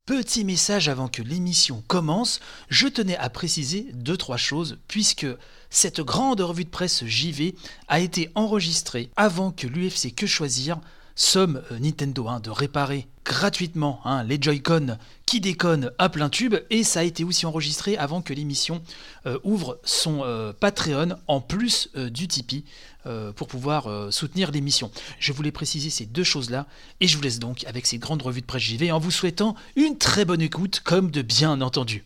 Petit message avant que l'émission commence, je tenais à préciser 2-3 choses puisque cette grande revue de presse JV a été enregistrée avant que l'UFC Que Choisir somme Nintendo de réparer gratuitement les Joy-Con qui déconnent à plein tube, et ça a été aussi enregistré avant que l'émission ouvre son Patreon en plus du Tipeee pour pouvoir soutenir l'émission. Je voulais préciser ces 2 choses-là et je vous laisse donc avec cette grande revue de presse JV en vous souhaitant une très bonne écoute comme de bien entendu.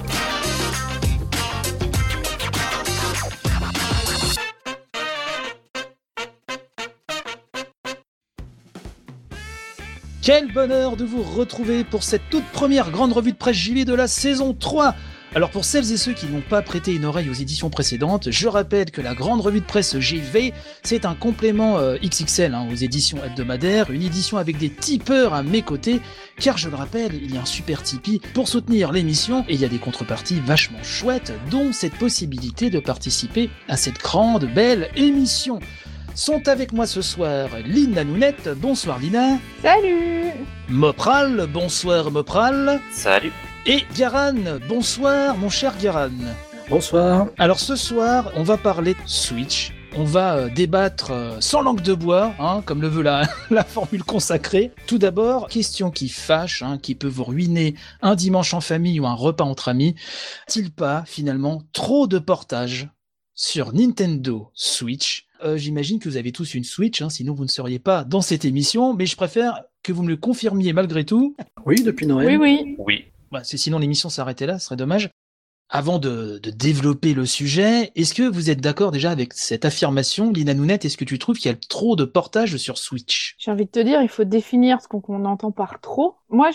Quel bonheur de vous retrouver pour cette toute première grande revue de presse JV de la saison 3. Alors pour celles et ceux qui n'ont pas prêté une oreille aux éditions précédentes, je rappelle que la grande revue de presse JV, c'est un complément XXL aux éditions hebdomadaires, une édition avec des tipeurs à mes côtés, car je le rappelle, il y a un super Tipeee pour soutenir l'émission, et il y a des contreparties vachement chouettes, dont cette possibilité de participer à cette grande, belle émission. Sont avec moi ce soir Lina Nounette, bonsoir Lina. Salut. Mopral, bonsoir Mopral. Salut. Et Garan, bonsoir mon cher Garan. Bonsoir. Alors ce soir, on va parler de Switch. On va débattre sans langue de bois, comme le veut la formule consacrée. Tout d'abord, question qui fâche, qui peut vous ruiner un dimanche en famille ou un repas entre amis. Est-il pas finalement trop de portages sur Nintendo Switch? J'imagine que vous avez tous une Switch, sinon vous ne seriez pas dans cette émission, mais je préfère que vous me le confirmiez malgré tout. Oui, depuis Noël. Oui. Sinon l'émission s'arrêtait là, ce serait dommage. Avant de développer le sujet, est-ce que vous êtes d'accord déjà avec cette affirmation, Lina Nounette? Est-ce que tu trouves qu'il y a trop de portages sur Switch? J'ai envie de te dire, il faut définir ce qu'on entend par trop. Moi,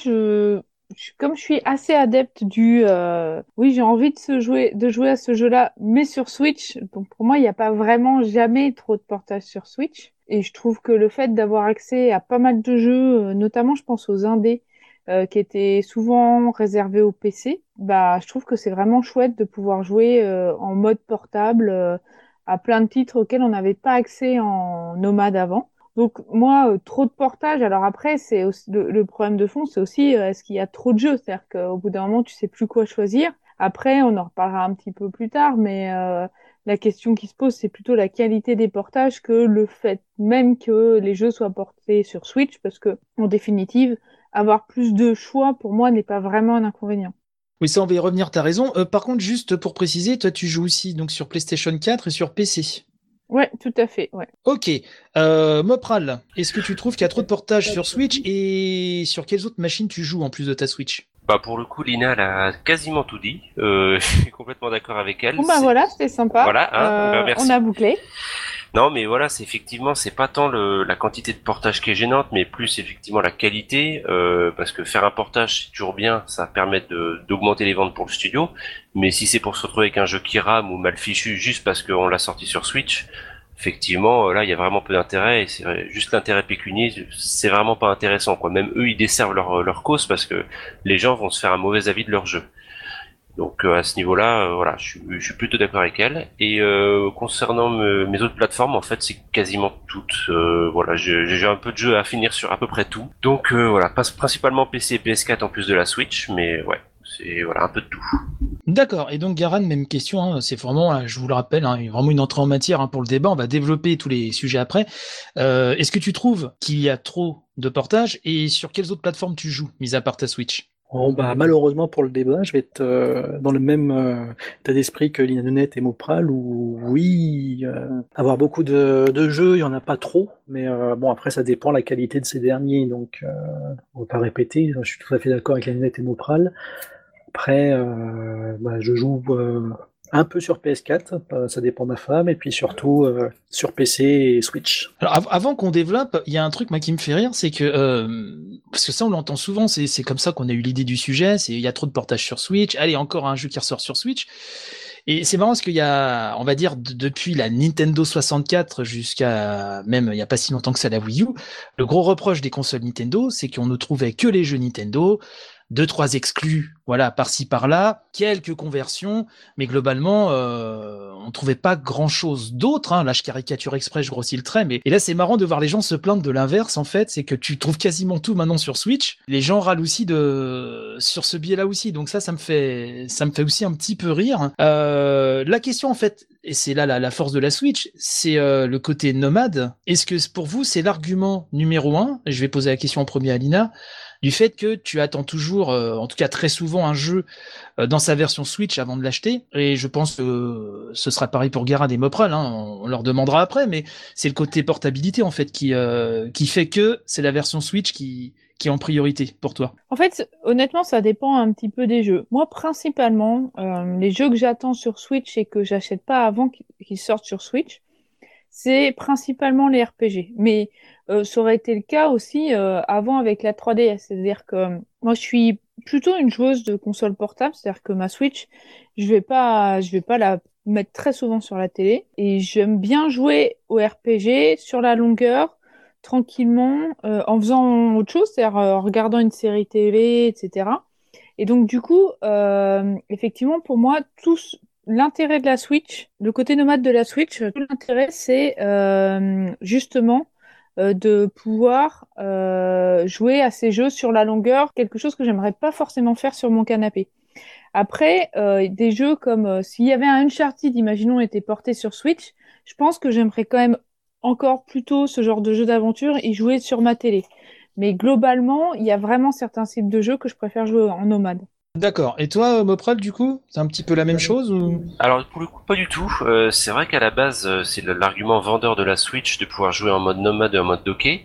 comme je suis assez adepte du oui, j'ai envie de jouer à ce jeu-là, mais sur Switch. Donc pour moi, il n'y a pas vraiment jamais trop de portages sur Switch. Et je trouve que le fait d'avoir accès à pas mal de jeux, notamment je pense aux indés, qui étaient souvent réservés au PC, je trouve que c'est vraiment chouette de pouvoir jouer en mode portable à plein de titres auxquels on n'avait pas accès en nomade avant. Donc moi, trop de portages. Alors après, c'est aussi, le problème de fond, c'est aussi est-ce qu'il y a trop de jeux? C'est-à-dire qu'au bout d'un moment, tu sais plus quoi choisir. Après, on en reparlera un petit peu plus tard, mais la question qui se pose, c'est plutôt la qualité des portages que le fait même que les jeux soient portés sur Switch, parce que en définitive, avoir plus de choix, pour moi, n'est pas vraiment un inconvénient. Oui, ça, on va y revenir, t'as raison. Par contre, juste pour préciser, toi, tu joues aussi donc sur PlayStation 4 et sur PC. Ouais, tout à fait, ouais. Ok. Mopral, est-ce que tu trouves qu'il y a trop de portages sur Switch, et sur quelles autres machines tu joues en plus de ta Switch? Pour le coup, Lina, elle a quasiment tout dit. Je suis complètement d'accord avec elle. Bon, voilà, c'était sympa. Voilà, merci. On a bouclé. Non, mais voilà, c'est pas tant la quantité de portage qui est gênante, mais plus effectivement la qualité, parce que faire un portage c'est toujours bien, ça permet d'augmenter les ventes pour le studio, mais si c'est pour se retrouver avec un jeu qui rame ou mal fichu juste parce qu'on l'a sorti sur Switch, effectivement là il y a vraiment peu d'intérêt, et c'est juste l'intérêt pécunier, c'est vraiment pas intéressant quoi. Même eux ils desservent leur cause parce que les gens vont se faire un mauvais avis de leur jeu. Donc à ce niveau-là, voilà, je suis plutôt d'accord avec elle. Et concernant mes autres plateformes, en fait, c'est quasiment toutes. Voilà, j'ai un peu de jeux à finir sur à peu près tout. Donc voilà, passe principalement PC et PS4 en plus de la Switch, mais ouais, c'est voilà un peu de tout. D'accord. Et donc Garan, même question. C'est vraiment, je vous le rappelle, vraiment une entrée en matière pour le débat. On va développer tous les sujets après. Est-ce que tu trouves qu'il y a trop de portages, et sur quelles autres plateformes tu joues, mis à part ta Switch? Malheureusement pour le débat, je vais être dans le même état d'esprit que Lina Nounette et Mopral, où oui, avoir beaucoup de jeux, il n'y en a pas trop, mais après ça dépend la qualité de ces derniers, donc on va pas répéter, je suis tout à fait d'accord avec Lina Nounette et Mopral. Après, je joue un peu sur PS4, ça dépend de ma femme, et puis surtout sur PC et Switch. Alors avant qu'on développe, il y a un truc qui me fait rire, c'est que parce que ça on l'entend souvent, c'est comme ça qu'on a eu l'idée du sujet, c'est il y a trop de portages sur Switch, allez encore un jeu qui ressort sur Switch. Et c'est marrant parce qu'il y a, on va dire, depuis la Nintendo 64 jusqu'à même il n'y a pas si longtemps que ça la Wii U, le gros reproche des consoles Nintendo, c'est qu'on ne trouvait que les jeux Nintendo. 2-3 exclus, voilà, par-ci par-là, quelques conversions, mais globalement, on trouvait pas grand-chose d'autre. Hein. Là, je caricature exprès, je grossis le trait, mais et là, c'est marrant de voir les gens se plaindre de l'inverse. En fait, c'est que tu trouves quasiment tout maintenant sur Switch. Les gens râlent aussi sur ce biais-là aussi. Donc ça me fait aussi un petit peu rire. La question, en fait, et c'est là la force de la Switch, c'est le côté nomade. Est-ce que pour vous, c'est l'argument numéro 1? Je vais poser la question en premier à Lina, du fait que tu attends toujours, en tout cas très souvent, un jeu dans sa version Switch avant de l'acheter. Et je pense que ce sera pareil pour Garand et Mopral, hein, on leur demandera après, mais c'est le côté portabilité en fait qui fait que c'est la version Switch qui est en priorité pour toi. En fait, honnêtement, ça dépend un petit peu des jeux. Moi, principalement, les jeux que j'attends sur Switch et que j'achète pas avant qu'ils sortent sur Switch, c'est principalement les RPG. Mais ça aurait été le cas aussi avant avec la 3DS. C'est-à-dire que moi, je suis plutôt une joueuse de console portable. C'est-à-dire que ma Switch, je vais pas la mettre très souvent sur la télé. Et j'aime bien jouer au RPG sur la longueur, tranquillement, en faisant autre chose, c'est-à-dire en regardant une série TV, etc. Et donc, du coup, effectivement, pour moi, l'intérêt de la Switch, le côté nomade de la Switch, tout l'intérêt, c'est justement de pouvoir jouer à ces jeux sur la longueur, quelque chose que j'aimerais pas forcément faire sur mon canapé. Après, des jeux comme s'il y avait un Uncharted, imaginons, était porté sur Switch, je pense que j'aimerais quand même encore plutôt ce genre de jeu d'aventure et jouer sur ma télé. Mais globalement, il y a vraiment certains types de jeux que je préfère jouer en nomade. D'accord. Et toi, Mopral, du coup, c'est un petit peu la même chose ou... Alors pour le coup pas du tout. C'est vrai qu'à la base c'est l'argument vendeur de la Switch de pouvoir jouer en mode nomade et en mode docké.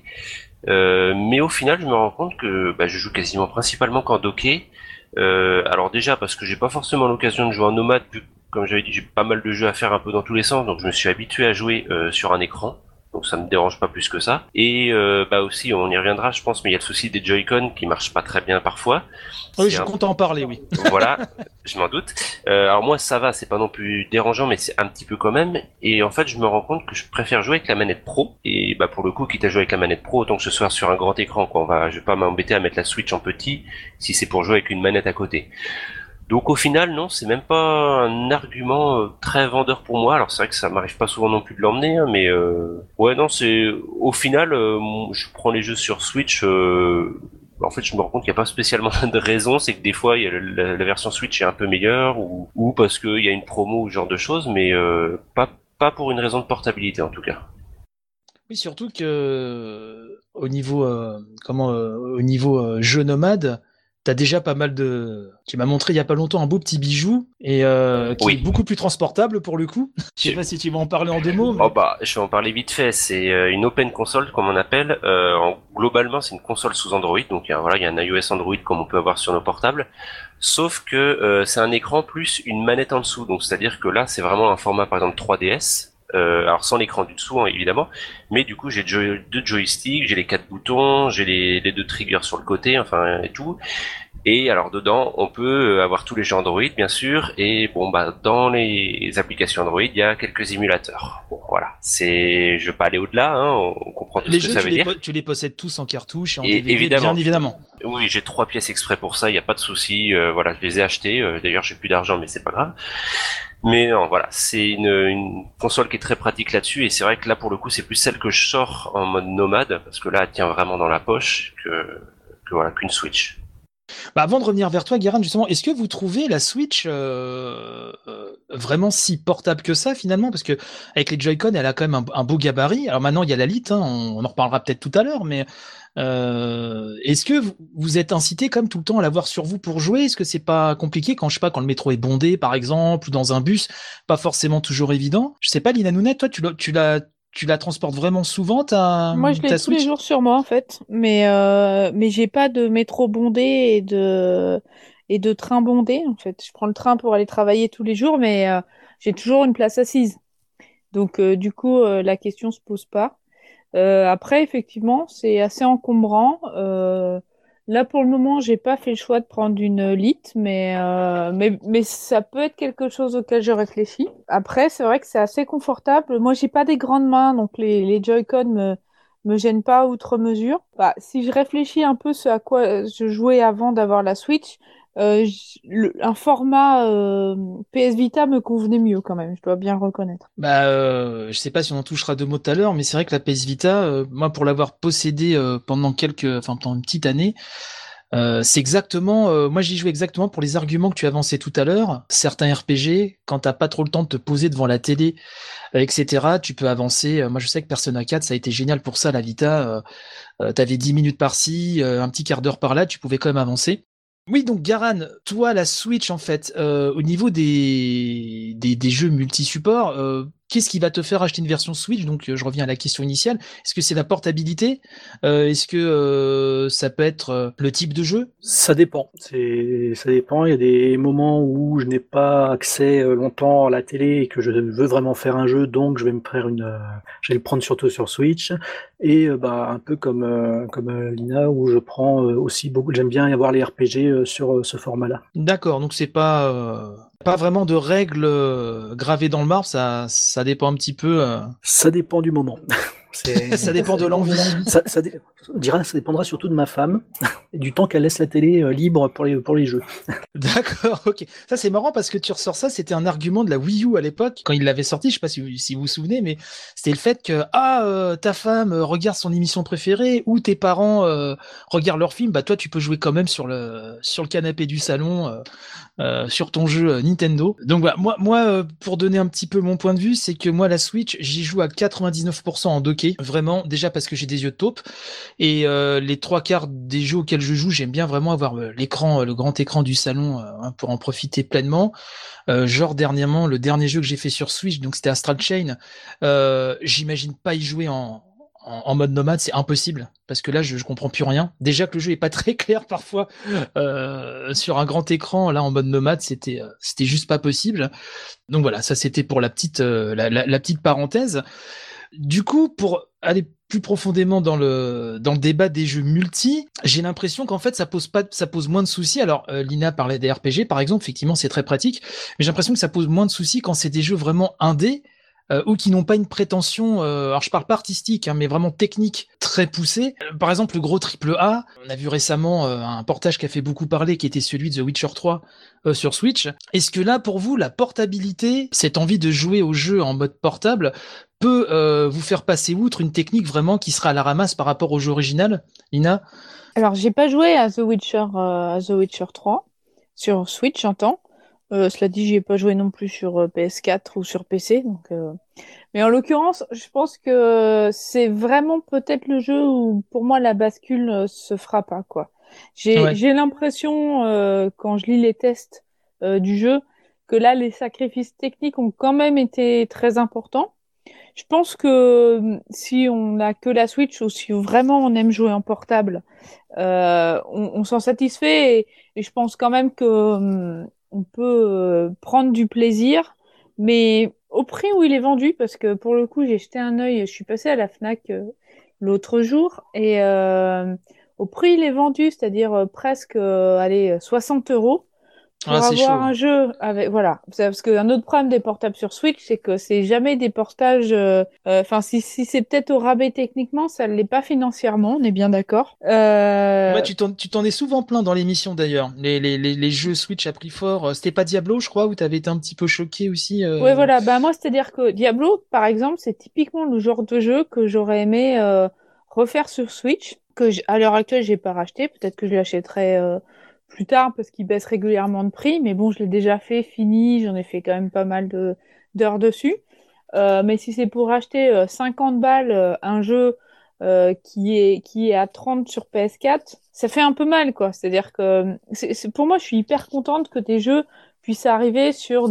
Mais au final je me rends compte que je joue quasiment principalement qu'en docké. Alors déjà parce que j'ai pas forcément l'occasion de jouer en nomade, vu que, comme j'avais dit, j'ai pas mal de jeux à faire un peu dans tous les sens, donc je me suis habitué à jouer sur un écran. Donc ça me dérange pas plus que ça. Et aussi, on y reviendra, je pense, mais il y a le souci des Joy-Con qui marchent pas très bien parfois. Oui, je suis content d'en parler, oui. Voilà, je m'en doute. Alors moi, ça va, c'est pas non plus dérangeant, mais c'est un petit peu quand même. Et en fait, je me rends compte que je préfère jouer avec la manette Pro. Et pour le coup, quitte à jouer avec la manette Pro, autant que ce soit sur un grand écran, quoi. Je vais pas m'embêter à mettre la Switch en petit si c'est pour jouer avec une manette à côté. Donc au final, non, c'est même pas un argument très vendeur pour moi. Alors c'est vrai que ça m'arrive pas souvent non plus de l'emmener, hein, mais ouais, non, c'est au final, je prends les jeux sur Switch. En fait, je me rends compte qu'il n'y a pas spécialement de raison. C'est que des fois, il y a la version Switch est un peu meilleure, ou parce qu'il y a une promo ou ce genre de choses, mais pas pour une raison de portabilité en tout cas. Oui, surtout que au niveau jeu nomade, t'as déjà pas mal de... Tu m'as montré il y a pas longtemps un beau petit bijou et qui est beaucoup plus transportable pour le coup. Je sais pas si tu vas en parler en 2 mots. Mais... je vais en parler vite fait. C'est une open console comme on appelle. Globalement, c'est une console sous Android, donc il y a un iOS Android comme on peut avoir sur nos portables. Sauf que c'est un écran plus une manette en dessous. Donc c'est-à-dire que là, c'est vraiment un format par exemple 3DS. Alors sans l'écran du dessous, hein, évidemment, mais du coup j'ai 2 joysticks, j'ai les 4 boutons, j'ai les 2 triggers sur le côté, enfin et tout. Et alors dedans, on peut avoir tous les jeux Android, bien sûr, et dans les applications Android, il y a quelques émulateurs. Bon, voilà, je vais pas aller au-delà, hein, on comprend tout ce que ça veut dire. Tu les possèdes tous en cartouche et en et DVD, évidemment. bien évidemment. Oui, j'ai 3 pièces exprès pour ça, il y a pas de souci. Voilà, je les ai achetées. D'ailleurs, j'ai plus d'argent, mais c'est pas grave. Mais non, voilà, c'est une console qui est très pratique là-dessus, et c'est vrai que là, pour le coup, c'est plus celle que je sors en mode nomade, parce que là, elle tient vraiment dans la poche qu'une Switch. Avant de revenir vers toi, Guérin, justement, est-ce que vous trouvez la Switch vraiment si portable que ça, finalement? Parce que avec les Joy-Con, elle a quand même un beau gabarit. Alors maintenant, il y a la Lite, hein, on en reparlera peut-être tout à l'heure, mais est-ce que vous êtes incité comme tout le temps à l'avoir sur vous pour jouer? Est-ce que c'est pas compliqué quand le métro est bondé, par exemple, ou dans un bus, pas forcément toujours évident? Je sais pas, Lina Nounette, toi, tu la transportes vraiment souvent, Moi, je l'ai tous les jours sur moi, en fait. Mais j'ai pas de métro bondé et de train bondé, en fait. Je prends le train pour aller travailler tous les jours, mais j'ai toujours une place assise. Donc, du coup, la question se pose pas. Après, effectivement, c'est assez encombrant. Là, pour le moment, j'ai pas fait le choix de prendre une Lite, mais ça peut être quelque chose auquel je réfléchis. Après, c'est vrai que c'est assez confortable. Moi, j'ai pas des grandes mains, donc les Joy-Con me gêne pas outre mesure. Bah, si je réfléchis un peu ce à quoi je jouais avant d'avoir la Switch, un format PS Vita me convenait mieux quand même, je dois bien le reconnaître. Bah, je sais pas si on en touchera deux mots tout à l'heure, mais c'est vrai que la PS Vita, moi, pour l'avoir possédée pendant une petite année, c'est exactement, moi j'y jouais exactement pour les arguments que tu avançais tout à l'heure. Certains RPG, quand t'as pas trop le temps de te poser devant la télé, etc., tu peux avancer. Moi je sais que Persona 4, ça a été génial pour ça, la Vita. T'avais 10 minutes par-ci, un petit quart d'heure par-là, tu pouvais quand même avancer. Oui, donc Garan, toi, la Switch, en fait, au niveau des jeux multi-supports, qu'est-ce qui va te faire acheter une version Switch? Donc, je reviens à la question initiale. Est-ce que c'est la portabilité? Est-ce que ça peut être le type de jeu? Ça dépend. Ça dépend. Il y a des moments où je n'ai pas accès longtemps à la télé et que je veux vraiment faire un jeu, donc je vais je vais le prendre surtout sur Switch. Et bah un peu comme Lina, où je prends aussi beaucoup. J'aime bien y avoir les RPG sur ce format-là. D'accord, donc c'est pas vraiment de règles gravées dans le marbre, ça dépend un petit peu. Ça dépend du moment. Ça dépend de l'envie. On dira, ça dépendra surtout de ma femme et du temps qu'elle laisse la télé libre pour les jeux. D'accord, ok. Ça c'est marrant parce que tu ressors ça, c'était un argument de la Wii U à l'époque, quand il l'avait sorti, je sais pas si vous vous souvenez, mais c'était le fait que ta femme regarde son émission préférée ou tes parents regardent leur film, bah toi tu peux jouer quand même sur le canapé du salon sur ton jeu Nintendo. Donc voilà, moi pour donner un petit peu mon point de vue, c'est que moi la Switch, j'y joue à 99% en docké, vraiment, déjà parce que j'ai des yeux de taupe, et les trois quarts des jeux auxquels je joue, j'aime bien vraiment avoir l'écran, le grand écran du salon pour en profiter pleinement. Genre dernièrement, le dernier jeu que j'ai fait sur Switch, donc c'était Astral Chain, j'imagine pas y jouer en mode nomade, c'est impossible parce que là je comprends plus rien. Déjà que le jeu est pas très clair parfois sur un grand écran, là en mode nomade c'était juste pas possible. Donc voilà, ça c'était pour la petite la petite parenthèse. Du coup, pour aller plus profondément dans le débat des jeux multi, j'ai l'impression qu'en fait ça pose moins de soucis. Alors Lina parlait des RPG par exemple, effectivement c'est très pratique, mais j'ai l'impression que ça pose moins de soucis quand c'est des jeux vraiment indés. Ou qui n'ont pas une prétention, alors je parle pas artistique, hein, mais vraiment technique très poussée. Par exemple, le gros triple A, on a vu récemment un portage qui a fait beaucoup parler, qui était celui de The Witcher 3 sur Switch. Est-ce que là, pour vous, la portabilité, cette envie de jouer au jeu en mode portable, peut vous faire passer outre une technique vraiment qui sera à la ramasse par rapport au jeu original, Lina? Alors, j'ai pas joué à The Witcher 3 sur Switch, j'entends. Cela dit, j'y ai pas joué non plus sur PS4 ou sur PC. Mais en l'occurrence, je pense que c'est vraiment peut-être le jeu où, pour moi, la bascule se fera pas, quoi. Ouais. J'ai l'impression, quand je lis les tests du jeu, que là, les sacrifices techniques ont quand même été très importants. Je pense que si on n'a que la Switch ou si vraiment on aime jouer en portable, on s'en satisfait et je pense quand même que on peut prendre du plaisir, mais au prix où il est vendu, parce que pour le coup j'ai jeté un œil, je suis passée à la Fnac l'autre jour et au prix il est vendu, c'est-à-dire presque allez 60 € pour Ah, c'est chaud. avoir un jeu avec voilà. Parce qu'un autre problème des portables sur Switch, c'est que c'est jamais des portages. Enfin, si c'est peut-être au rabais techniquement, ça ne l'est pas financièrement. On est bien d'accord. Ouais, tu t'en es souvent plaint dans l'émission d'ailleurs. Les jeux Switch à prix fort, c'était pas Diablo, je crois, où t'avais été un petit peu choqué aussi. Ouais, voilà. Bah moi, c'est-à-dire que Diablo, par exemple, c'est typiquement le genre de jeu que j'aurais aimé refaire sur Switch, à l'heure actuelle, j'ai pas racheté. Peut-être que je l'achèterai plus tard parce qu'il baisse régulièrement de prix. Mais bon, je l'ai déjà fait, fini. J'en ai fait quand même pas mal d'heures dessus. Mais si c'est pour acheter 50 balles un jeu qui est à 30 sur PS4, ça fait un peu mal, quoi. C'est-à-dire que pour moi, je suis hyper contente que des jeux puissent arriver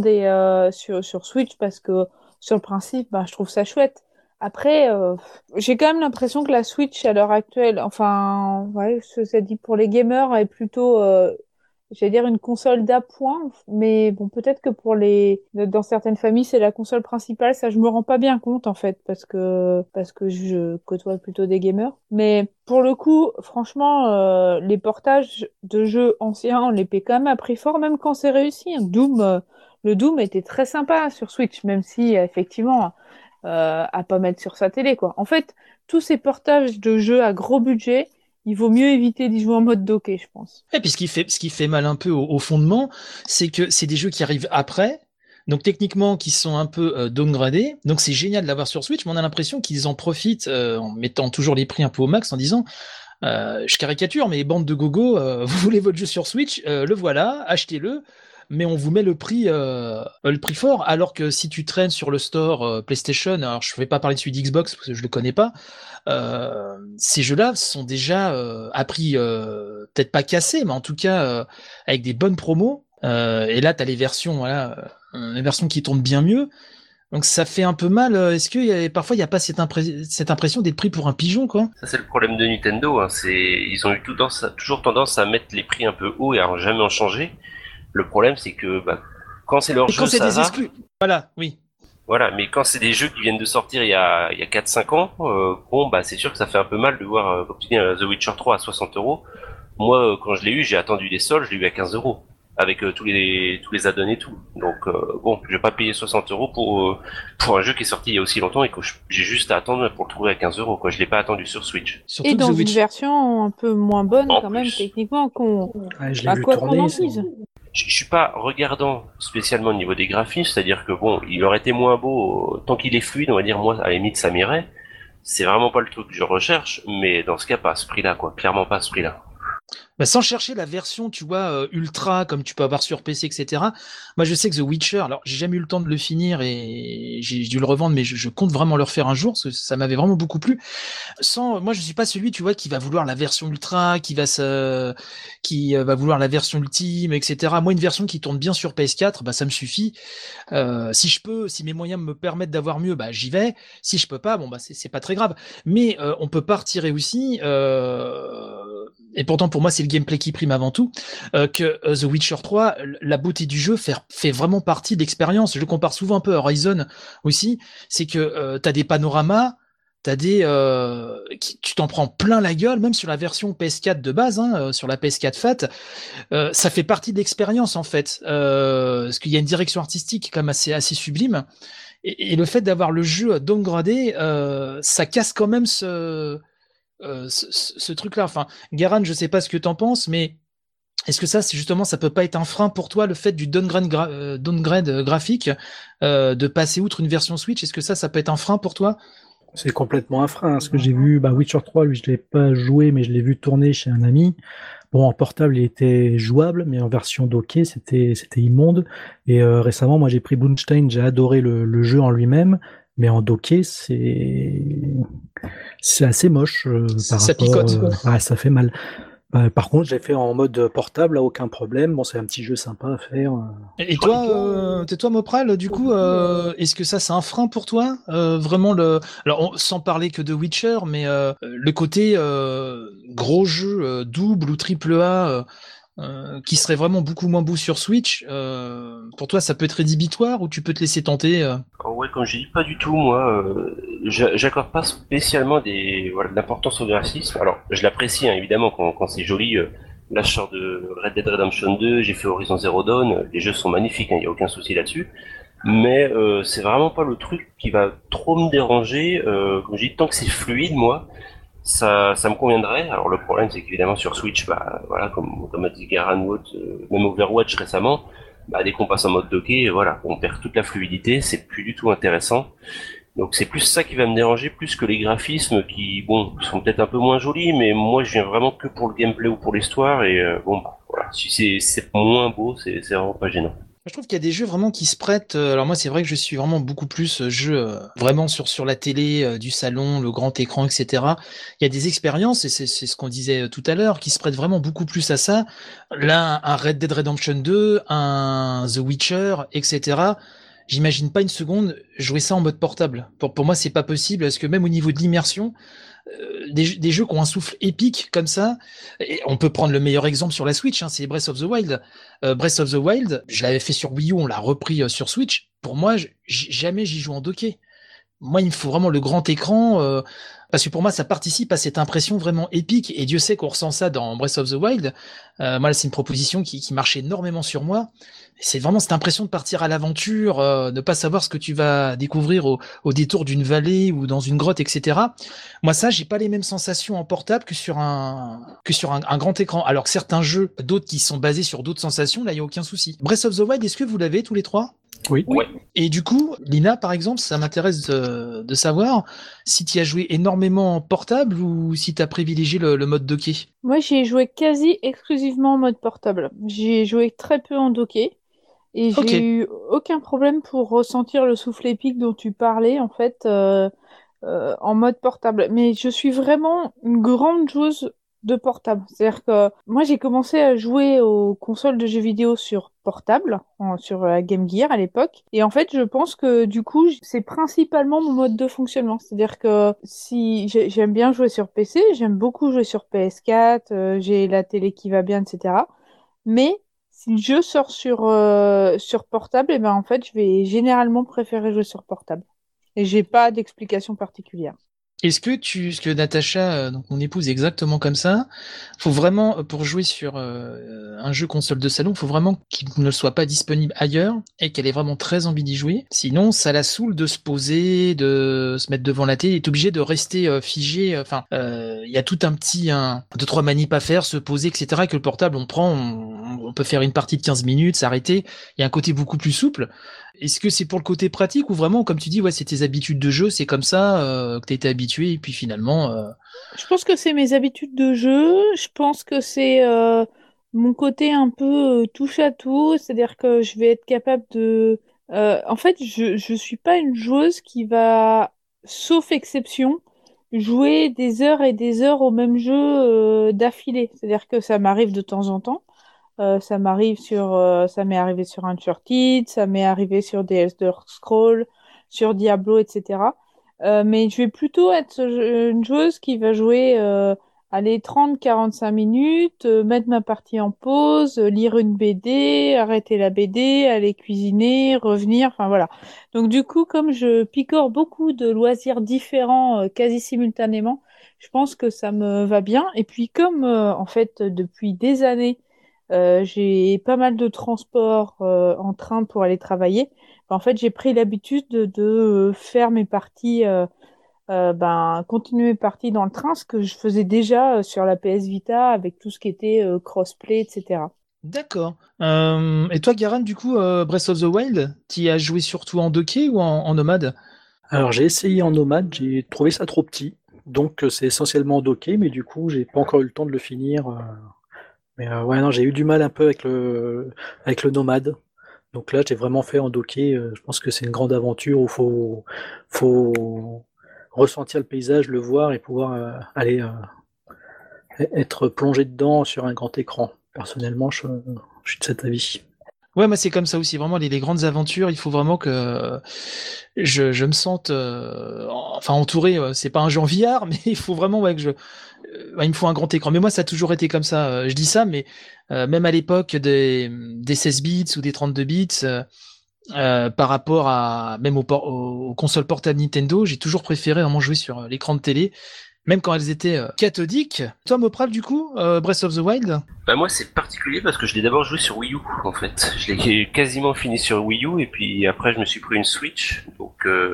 sur Switch parce que sur le principe, bah, je trouve ça chouette. Après, j'ai quand même l'impression que la Switch à l'heure actuelle, enfin, ouais, ça dit pour les gamers, est plutôt j'allais dire une console d'appoint, mais bon, peut-être que dans certaines familles, c'est la console principale. Ça, je me rends pas bien compte, en fait, parce que je côtoie plutôt des gamers. Mais pour le coup, franchement, les portages de jeux anciens, on les paie quand même à prix fort, même quand c'est réussi. Le Doom était très sympa sur Switch, même si, effectivement, à pas mettre sur sa télé, quoi. En fait, tous ces portages de jeux à gros budget, il vaut mieux éviter d'y jouer en mode docké, je pense. Et puis ce qui fait mal un peu au fondement, c'est que c'est des jeux qui arrivent après, donc techniquement qui sont un peu downgradés. Donc c'est génial de l'avoir sur Switch, mais on a l'impression qu'ils en profitent en mettant toujours les prix un peu au max, en disant je caricature, mais bande de gogo, vous voulez votre jeu sur Switch, le voilà, achetez-le. Mais on vous met le prix fort, alors que si tu traînes sur le store PlayStation, alors je ne vais pas parler de celui d'Xbox parce que je le connais pas, ces jeux-là sont déjà à prix peut-être pas cassés, mais en tout cas avec des bonnes promos. Et là, tu as les versions, les versions qui tournent bien mieux. Donc ça fait un peu mal. Est-ce que parfois il n'y a pas cette impression d'être pris pour un pigeon, quoi? Ça c'est le problème de Nintendo. Hein. Ils ont eu toujours tendance à mettre les prix un peu hauts et à jamais en changer. Le problème, c'est que quand c'est leur jeu, quand c'est ça des va. exclus. Voilà, oui. Voilà, mais quand c'est des jeux qui viennent de sortir il y a 4-5 ans, c'est sûr que ça fait un peu mal de voir, comme tu dis, The Witcher 3 à 60€. Moi, quand je l'ai eu, j'ai attendu les soldes, je l'ai eu à 15€, avec tous les add-ons et tout. Donc, je vais pas payer 60€ pour un jeu qui est sorti il y a aussi longtemps et que j'ai juste à attendre pour le trouver à 15€, quoi. Je l'ai pas attendu sur Switch. Surtout Et dans The une version un peu moins bonne, En quand plus. même, techniquement, Je l'ai à vu quoi qu'on tourner. en dise. Je suis pas regardant spécialement au niveau des graphismes, c'est-à-dire que il aurait été moins beau, tant qu'il est fluide, on va dire, moi, à la limite, ça m'irait. C'est vraiment pas le truc que je recherche, mais dans ce cas, pas à ce prix-là, quoi. Clairement pas à ce prix-là. Sans chercher la version, tu vois, ultra, comme tu peux avoir sur PC, etc. Moi, je sais que The Witcher, alors j'ai jamais eu le temps de le finir et j'ai dû le revendre, mais je compte vraiment le refaire un jour, parce que ça m'avait vraiment beaucoup plu. Moi, je suis pas celui, tu vois, qui va vouloir la version ultra, qui va vouloir la version ultime, etc. Moi, une version qui tourne bien sur PS4, ça me suffit. Si mes moyens me permettent d'avoir mieux, j'y vais. Si je peux pas, c'est pas très grave. Mais on peut pas retirer aussi, et pourtant pour moi c'est le gameplay qui prime avant tout, que The Witcher 3, la beauté du jeu fait vraiment partie de l'expérience. Je le compare souvent un peu à Horizon aussi, c'est que t'as des panoramas, t'as tu t'en prends plein la gueule, même sur la version PS4 de base, sur la PS4 FAT, ça fait partie de l'expérience en fait, parce qu'il y a une direction artistique quand même assez sublime, et le fait d'avoir le jeu downgradé, ça casse quand même ce truc-là. Enfin, Garan, je sais pas ce que t'en penses, mais est-ce que ça peut pas être un frein pour toi, le fait du downgrade graphique, de passer outre une version Switch? Est-ce que ça peut être un frein pour toi? C'est complètement un frein. Ce que j'ai vu, Witcher 3, lui, je l'ai pas joué, mais je l'ai vu tourner chez un ami. Bon, en portable, il était jouable, mais en version docké, c'était immonde. Et récemment, moi, j'ai pris Bloodstained, j'ai adoré le jeu en lui-même, mais en docké, c'est assez moche par Ça rapport. picote. Ça fait mal. Par contre, j'ai fait en mode portable, là, aucun problème. Bon, c'est un petit jeu sympa à faire. Et toi, Mopral, du coup, est-ce que c'est un frein pour toi, vraiment alors sans parler que de Witcher, mais le côté gros jeu double ou triple A, qui serait vraiment beaucoup moins beau sur Switch, pour toi, ça peut être rédhibitoire ou tu peux te laisser tenter? Ouais, comme je dis pas du tout, moi, j'accorde pas spécialement de l'importance au graphisme. Alors, je l'apprécie, évidemment, quand c'est joli. Là, je sors de Red Dead Redemption 2, j'ai fait Horizon Zero Dawn, les jeux sont magnifiques, y a aucun souci là-dessus. Mais c'est vraiment pas le truc qui va trop me déranger. Comme je dis, tant que c'est fluide, moi, ça me conviendrait. Alors le problème, c'est qu'évidemment sur Switch, comme a dit Garan Wood, même Overwatch récemment, dès qu'on passe en mode docké, on perd toute la fluidité, c'est plus du tout intéressant. Donc c'est plus ça qui va me déranger, plus que les graphismes qui, sont peut-être un peu moins jolis, mais moi je viens vraiment que pour le gameplay ou pour l'histoire, et si c'est moins beau, c'est vraiment pas gênant. Je trouve qu'il y a des jeux vraiment qui se prêtent. Alors moi, c'est vrai que je suis vraiment beaucoup plus jeu vraiment sur la télé, du salon, le grand écran, etc. Il y a des expériences, et c'est ce qu'on disait tout à l'heure, qui se prêtent vraiment beaucoup plus à ça. Là, un Red Dead Redemption 2, un The Witcher, etc. J'imagine pas une seconde jouer ça en mode portable. Pour moi, c'est pas possible, parce que même au niveau de l'immersion, des jeux qui ont un souffle épique comme ça, et on peut prendre le meilleur exemple sur la Switch, c'est Breath of the Wild. Breath of the Wild, je l'avais fait sur Wii U, on l'a repris sur Switch. Pour moi, jamais j'y joue en docké. moi, il me faut vraiment le grand écran, parce que pour moi, ça participe à cette impression vraiment épique. Et Dieu sait qu'on ressent ça dans Breath of the Wild. Moi, c'est une proposition qui marche énormément sur moi. C'est vraiment cette impression de partir à l'aventure, ne pas savoir ce que tu vas découvrir au détour d'une vallée ou dans une grotte, etc. Moi, ça, j'ai pas les mêmes sensations en portable que sur un grand écran. Alors que certains jeux, d'autres qui sont basés sur d'autres sensations, là, il y a aucun souci. Breath of the Wild, est-ce que vous l'avez tous les trois? Oui. Ouais. Et du coup, Lina, par exemple, ça m'intéresse de savoir si tu as joué énormément en portable ou si tu as privilégié le mode docké. Moi, j'ai joué quasi exclusivement en mode portable. J'ai joué très peu en docké et Ok. j'ai eu aucun problème pour ressentir le souffle épique dont tu parlais, en fait, en mode portable. Mais je suis vraiment une grande joueuse de portable. C'est-à-dire que moi, j'ai commencé à jouer aux consoles de jeux vidéo sur portable, sur la Game Gear à l'époque. Et en fait, je pense que du coup, c'est principalement mon mode de fonctionnement. C'est-à-dire que si j'aime bien jouer sur PC, j'aime beaucoup jouer sur PS4, j'ai la télé qui va bien, etc. Mais si le jeu sort sur portable, et ben en fait, je vais généralement préférer jouer sur portable. Et j'ai pas d'explication particulière. Est-ce que Natacha, donc mon épouse, est exactement comme ça? Faut vraiment, pour jouer sur un jeu console de salon, faut vraiment qu'il ne soit pas disponible ailleurs et qu'elle ait vraiment très envie d'y jouer. Sinon, ça la saoule de se poser, de se mettre devant la télé, elle est obligée de rester figée. Enfin, il y a tout deux, trois manips à faire, se poser, etc. Et que le portable, on peut faire une partie de 15 minutes, s'arrêter. Il y a un côté beaucoup plus souple. Est-ce que c'est pour le côté pratique ou vraiment, comme tu dis, ouais, c'est tes habitudes de jeu, c'est comme ça que t'as été habitué et puis finalement. Je pense que c'est mes habitudes de jeu. Je pense que c'est mon côté un peu touche à tout. C'est-à-dire que je vais être capable de. En fait, je suis pas une joueuse qui va, sauf exception, jouer des heures et des heures au même jeu d'affilée. C'est-à-dire que ça m'arrive de temps en temps. Ça m'est arrivé sur Uncharted, ça m'est arrivé sur des Elder Scrolls, sur Diablo, etc. Mais je vais plutôt être une joueuse qui va jouer allez, 30-45 minutes, mettre ma partie en pause, lire une BD, arrêter la BD, aller cuisiner, revenir, enfin voilà. Donc du coup, comme je picore beaucoup de loisirs différents quasi simultanément, je pense que ça me va bien. Et puis comme en fait depuis des années, j'ai pas mal de transports en train pour aller travailler. En fait, j'ai pris l'habitude de faire mes parties, continuer mes parties dans le train, ce que je faisais déjà sur la PS Vita avec tout ce qui était crossplay, etc. D'accord. Et toi, Garan, du coup, Breath of the Wild, t'y as joué surtout en docké ou en nomade? Alors j'ai essayé en nomade, j'ai trouvé ça trop petit. Donc c'est essentiellement docké, mais du coup j'ai pas encore eu le temps de le finir. Mais ouais, non, j'ai eu du mal un peu avec le nomade. Donc là, j'ai vraiment fait en docké. Je pense que c'est une grande aventure où faut ressentir le paysage, le voir et pouvoir aller être plongé dedans sur un grand écran. Personnellement, je suis de cet avis. Ouais, moi c'est comme ça aussi. Vraiment, les grandes aventures, il faut vraiment que je me sente, enfin entouré. C'est pas un jeu en VR, mais il faut vraiment ouais, il me faut un grand écran. Mais moi, ça a toujours été comme ça. Je dis ça, mais même à l'époque des 16 bits ou des 32 bits, par rapport à même aux consoles portables Nintendo, j'ai toujours préféré vraiment jouer sur l'écran de télé, même quand elles étaient cathodiques. Toi, Mopral, du coup, Breath of the Wild? Bah moi c'est particulier parce que je l'ai d'abord joué sur Wii U en fait. Je l'ai quasiment fini sur Wii U et puis après je me suis pris une Switch. Donc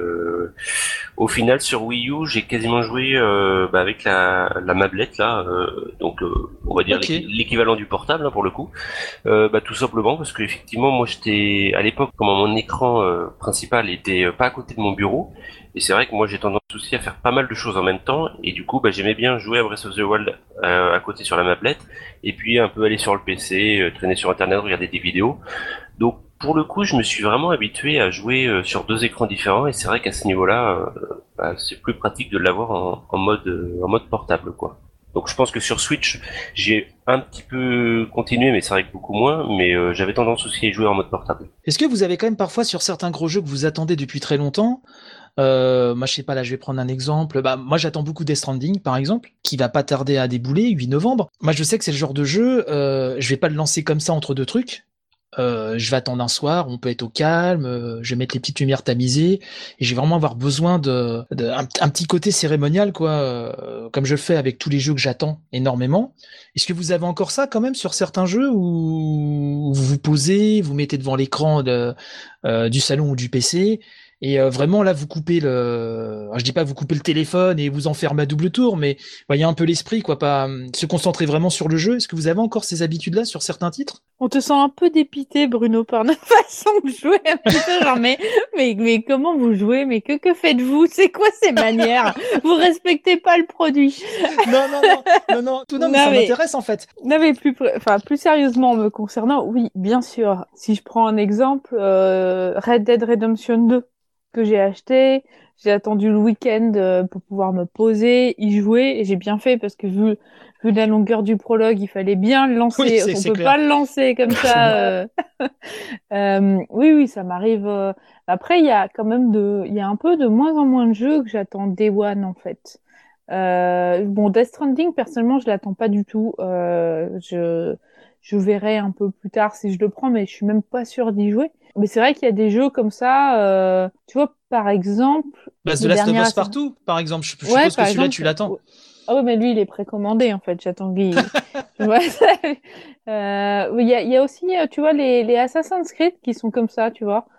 au final sur Wii U j'ai quasiment joué avec la mablette là. On va dire Ok. l'équivalent du portable hein, pour le coup. Tout simplement parce que effectivement moi j'étais à l'époque comment mon écran principal était pas à côté de mon bureau. Et c'est vrai que moi j'ai tendance aussi à faire pas mal de choses en même temps et du coup j'aimais bien jouer à Breath of the Wild à côté sur la mablette et puis un peu aller sur le PC, traîner sur internet, regarder des vidéos. Donc pour le coup je me suis vraiment habitué à jouer sur deux écrans différents et c'est vrai qu'à ce niveau-là c'est plus pratique de l'avoir en mode portable quoi. Donc je pense que sur Switch j'ai un petit peu continué mais c'est vrai que beaucoup moins mais j'avais tendance aussi à y jouer en mode portable. Est-ce que vous avez quand même parfois sur certains gros jeux que vous attendez depuis très longtemps, moi je sais pas, là je vais prendre un exemple, moi j'attends beaucoup Death Stranding par exemple, qui va pas tarder à débouler, 8 novembre. Moi je sais que c'est le genre de jeu, je vais pas le lancer comme ça entre deux trucs, je vais attendre un soir, on peut être au calme, je vais mettre les petites lumières tamisées, et je vais vraiment avoir besoin un petit côté cérémonial, quoi, comme je le fais avec tous les jeux que j'attends énormément. Est-ce que vous avez encore ça quand même sur certains jeux où vous vous posez, vous mettez devant l'écran du salon ou du PC, et vraiment là vous coupez alors, je dis pas vous coupez le téléphone et vous enfermez à double tour, mais voyez un peu l'esprit, quoi, pas se concentrer vraiment sur le jeu. Est-ce que vous avez encore ces habitudes-là sur certains titres? On te sent un peu dépité, Bruno, par notre façon de jouer un petit peu, genre, mais comment vous jouez? Mais que faites-vous? C'est quoi ces manières? Vous respectez pas le produit. Non, mais ça m'intéresse, en fait. Non, mais plus sérieusement, me concernant, oui, bien sûr. Si je prends un exemple, Red Dead Redemption 2, que j'ai acheté, j'ai attendu le week-end pour pouvoir me poser, y jouer, et j'ai bien fait parce que vu la longueur du prologue, il fallait bien le lancer. Oui, on peut clair. pas le lancer comme ça. Oui, ça m'arrive. Après, il y a quand même il y a un peu de moins en moins de jeux que j'attends Day One, en fait. Bon, Death Stranding, personnellement, je l'attends pas du tout. Je verrai un peu plus tard si je le prends, mais je suis même pas sûre d'y jouer. Mais c'est vrai qu'il y a des jeux comme ça, tu vois, par exemple... The Last of Us Partout, par exemple. Je suppose que celui-là, tu l'attends. Ah oui, mais lui, il est précommandé, en fait. J'attends qu'il... Il y a aussi, tu vois, les Assassin's Creed qui sont comme ça, tu vois.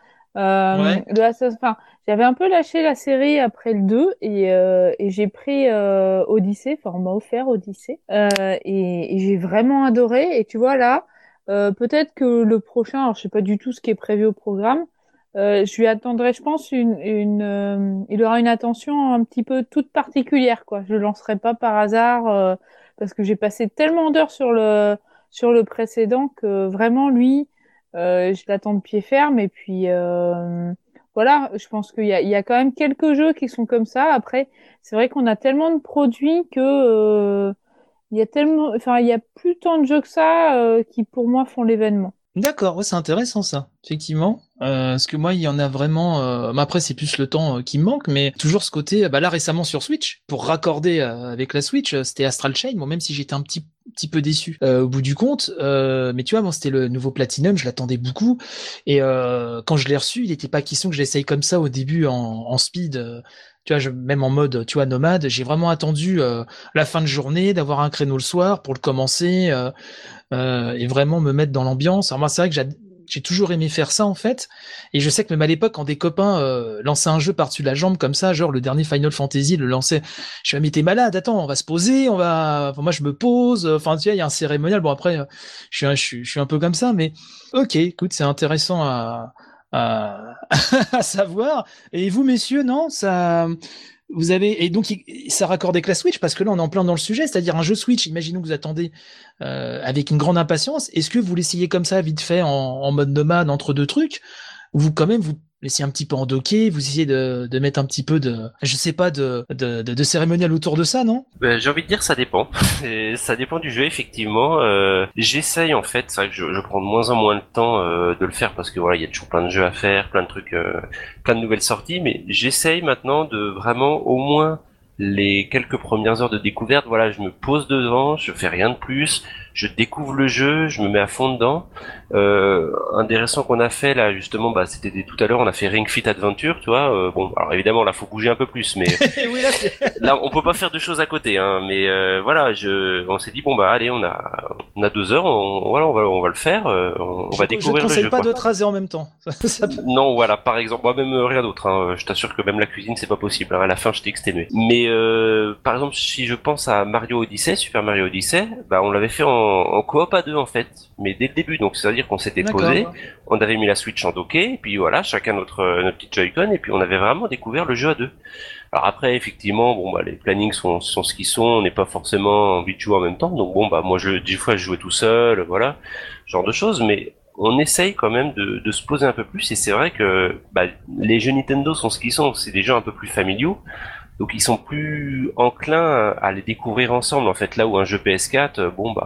J'avais un peu lâché la série après le 2 et j'ai pris Odyssey, enfin on m'a offert Odyssey et j'ai vraiment adoré. Et tu vois là, peut-être que le prochain, alors je sais pas du tout ce qui est prévu au programme, je lui attendrai, je pense, il aura une attention un petit peu toute particulière, quoi. Je le lancerai pas par hasard parce que j'ai passé tellement d'heures sur le précédent que vraiment lui, je l'attends de pied ferme. Et puis voilà, je pense qu'il y a quand même quelques jeux qui sont comme ça. Après, c'est vrai qu'on a tellement de produits que il y a plus tant de jeux que ça qui pour moi font l'événement. D'accord, ouais, c'est intéressant ça, effectivement. Parce que moi, il y en a vraiment. Mais après, c'est plus le temps qui me manque, mais toujours ce côté. Là, récemment sur Switch, pour raccorder avec la Switch, c'était Astral Chain. Bon, même si j'étais un petit peu déçu au bout du compte, mais tu vois, bon, c'était le nouveau Platinum, je l'attendais beaucoup. Et quand je l'ai reçu, il n'était pas question que je l'essaye comme ça au début en speed. Tu vois, même en mode, tu vois, nomade. J'ai vraiment attendu la fin de journée, d'avoir un créneau le soir pour le commencer. Et vraiment me mettre dans l'ambiance. Alors moi, c'est vrai que j'ai toujours aimé faire ça en fait, et je sais que même à l'époque, quand des copains lançaient un jeu par-dessus la jambe comme ça, genre le dernier Final Fantasy le lançait, je me mais t'es malade, attends, on va se poser, moi je me pose, enfin tu vois, il y a un cérémonial. Bon après, je suis un peu comme ça, mais ok, écoute, c'est intéressant à savoir. Et vous messieurs, non, ça... Vous avez, et donc ça raccorde avec la Switch, parce que là on est en plein dans le sujet, c'est-à-dire un jeu Switch, imaginons que vous attendez avec une grande impatience. Est-ce que vous l'essayez comme ça vite fait en mode nomade entre deux trucs, ou vous quand même vous laissez un petit peu en docker, vous essayez de mettre un petit peu de cérémonial autour de ça, non? J'ai envie de dire ça dépend. Et ça dépend du jeu effectivement. J'essaye en fait, c'est vrai que je prends de moins en moins le temps de le faire parce que voilà, il y a toujours plein de jeux à faire, plein de trucs, plein de nouvelles sorties, mais j'essaye maintenant de vraiment au moins les quelques premières heures de découverte, voilà, je me pose devant, je fais rien de plus, je découvre le jeu, je me mets à fond dedans. Un des récents qu'on a fait là justement, c'était tout à l'heure, on a fait Ring Fit Adventure, tu vois. Bon, alors évidemment là faut bouger un peu plus, mais oui, là on peut pas faire deux choses à côté, hein. Mais voilà, on s'est dit bon allez, on a 2 heures, on va le faire, on va découvrir le jeu. Je ne conseille pas de tracer en même temps. Non, voilà, par exemple, moi même rien d'autre. Hein. Je t'assure que même la cuisine c'est pas possible. Hein. À la fin, je t'ai exténué. Mais par exemple, si je pense à Mario Odyssey, Super Mario Odyssey, on l'avait fait en coop à deux en fait, mais dès le début. Donc c'est-à-dire qu'on s'était posé, on avait mis la Switch en docké, et puis voilà, chacun notre petite Joy-Con, et puis on avait vraiment découvert le jeu à deux. Alors après, effectivement, les plannings sont ce qu'ils sont, on n'est pas forcément envie de jouer en même temps, donc moi des fois je jouais tout seul, voilà, ce genre de choses, mais on essaye quand même de se poser un peu plus, et c'est vrai que les jeux Nintendo sont ce qu'ils sont, c'est des jeux un peu plus familiaux, donc ils sont plus enclins à les découvrir ensemble, en fait, là où un jeu PS4,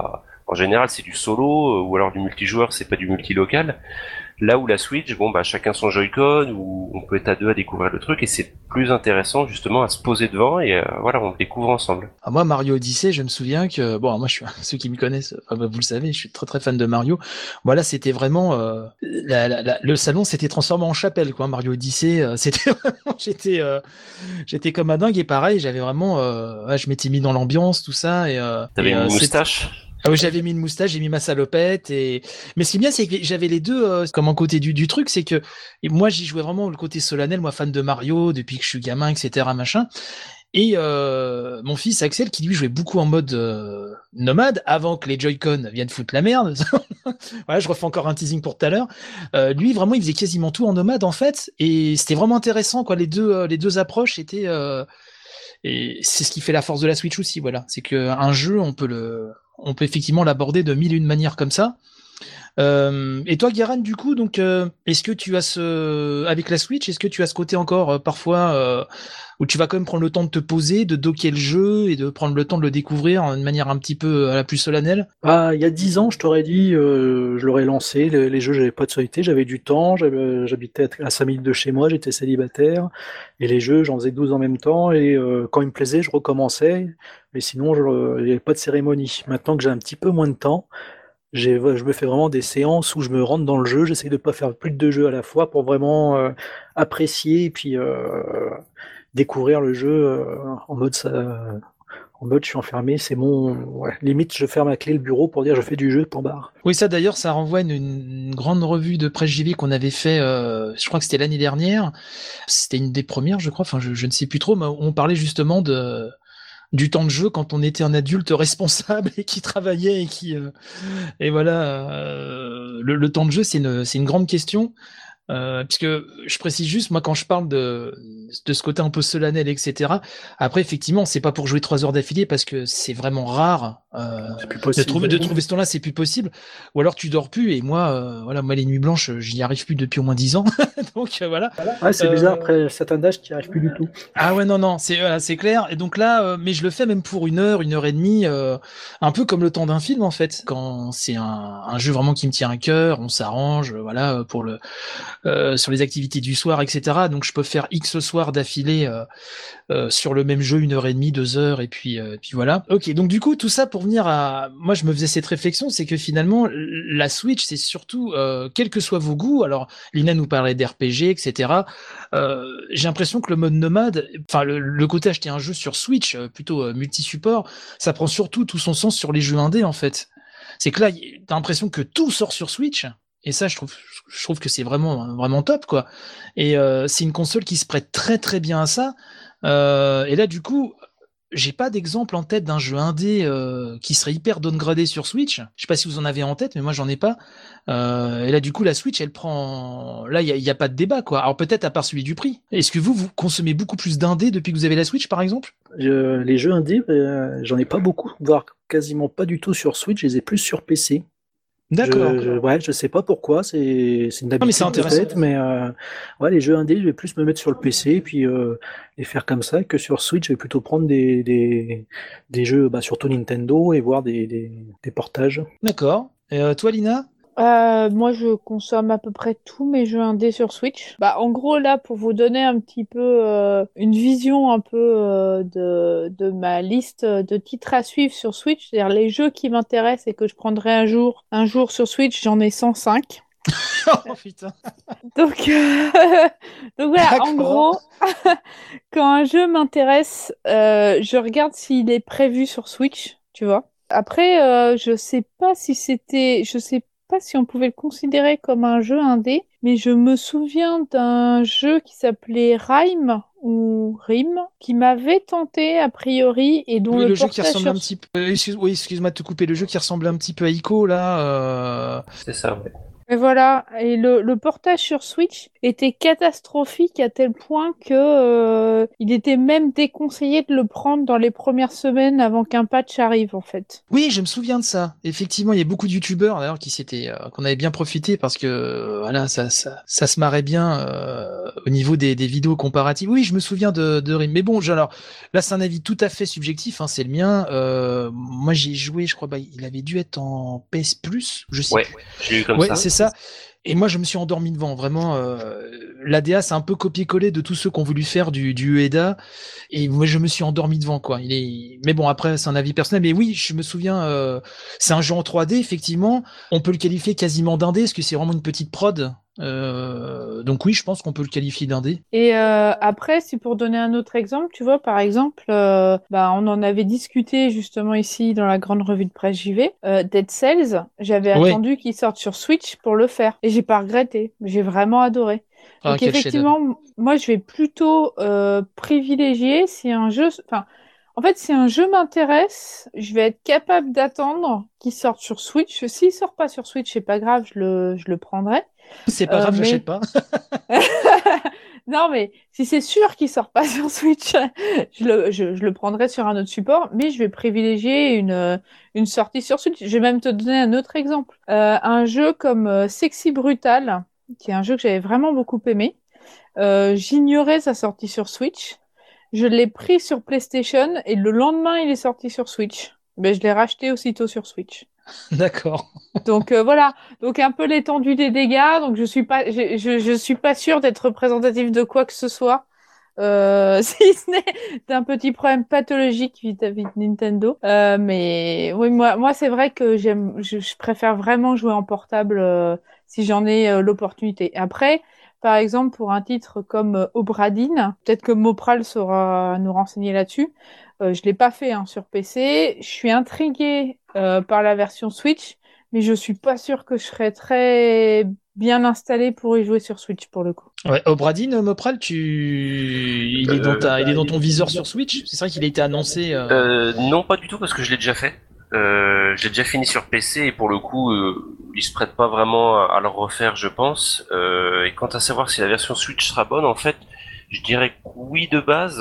En général, c'est du solo ou alors du multijoueur, c'est pas du multilocal. Là où la Switch, bon bah chacun son Joy-Con, ou on peut être à deux à découvrir le truc, et c'est plus intéressant justement à se poser devant et voilà, on le découvre ensemble. Ah, moi, Mario Odyssey, je me souviens que, bon, moi, je suis, ceux qui me connaissent, vous le savez, je suis très très fan de Mario. Voilà, c'était vraiment, le salon s'était transformé en chapelle, quoi. Mario Odyssey, c'était vraiment, j'étais comme un dingue, et pareil, j'avais vraiment, ouais, je m'étais mis dans l'ambiance, tout ça, T'avais une moustache? Ah oui, j'avais mis une moustache, j'ai mis ma salopette mais ce qui est bien, c'est que j'avais les deux comme un côté du truc, c'est que moi j'y jouais vraiment le côté solennel, moi fan de Mario depuis que je suis gamin, etc. machin. Et mon fils Axel, qui lui jouait beaucoup en mode nomade avant que les Joy-Con viennent foutre la merde. Voilà, je refais encore un teasing pour tout à l'heure. Lui, vraiment, il faisait quasiment tout en nomade en fait, et c'était vraiment intéressant quoi. Les deux approches étaient et c'est ce qui fait la force de la Switch aussi. Voilà, c'est que un jeu, on peut effectivement l'aborder de mille et une manières comme ça. Et toi, Guérin, du coup, donc, est-ce que tu as avec la Switch, est-ce que tu as ce côté encore parfois où tu vas quand même prendre le temps de te poser, de docker le jeu et de prendre le temps de le découvrir de manière un petit peu à la plus solennelle? Ah, il y a 10 ans, je t'aurais dit, je l'aurais lancé. Les jeux, j'avais pas de solitude, j'avais du temps, j'habitais à 5 minutes de chez moi, j'étais célibataire. Et les jeux, j'en faisais 12 en même temps. Et quand ils me plaisaient, je recommençais. Mais sinon, il n'y avait pas de cérémonie. Maintenant que j'ai un petit peu moins de temps, je me fais vraiment des séances où je me rentre dans le jeu. J'essaie de pas faire plus de deux jeux à la fois pour vraiment apprécier et puis découvrir le jeu en mode je suis enfermé. C'est ouais, limite je ferme à clé le bureau pour dire je fais du jeu, point barre. Oui, ça d'ailleurs, ça renvoie à une grande revue de presse JV qu'on avait fait, je crois que c'était l'année dernière. C'était une des premières, je crois, enfin je ne sais plus trop, mais on parlait justement du temps de jeu quand on était un adulte responsable et qui travaillait et voilà, le temps de jeu, c'est une grande question. Puisque je précise juste, moi, quand je parle de ce côté un peu solennel, etc. Après, effectivement, c'est pas pour jouer 3 heures d'affilée parce que c'est vraiment rare C'est plus de possible. trouver ce temps-là, c'est plus possible. Ou alors tu dors plus. Et moi, voilà, moi les nuits blanches, j'y arrive plus depuis au moins 10 ans. Donc voilà. Ouais, c'est bizarre, après un certain âge, tu n'y arrives plus du tout. Ah ouais, non, c'est clair. Et donc là, mais je le fais même pour 1 heure et demie, un peu comme le temps d'un film en fait. Quand c'est un jeu vraiment qui me tient à cœur, on s'arrange, voilà, pour sur les activités du soir, etc. Donc je peux faire X soirs d'affilée sur le même jeu 1 heure et demie, 2 heures, et puis voilà. Ok, donc du coup tout ça pour venir à, moi je me faisais cette réflexion, c'est que finalement la Switch c'est surtout quels que soient vos goûts. Alors Lina nous parlait d'RPG, etc. J'ai l'impression que le mode nomade, enfin le côté acheter un jeu sur Switch plutôt multi-support, ça prend surtout tout son sens sur les jeux indés en fait. C'est que là t'as l'impression que tout sort sur Switch. Et ça, je trouve que c'est vraiment, vraiment top, quoi. Et c'est une console qui se prête très, très bien à ça. Et là, du coup, j'ai pas d'exemple en tête d'un jeu indé qui serait hyper downgradé sur Switch. Je sais pas si vous en avez en tête, mais moi, j'en ai pas. Et là, du coup, la Switch, elle prend... Là, il y a pas de débat, quoi. Alors peut-être à part celui du prix. Est-ce que vous consommez beaucoup plus d'indés depuis que vous avez la Switch, par exemple? Les jeux indés, j'en ai pas beaucoup, voire quasiment pas du tout sur Switch, je les ai plus sur PC. D'accord. Ouais, je sais pas pourquoi, c'est une Non, mais c'est habitude intéressant. peut-être, mais ouais, les jeux indés, je vais plus me mettre sur le PC et puis les faire comme ça que sur Switch. Je vais plutôt prendre des jeux, bah, surtout Nintendo, et voir des portages. D'accord. Et toi, Lina? Moi, je consomme à peu près tous mes jeux indés sur Switch. Bah, en gros, là, pour vous donner un petit peu une vision un peu de ma liste de titres à suivre sur Switch, c'est-à-dire les jeux qui m'intéressent et que je prendrai un jour sur Switch, j'en ai 105. Oh putain. Donc, donc voilà, en gros, quand un jeu m'intéresse, je regarde s'il est prévu sur Switch, tu vois. Après, je sais pas si on pouvait le considérer comme un jeu indé, mais je me souviens d'un jeu qui s'appelait Rime ou Rime, qui m'avait tenté a priori et dont Oui, le le jeu qui portage ressemble un petit peu. Excuse-moi de te couper. Le jeu qui ressemble un petit peu à Ico là. C'est ça, ouais. Et voilà, et le portage sur Switch était catastrophique à tel point que il était même déconseillé de le prendre dans les premières semaines avant qu'un patch arrive en fait. Oui, je me souviens de ça. Effectivement, il y a beaucoup de youtubeurs d'ailleurs qu'on avait bien profité parce que voilà, ça se marrait bien au niveau des vidéos comparatives. Oui, je me souviens de Rim. Mais bon, alors là, c'est un avis tout à fait subjectif, hein, c'est le mien. Moi, j'ai joué, je crois, il avait dû être en PS Plus, je sais. Ouais, je l'ai eu comme Ouais, ça. c'est ça. Et moi, je me suis endormi devant. Vraiment, l'ADA, c'est un peu copié-collé de tous ceux qui ont voulu faire du Ueda. Et moi, je me suis endormi devant, quoi. Mais bon, après, c'est un avis personnel. Mais oui, je me souviens, c'est un jeu en 3D, effectivement. On peut le qualifier quasiment d'indé, parce que c'est vraiment une petite prod. Donc oui, je pense qu'on peut le qualifier d'indé. Et après, si pour donner un autre exemple, tu vois, par exemple, on en avait discuté justement ici dans la grande revue de presse JV, Dead Cells, j'avais attendu qu'il sorte sur Switch pour le faire. Et j'ai pas regretté, j'ai vraiment adoré. Ah, Donc effectivement, moi je vais plutôt privilégier si un jeu... En fait, si un jeu m'intéresse, je vais être capable d'attendre qu'il sorte sur Switch. S'il sort pas sur Switch, c'est pas grave, je le prendrai. C'est pas grave, j'achète pas. Non, mais si c'est sûr qu'il sort pas sur Switch, je le prendrai sur un autre support, mais je vais privilégier une sortie sur Switch. Je vais même te donner un autre exemple. Un jeu comme Sexy Brutal, qui est un jeu que j'avais vraiment beaucoup aimé. J'ignorais sa sortie sur Switch. Je l'ai pris sur PlayStation et le lendemain, il est sorti sur Switch. Ben, je l'ai racheté aussitôt sur Switch. D'accord. Donc voilà, donc un peu l'étendue des dégâts. Donc je suis pas sûre d'être représentative de quoi que ce soit, si ce n'est d'un petit problème pathologique vis-à-vis de Nintendo. Mais oui, moi c'est vrai que je préfère vraiment jouer en portable si j'en ai l'opportunité. Après, par exemple, pour un titre comme Obra Dinn, peut-être que Mopral saura nous renseigner là-dessus. Je l'ai pas fait sur PC. Je suis intriguée par la version Switch, mais je suis pas sûre que je serais très bien installée pour y jouer sur Switch pour le coup. Ouais, Obra Dinn, Mopral, il est dans ton viseur sur Switch. C'est vrai qu'il a été annoncé. Non, pas du tout parce que je l'ai déjà fait. J'ai déjà fini sur PC et pour le coup, il se prête pas vraiment à le refaire, je pense. Et quant à savoir si la version Switch sera bonne, en fait, je dirais que oui de base.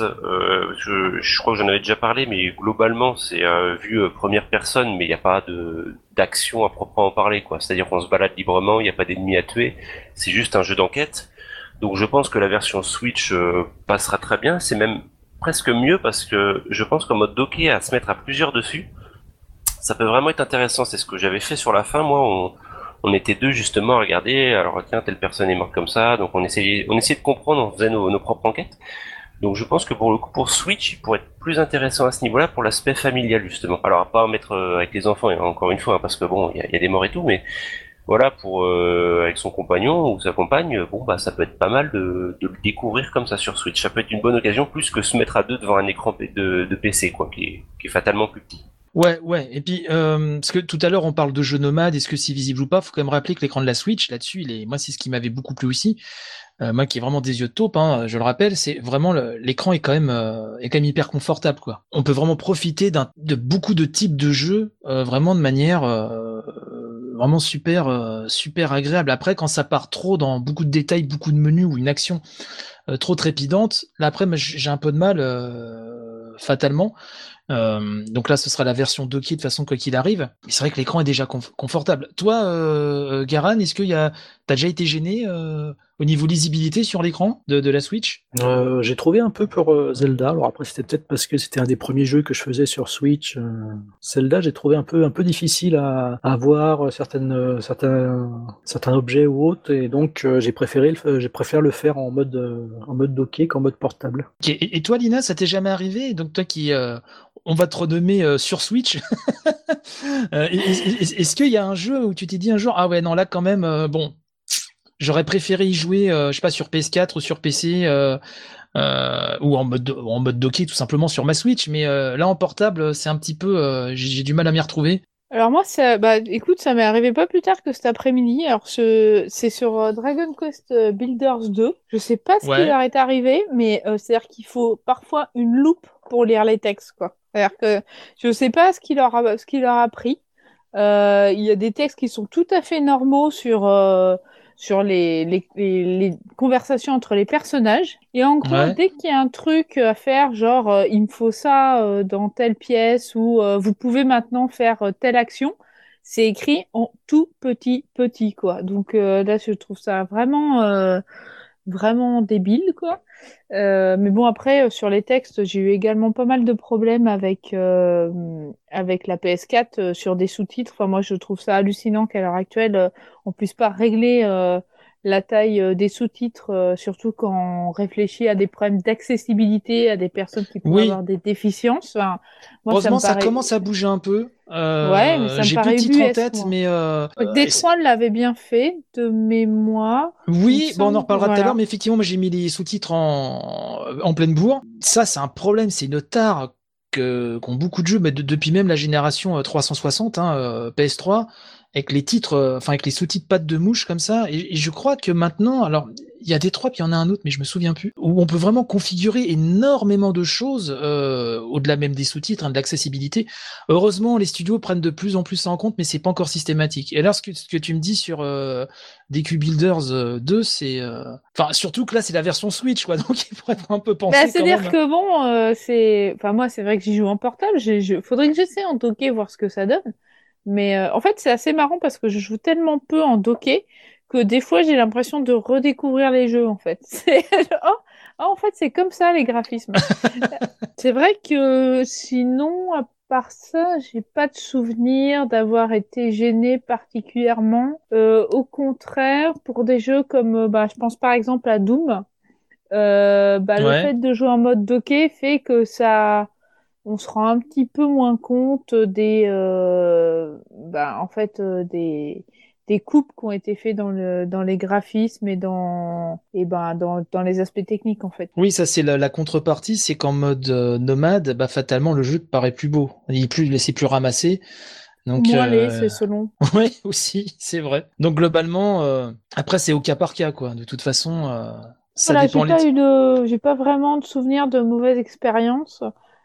Je crois que j'en avais déjà parlé, mais globalement, c'est vu première personne, mais il n'y a pas d'action à proprement parler, quoi. C'est-à-dire qu'on se balade librement, il n'y a pas d'ennemis à tuer. C'est juste un jeu d'enquête. Donc je pense que la version Switch passera très bien. C'est même presque mieux parce que je pense qu'en mode docké à se mettre à plusieurs dessus, ça peut vraiment être intéressant. C'est ce que j'avais fait sur la fin. Moi, on était deux justement à regarder. Alors tiens, telle personne est morte comme ça. Donc on essayait de comprendre. On faisait nos propres enquêtes. Donc je pense que pour le coup, pour Switch, il pourrait être plus intéressant à ce niveau-là pour l'aspect familial justement. Alors à pas en mettre avec les enfants, encore une fois, parce que bon, il y a des morts et tout, mais voilà, pour avec son compagnon ou sa compagne, bon bah ça peut être pas mal de le découvrir comme ça sur Switch. Ça peut être une bonne occasion plus que se mettre à deux devant un écran de PC, quoi, qui est fatalement plus petit. Ouais. Et puis, parce que tout à l'heure, on parle de jeu nomade, est-ce que c'est visible ou pas? Faut quand même rappeler que l'écran de la Switch, là-dessus, moi, c'est ce qui m'avait beaucoup plu aussi. Moi, qui est vraiment des yeux de taupe, hein, je le rappelle, c'est vraiment l'écran est quand même hyper confortable, quoi. On peut vraiment profiter de beaucoup de types de jeux, vraiment de manière vraiment super agréable. Après, quand ça part trop dans beaucoup de détails, beaucoup de menus ou une action trop trépidante, là après, moi, j'ai un peu de mal fatalement. Donc là, ce sera la version dockée de toute façon quoi qu'il arrive. Mais c'est vrai que l'écran est déjà confortable. Toi, Garan, est-ce que t'as déjà été gêné au niveau lisibilité sur l'écran de la Switch? J'ai trouvé un peu pour Zelda. Alors après, c'était peut-être parce que c'était un des premiers jeux que je faisais sur Switch. Zelda, j'ai trouvé un peu difficile à voir certains objets ou autres, et donc j'ai préféré le faire en mode docké qu'en mode portable. Et toi, Lina, ça t'est jamais arrivé? Donc toi qui on va te renommer sur Switch. Est-ce qu'il y a un jeu où tu t'es dit un jour, ah ouais, non, là quand même, bon, j'aurais préféré y jouer, je sais pas, sur PS4 ou sur PC, ou en mode docké tout simplement sur ma Switch, mais là en portable, c'est un petit peu, j'ai du mal à m'y retrouver. Alors moi, écoute, ça m'est arrivé pas plus tard que cet après-midi. Alors c'est sur Dragon Quest Builders 2. Je sais pas ce qui leur est arrivé, mais c'est-à-dire qu'il faut parfois une loupe pour lire les textes, quoi. C'est-à-dire que je sais pas ce qui leur a pris. Il y a des textes qui sont tout à fait normaux sur les conversations entre les personnages. Et en gros, Ouais. dès qu'il y a un truc à faire, genre il me faut ça dans telle pièce ou vous pouvez maintenant faire telle action, c'est écrit en tout petit quoi. Donc là, je trouve ça vraiment débile quoi. Mais bon après sur les textes, j'ai eu également pas mal de problèmes avec la PS4 sur des sous-titres. Enfin moi je trouve ça hallucinant qu'à l'heure actuelle on puisse pas régler la taille des sous-titres, surtout quand on réfléchit à des problèmes d'accessibilité à des personnes qui pourraient Oui. avoir des déficiences. Enfin, moi ça me Heureusement, ça paraît commence à bouger un peu. ouais, mais ça me J'ai plus de paraît titres en ubuesque tête, moi. mais Détroit l'avait bien fait de mémoire. Il me oui, bon, on en semble, reparlera tout à l'heure, voilà. mais effectivement, moi j'ai mis les sous-titres en pleine bourre. Ça, c'est un problème, c'est une tare qu'ont beaucoup de jeux, mais depuis même la génération 360, hein, PS3, avec les titres, enfin avec les sous-titres pattes de mouche comme ça. Et je crois que maintenant, alors il y a Détroit, puis il y en a un autre, mais je me souviens plus, où on peut vraiment configurer énormément de choses, au-delà même des sous-titres, hein, de l'accessibilité. Heureusement, les studios prennent de plus en plus ça en compte, mais c'est pas encore systématique. Et alors, ce que tu me dis sur DQ Builders 2, c'est... Enfin, surtout que là, c'est la version Switch, quoi, donc il faudrait un peu Bah, penser quand c'est-à-dire même. que bon, enfin moi c'est vrai que j'y joue en portable, faudrait que j'essaie en docké voir ce que ça donne. Mais en fait c'est assez marrant parce que je joue tellement peu en docké que des fois j'ai l'impression de redécouvrir les jeux en fait. En fait c'est comme ça les graphismes. C'est vrai que sinon à part ça j'ai pas de souvenir d'avoir été gênée particulièrement. Au contraire pour des jeux comme bah je pense par exemple à Doom. Bah, le Ouais. fait de jouer en mode docké fait que on se rend un petit peu moins compte en fait, des coupes qui ont été faites dans les graphismes dans les aspects techniques, en fait. Oui, ça c'est la contrepartie, c'est qu'en mode nomade, bah fatalement le jeu te paraît plus beau, il est plus, c'est plus ramassé, donc Moins laid, c'est selon. ouais aussi, c'est vrai. Donc globalement, après c'est au cas par cas quoi. De toute façon, ça Voilà, dépend j'ai pas vraiment de souvenir de mauvaises expériences.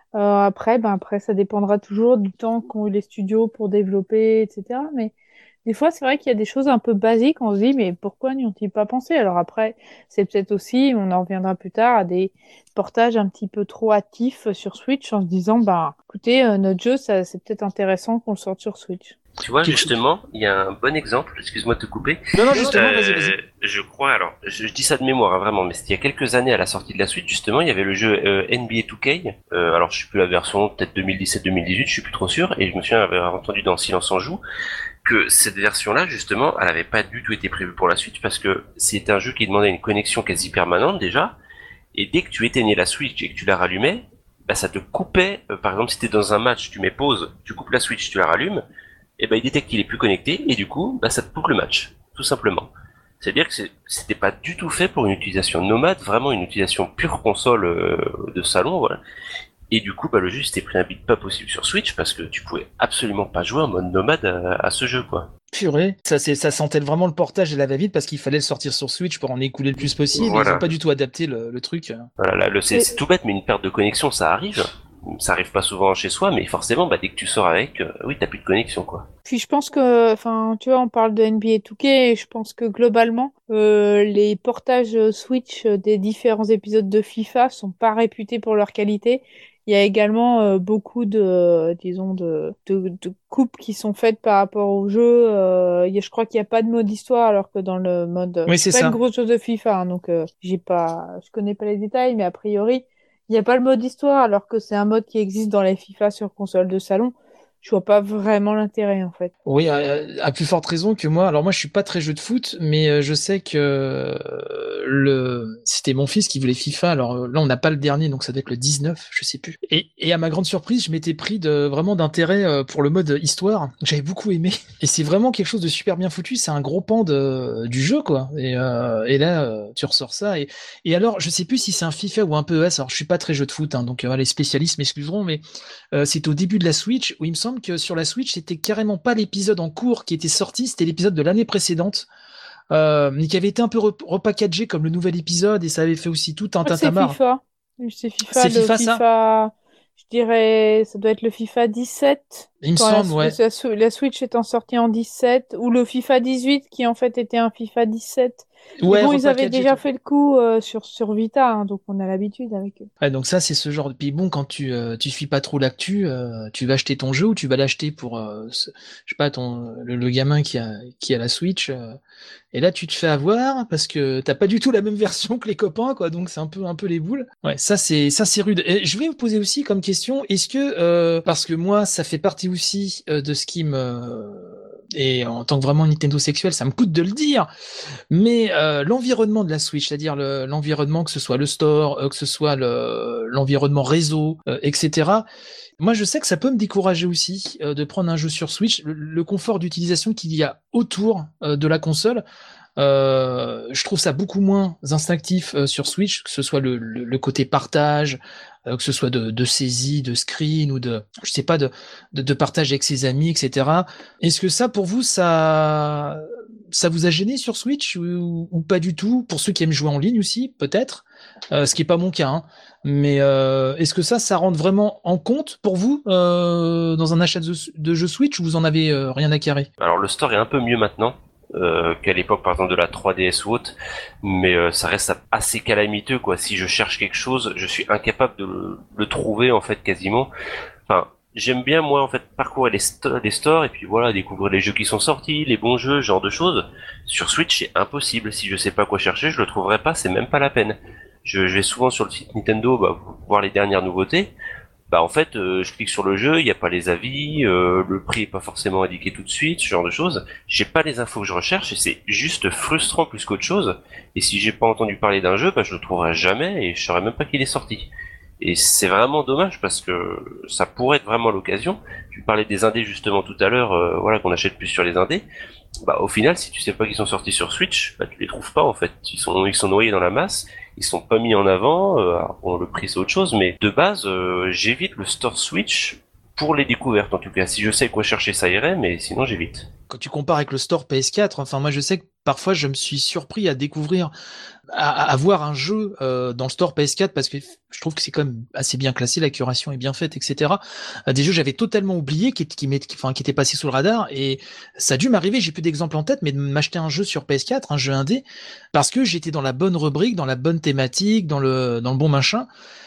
Après, ça dépendra toujours du temps qu'ont eu les studios pour développer, etc. Mais des fois, c'est vrai qu'il y a des choses un peu basiques, on se dit, mais pourquoi n'y ont-ils pas pensé? Alors après, c'est peut-être aussi, on en reviendra plus tard, à des portages un petit peu trop hâtifs sur Switch en se disant, bah, écoutez, notre jeu, ça, c'est peut-être intéressant qu'on le sorte sur Switch. Tu vois, que- justement, il y a un bon exemple, excuse-moi de te couper. Non non justement, vas-y. Je crois, alors, je dis ça de mémoire, hein, vraiment, mais c'était il y a quelques années à la sortie de la suite, justement, il y avait le jeu NBA 2K, alors je sais plus la version, peut-être 2017-2018, je suis plus trop sûr, et je me souviens avoir entendu dans Silence en Joue, que cette version-là, justement, elle avait pas du tout été prévue pour la Switch, parce que c'était un jeu qui demandait une connexion quasi permanente, déjà, et dès que tu éteignais la Switch et que tu la rallumais, bah ça te coupait, par exemple, si t'es dans un match, tu mets pause, tu coupes la Switch, tu la rallumes, et ben il détecte qu'il est plus connecté et du coup bah ça te coupe le match, tout simplement. C'est-à-dire que c'était pas du tout fait pour une utilisation nomade, vraiment une utilisation pure console de salon, voilà. Et du coup bah le jeu s'était pris un beat pas possible sur Switch parce que tu pouvais absolument pas jouer en mode nomade à ce jeu quoi. Purée, ça sentait vraiment le portage et la va-vite parce qu'il fallait le sortir sur Switch pour en écouler le plus possible. Et ils ont Voilà. pas du tout adapté le truc. Voilà, là, Et c'est tout bête mais une perte de connexion ça arrive. Ça arrive pas souvent chez soi mais forcément bah dès que tu sors avec, oui t'as plus de connexion quoi. puis je pense que, enfin, tu vois, on parle de NBA 2K et je pense que globalement, les portages Switch des différents épisodes de FIFA sont pas réputés pour leur qualité. Il y a également beaucoup disons, de coupes qui sont faites par rapport au jeu. Je crois qu'il n'y a pas de mode histoire, alors que dans le mode, Oui, je suis c'est pas une ça. grosse chose de FIFA, hein, donc je connais pas les détails, mais a priori, il n'y a pas le mode histoire, alors que c'est un mode qui existe dans les FIFA sur console de salon. Je vois pas vraiment l'intérêt, en fait. Oui, à plus forte raison que moi. Alors moi, je suis pas très jeu de foot, mais je sais que c'était mon fils qui voulait FIFA. Alors là, on n'a pas le dernier, donc ça doit être le 19, je sais plus. Et à ma grande surprise, je m'étais pris vraiment d'intérêt pour le mode histoire. J'avais beaucoup aimé. Et c'est vraiment quelque chose de super bien foutu. C'est un gros pan du jeu, quoi. Et là, tu ressors ça. Et alors, je sais plus si c'est un FIFA ou un PES. Alors, je suis pas très jeu de foot, hein, donc les spécialistes m'excuseront, mais c'est au début de la Switch où il me semble que sur la Switch, c'était carrément pas l'épisode en cours qui était sorti, c'était l'épisode de l'année précédente, mais qui avait été un peu repackagé comme le nouvel épisode et ça avait fait aussi tout un Je crois que c'est tintamarre. FIFA. C'est FIFA, C'est FIFA ça? je dirais, ça doit être le FIFA 17. Il me Quand semble, ouais. la Switch étant sortie en 17, ou le FIFA 18 qui en fait était un FIFA 17. Mais Ouais, bon, ils avaient repackagé, déjà toi. fait le coup sur Vita, hein, donc on a l'habitude avec eux. Ouais, donc ça, c'est ce genre de... Puis bon, quand tu suis pas trop l'actu, tu vas acheter ton jeu ou tu vas l'acheter pour, je sais pas, le gamin qui a la Switch. Et là, tu te fais avoir parce que t'as pas du tout la même version que les copains, quoi. Donc c'est un peu les boules. Ouais, ça c'est rude. Et je vais vous poser aussi comme question, est-ce que parce que moi, ça fait partie aussi de ce qui me et en tant que vraiment Nintendo sexuel, ça me coûte de le dire. Mais l'environnement de la Switch, c'est-à-dire l'environnement, que ce soit le store, que ce soit l'environnement réseau, etc. Moi, je sais que ça peut me décourager aussi de prendre un jeu sur Switch. Le confort d'utilisation qu'il y a autour de la console, je trouve ça beaucoup moins instinctif sur Switch, que ce soit le côté partage, que ce soit de saisie, de screen ou je sais pas, de partage avec ses amis, etc. Est-ce que ça, pour vous, ça vous a gêné sur Switch ou pas du tout? Pour ceux qui aiment jouer en ligne aussi, peut-être, ce qui est pas mon cas, hein. Mais est-ce que ça rentre vraiment en compte pour vous dans un achat de jeu Switch ou vous en avez rien à carrer? Alors le store est un peu mieux maintenant qu'à l'époque par exemple de la 3DS ou autre, mais ça reste assez calamiteux quoi. Si je cherche quelque chose, je suis incapable de le trouver en fait quasiment. Enfin, j'aime bien moi en fait parcourir les stores et puis voilà, découvrir les jeux qui sont sortis, les bons jeux, ce genre de choses. Sur Switch, c'est impossible. Si je sais pas quoi chercher, je le trouverai pas, c'est même pas la peine. Je vais souvent sur le site Nintendo pour voir les dernières nouveautés. Bah en fait, je clique sur le jeu, il n'y a pas les avis, le prix est pas forcément indiqué tout de suite, ce genre de choses. J'ai pas les infos que je recherche et c'est juste frustrant plus qu'autre chose. Et si j'ai pas entendu parler d'un jeu, bah je le trouverai jamais et je saurais même pas qu'il est sorti. Et c'est vraiment dommage parce que ça pourrait être vraiment l'occasion. Tu parlais des indés justement tout à l'heure, voilà qu'on achète plus sur les indés. Bah au final, si tu sais pas qu'ils sont sortis sur Switch, bah tu les trouves pas en fait. Ils sont noyés dans la masse. Ils sont pas mis en avant. Alors, bon, le prix c'est autre chose, mais de base, j'évite le store Switch pour les découvertes en tout cas. Si je sais quoi chercher, ça irait, mais sinon j'évite. Quand tu compares avec le store PS4, enfin moi je sais que parfois je me suis surpris à découvrir, à voir un jeu dans le store PS4 parce que je trouve que c'est quand même assez bien classé, la curation est bien faite, etc. Des jeux que j'avais totalement oubliés, qui étaient passés sous le radar et ça a dû m'arriver, j'ai plus d'exemples en tête, mais de m'acheter un jeu sur PS4, un jeu indé, parce que j'étais dans la bonne rubrique, dans la bonne thématique, dans le bon machin.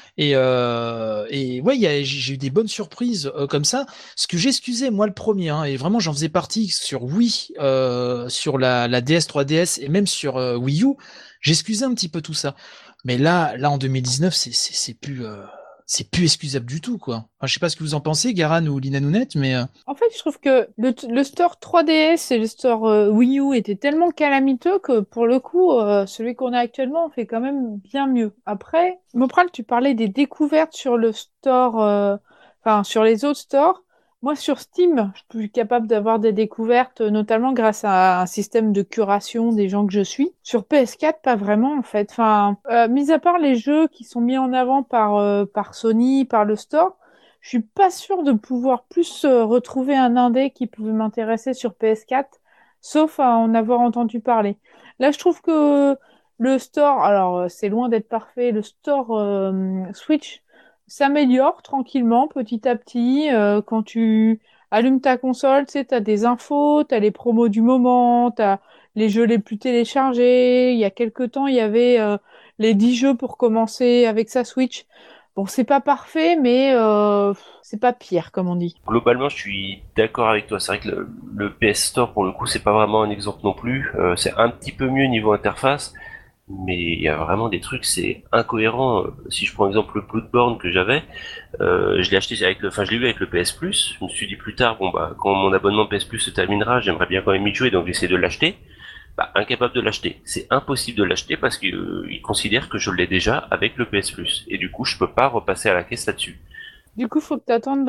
Et ouais, j'ai eu des bonnes surprises comme ça. Ce que j'excusais moi le premier, hein, et vraiment j'en faisais partie sur Wii, sur la DS, 3DS et même sur Wii U, j'excusais un petit peu tout ça. Mais là en 2019, c'est plus excusable du tout, quoi. Enfin, je sais pas ce que vous en pensez, Garan ou Lina Nounette, mais En fait, je trouve que le store 3DS et le store Wii U étaient tellement calamiteux que pour le coup, celui qu'on a actuellement fait quand même bien mieux. Après, Mopral, tu parlais des découvertes sur le store, enfin sur les autres stores. Moi, sur Steam, je suis capable d'avoir des découvertes, notamment grâce à un système de curation des gens que je suis. Sur PS4, pas vraiment en fait. Enfin, mis à part les jeux qui sont mis en avant par Sony, par le store. Je suis pas sûre de pouvoir plus retrouver un indé qui pouvait m'intéresser sur PS4, sauf à en avoir entendu parler. Là, je trouve que le store, alors c'est loin d'être parfait, le store Switch s'améliore tranquillement, petit à petit. Quand tu allumes ta console, tu sais, t'as des infos, t'as les promos du moment, t'as les jeux les plus téléchargés. Il y a quelques temps, il y avait les 10 jeux pour commencer avec sa Switch. Bon, c'est pas parfait, mais c'est pas pire, comme on dit. Globalement, je suis d'accord avec toi. C'est vrai que le PS Store, pour le coup, c'est pas vraiment un exemple non plus. C'est un petit peu mieux niveau interface, mais il y a vraiment des trucs, c'est incohérent. Si je prends exemple le Bloodborne que j'avais, je l'ai acheté enfin, je l'ai eu avec le PS Plus. Je me suis dit plus tard, bon bah, quand mon abonnement PS Plus se terminera, j'aimerais bien quand même y jouer, donc j'essaie de l'acheter. Bah, incapable de l'acheter. C'est impossible de l'acheter parce qu'ils considèrent que je l'ai déjà avec le PS Plus. Et du coup, je peux pas repasser à la caisse là-dessus. Du coup, faut que t'attendes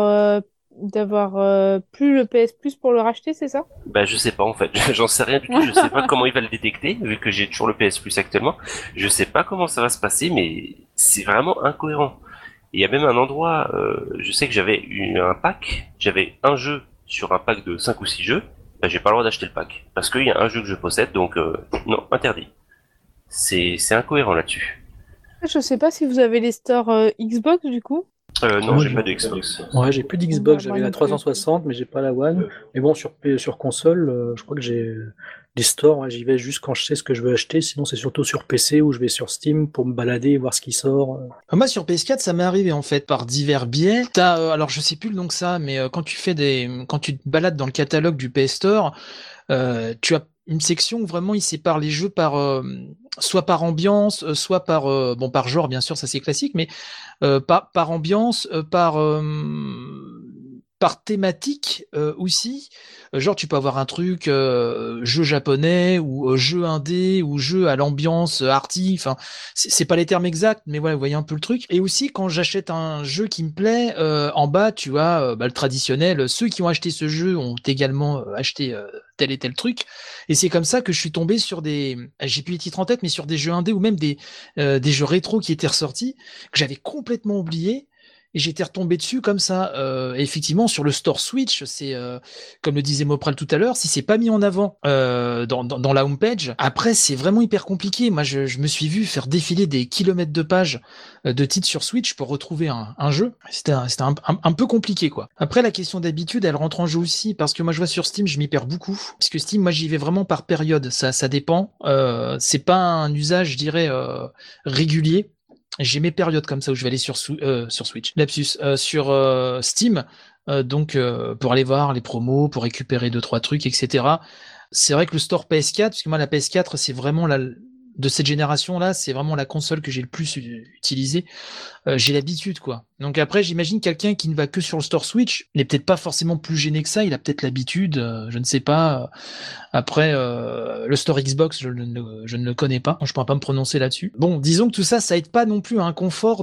d'avoir plus le PS Plus pour le racheter, c'est ça? Bah je sais pas en fait, j'en sais rien du tout, je sais pas comment il va le détecter, vu que j'ai toujours le PS Plus actuellement. Je sais pas comment ça va se passer, mais c'est vraiment incohérent. Et il y a même un endroit, je sais que j'avais eu un pack, j'avais un jeu sur un pack de 5 ou 6 jeux, bah j'ai pas le droit d'acheter le pack. Parce qu'il y a un jeu que je possède, donc non, interdit. C'est incohérent là-dessus. Je sais pas si vous avez les stores Xbox, du coup. Non, Moi, j'ai pas de Xbox. Ouais, j'ai plus d'Xbox, Moi j'avais la non plus. 360, mais j'ai pas la One. Mais bon, sur console, je crois que j'ai des stores, ouais, j'y vais juste quand je sais ce que je veux acheter. Sinon, c'est surtout sur PC ou je vais sur Steam pour me balader et voir ce qui sort. Moi, sur PS4, ça m'est arrivé en fait par divers biais. Alors je sais plus le nom que ça, mais quand quand tu te balades dans le catalogue du PS Store, tu as une section où vraiment il sépare les jeux par soit par ambiance, soit par bon par genre bien sûr, ça c'est classique, mais par ambiance, par thématique aussi. Genre tu peux avoir un truc jeu japonais ou jeu indé ou jeu à l'ambiance arty. Enfin, c'est pas les termes exacts, mais voilà, vous voyez un peu le truc. Et aussi quand j'achète un jeu qui me plaît, en bas tu as le traditionnel. Ceux qui ont acheté ce jeu ont également acheté tel et tel truc. Et c'est comme ça que je suis tombé sur j'ai plus les titres en tête, mais sur des jeux indés ou même des jeux rétro qui étaient ressortis que j'avais complètement oublié. Et j'étais retombé dessus comme ça. Effectivement, sur le store Switch, c'est comme le disait Mopral tout à l'heure, si c'est pas mis en avant dans la homepage, après c'est vraiment hyper compliqué. Moi, je me suis vu faire défiler des kilomètres de pages de titres sur Switch pour retrouver un jeu. C'était un peu compliqué, quoi. Après, la question d'habitude, elle rentre en jeu aussi parce que moi, je vois sur Steam, je m'y perds beaucoup. Parce que Steam, moi, j'y vais vraiment par période. Ça dépend. C'est pas un usage, je dirais, régulier. J'ai mes périodes comme ça où je vais aller sur Switch, lapsus, sur Steam, donc pour aller voir les promos, pour récupérer 2-3 trucs, etc. C'est vrai que le store PS4, parce que moi la PS4 c'est vraiment de cette génération là, c'est vraiment la console que j'ai le plus utilisée. J'ai l'habitude quoi. Donc après j'imagine quelqu'un qui ne va que sur le store Switch n'est peut-être pas forcément plus gêné que ça, il a peut-être l'habitude, je ne sais pas. Après, le store Xbox, je ne le connais pas. Je pourrais pas me prononcer là-dessus. Bon, disons que tout ça, ça aide pas non plus à un confort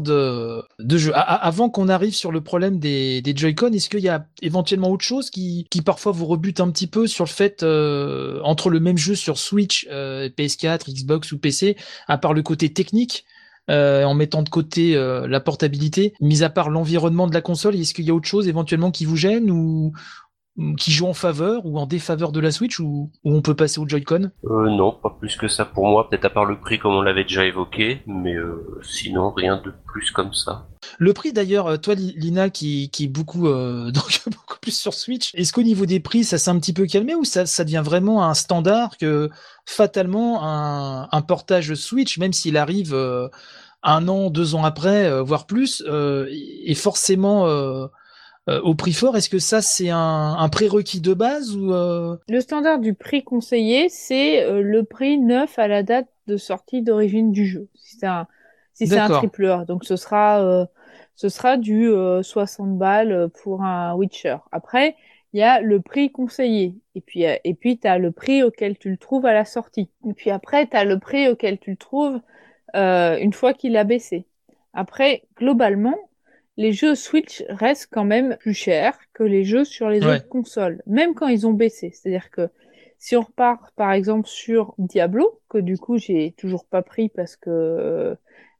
de jeu. Avant qu'on arrive sur le problème des Joy-Con, est-ce qu'il y a éventuellement autre chose qui parfois vous rebute un petit peu sur le fait, entre le même jeu sur Switch, PS4, Xbox ou PC, à part le côté technique, en mettant de côté la portabilité, mis à part l'environnement de la console, est-ce qu'il y a autre chose éventuellement qui vous gêne ou qui joue en faveur ou en défaveur de la Switch ou on peut passer au Joy-Con? Non, pas plus que ça pour moi, peut-être à part le prix comme on l'avait déjà évoqué, mais sinon rien de plus comme ça. Le prix d'ailleurs, toi Lina qui est beaucoup donc beaucoup plus sur Switch, est-ce qu'au niveau des prix ça s'est un petit peu calmé ou ça devient vraiment un standard que fatalement un portage Switch, même s'il arrive 1 an, 2 ans après, voire plus, est forcément au prix fort? Est-ce que ça c'est un prérequis de base ou Le standard du prix conseillé, c'est le prix neuf à la date de sortie d'origine du jeu. Si c'est un D'accord. triple A, donc ce sera du 60 balles pour un Witcher. Après, il y a le prix conseillé. Et puis t'as le prix auquel tu le trouves à la sortie. Et puis après, t'as le prix auquel tu le trouves une fois qu'il a baissé. Après, globalement, les jeux Switch restent quand même plus chers que les jeux sur les Ouais. autres consoles, même quand ils ont baissé. C'est-à-dire que si on repart par exemple sur Diablo, que du coup j'ai toujours pas pris parce que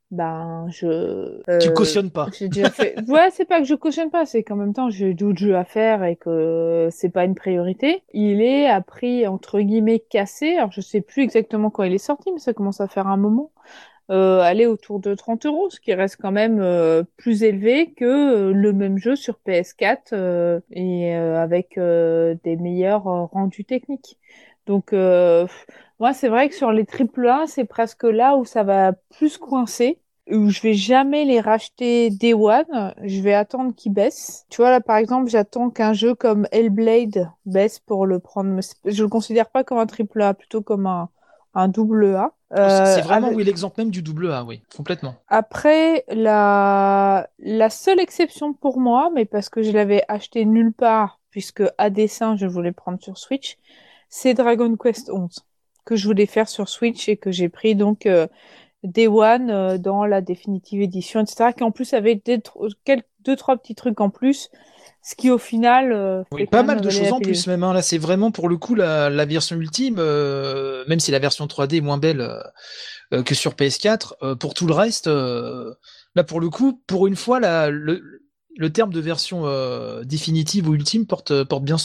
Tu cautionnes pas. j'ai déjà fait. Ouais, c'est pas que je cautionne pas, c'est qu'en même temps j'ai d'autres jeux à faire et que c'est pas une priorité. Il est à prix entre guillemets cassé. Alors je sais plus exactement quand il est sorti, mais ça commence à faire un moment. Aller autour de 30 euros, ce qui reste quand même plus élevé que le même jeu sur PS4 et avec des meilleurs rendus techniques. Donc moi c'est vrai que sur les triple A, c'est presque là où ça va plus coincer, où je vais jamais les racheter Day One, je vais attendre qu'ils baissent. Tu vois là par exemple, j'attends qu'un jeu comme Hellblade baisse pour le prendre. Mais je le considère pas comme un triple A, plutôt comme un double A. C'est vraiment Avec... oui l'exemple même du double A, oui, complètement. Après, la seule exception pour moi, mais parce que je l'avais acheté nulle part, puisque à dessein je voulais prendre sur Switch, c'est Dragon Quest 11, que je voulais faire sur Switch et que j'ai pris donc Day One dans la Definitive Edition, etc., qui en plus avait deux, trois petits trucs en plus, ce qui au final Oui, fait pas quand mal même de valer choses la en pilule. plus même, hein. Là, c'est vraiment pour le coup la version ultime, même si la version 3D est moins belle que sur PS4. Pour tout le reste, là pour le coup, pour une fois, le terme de version définitive ou ultime porte bien son nom.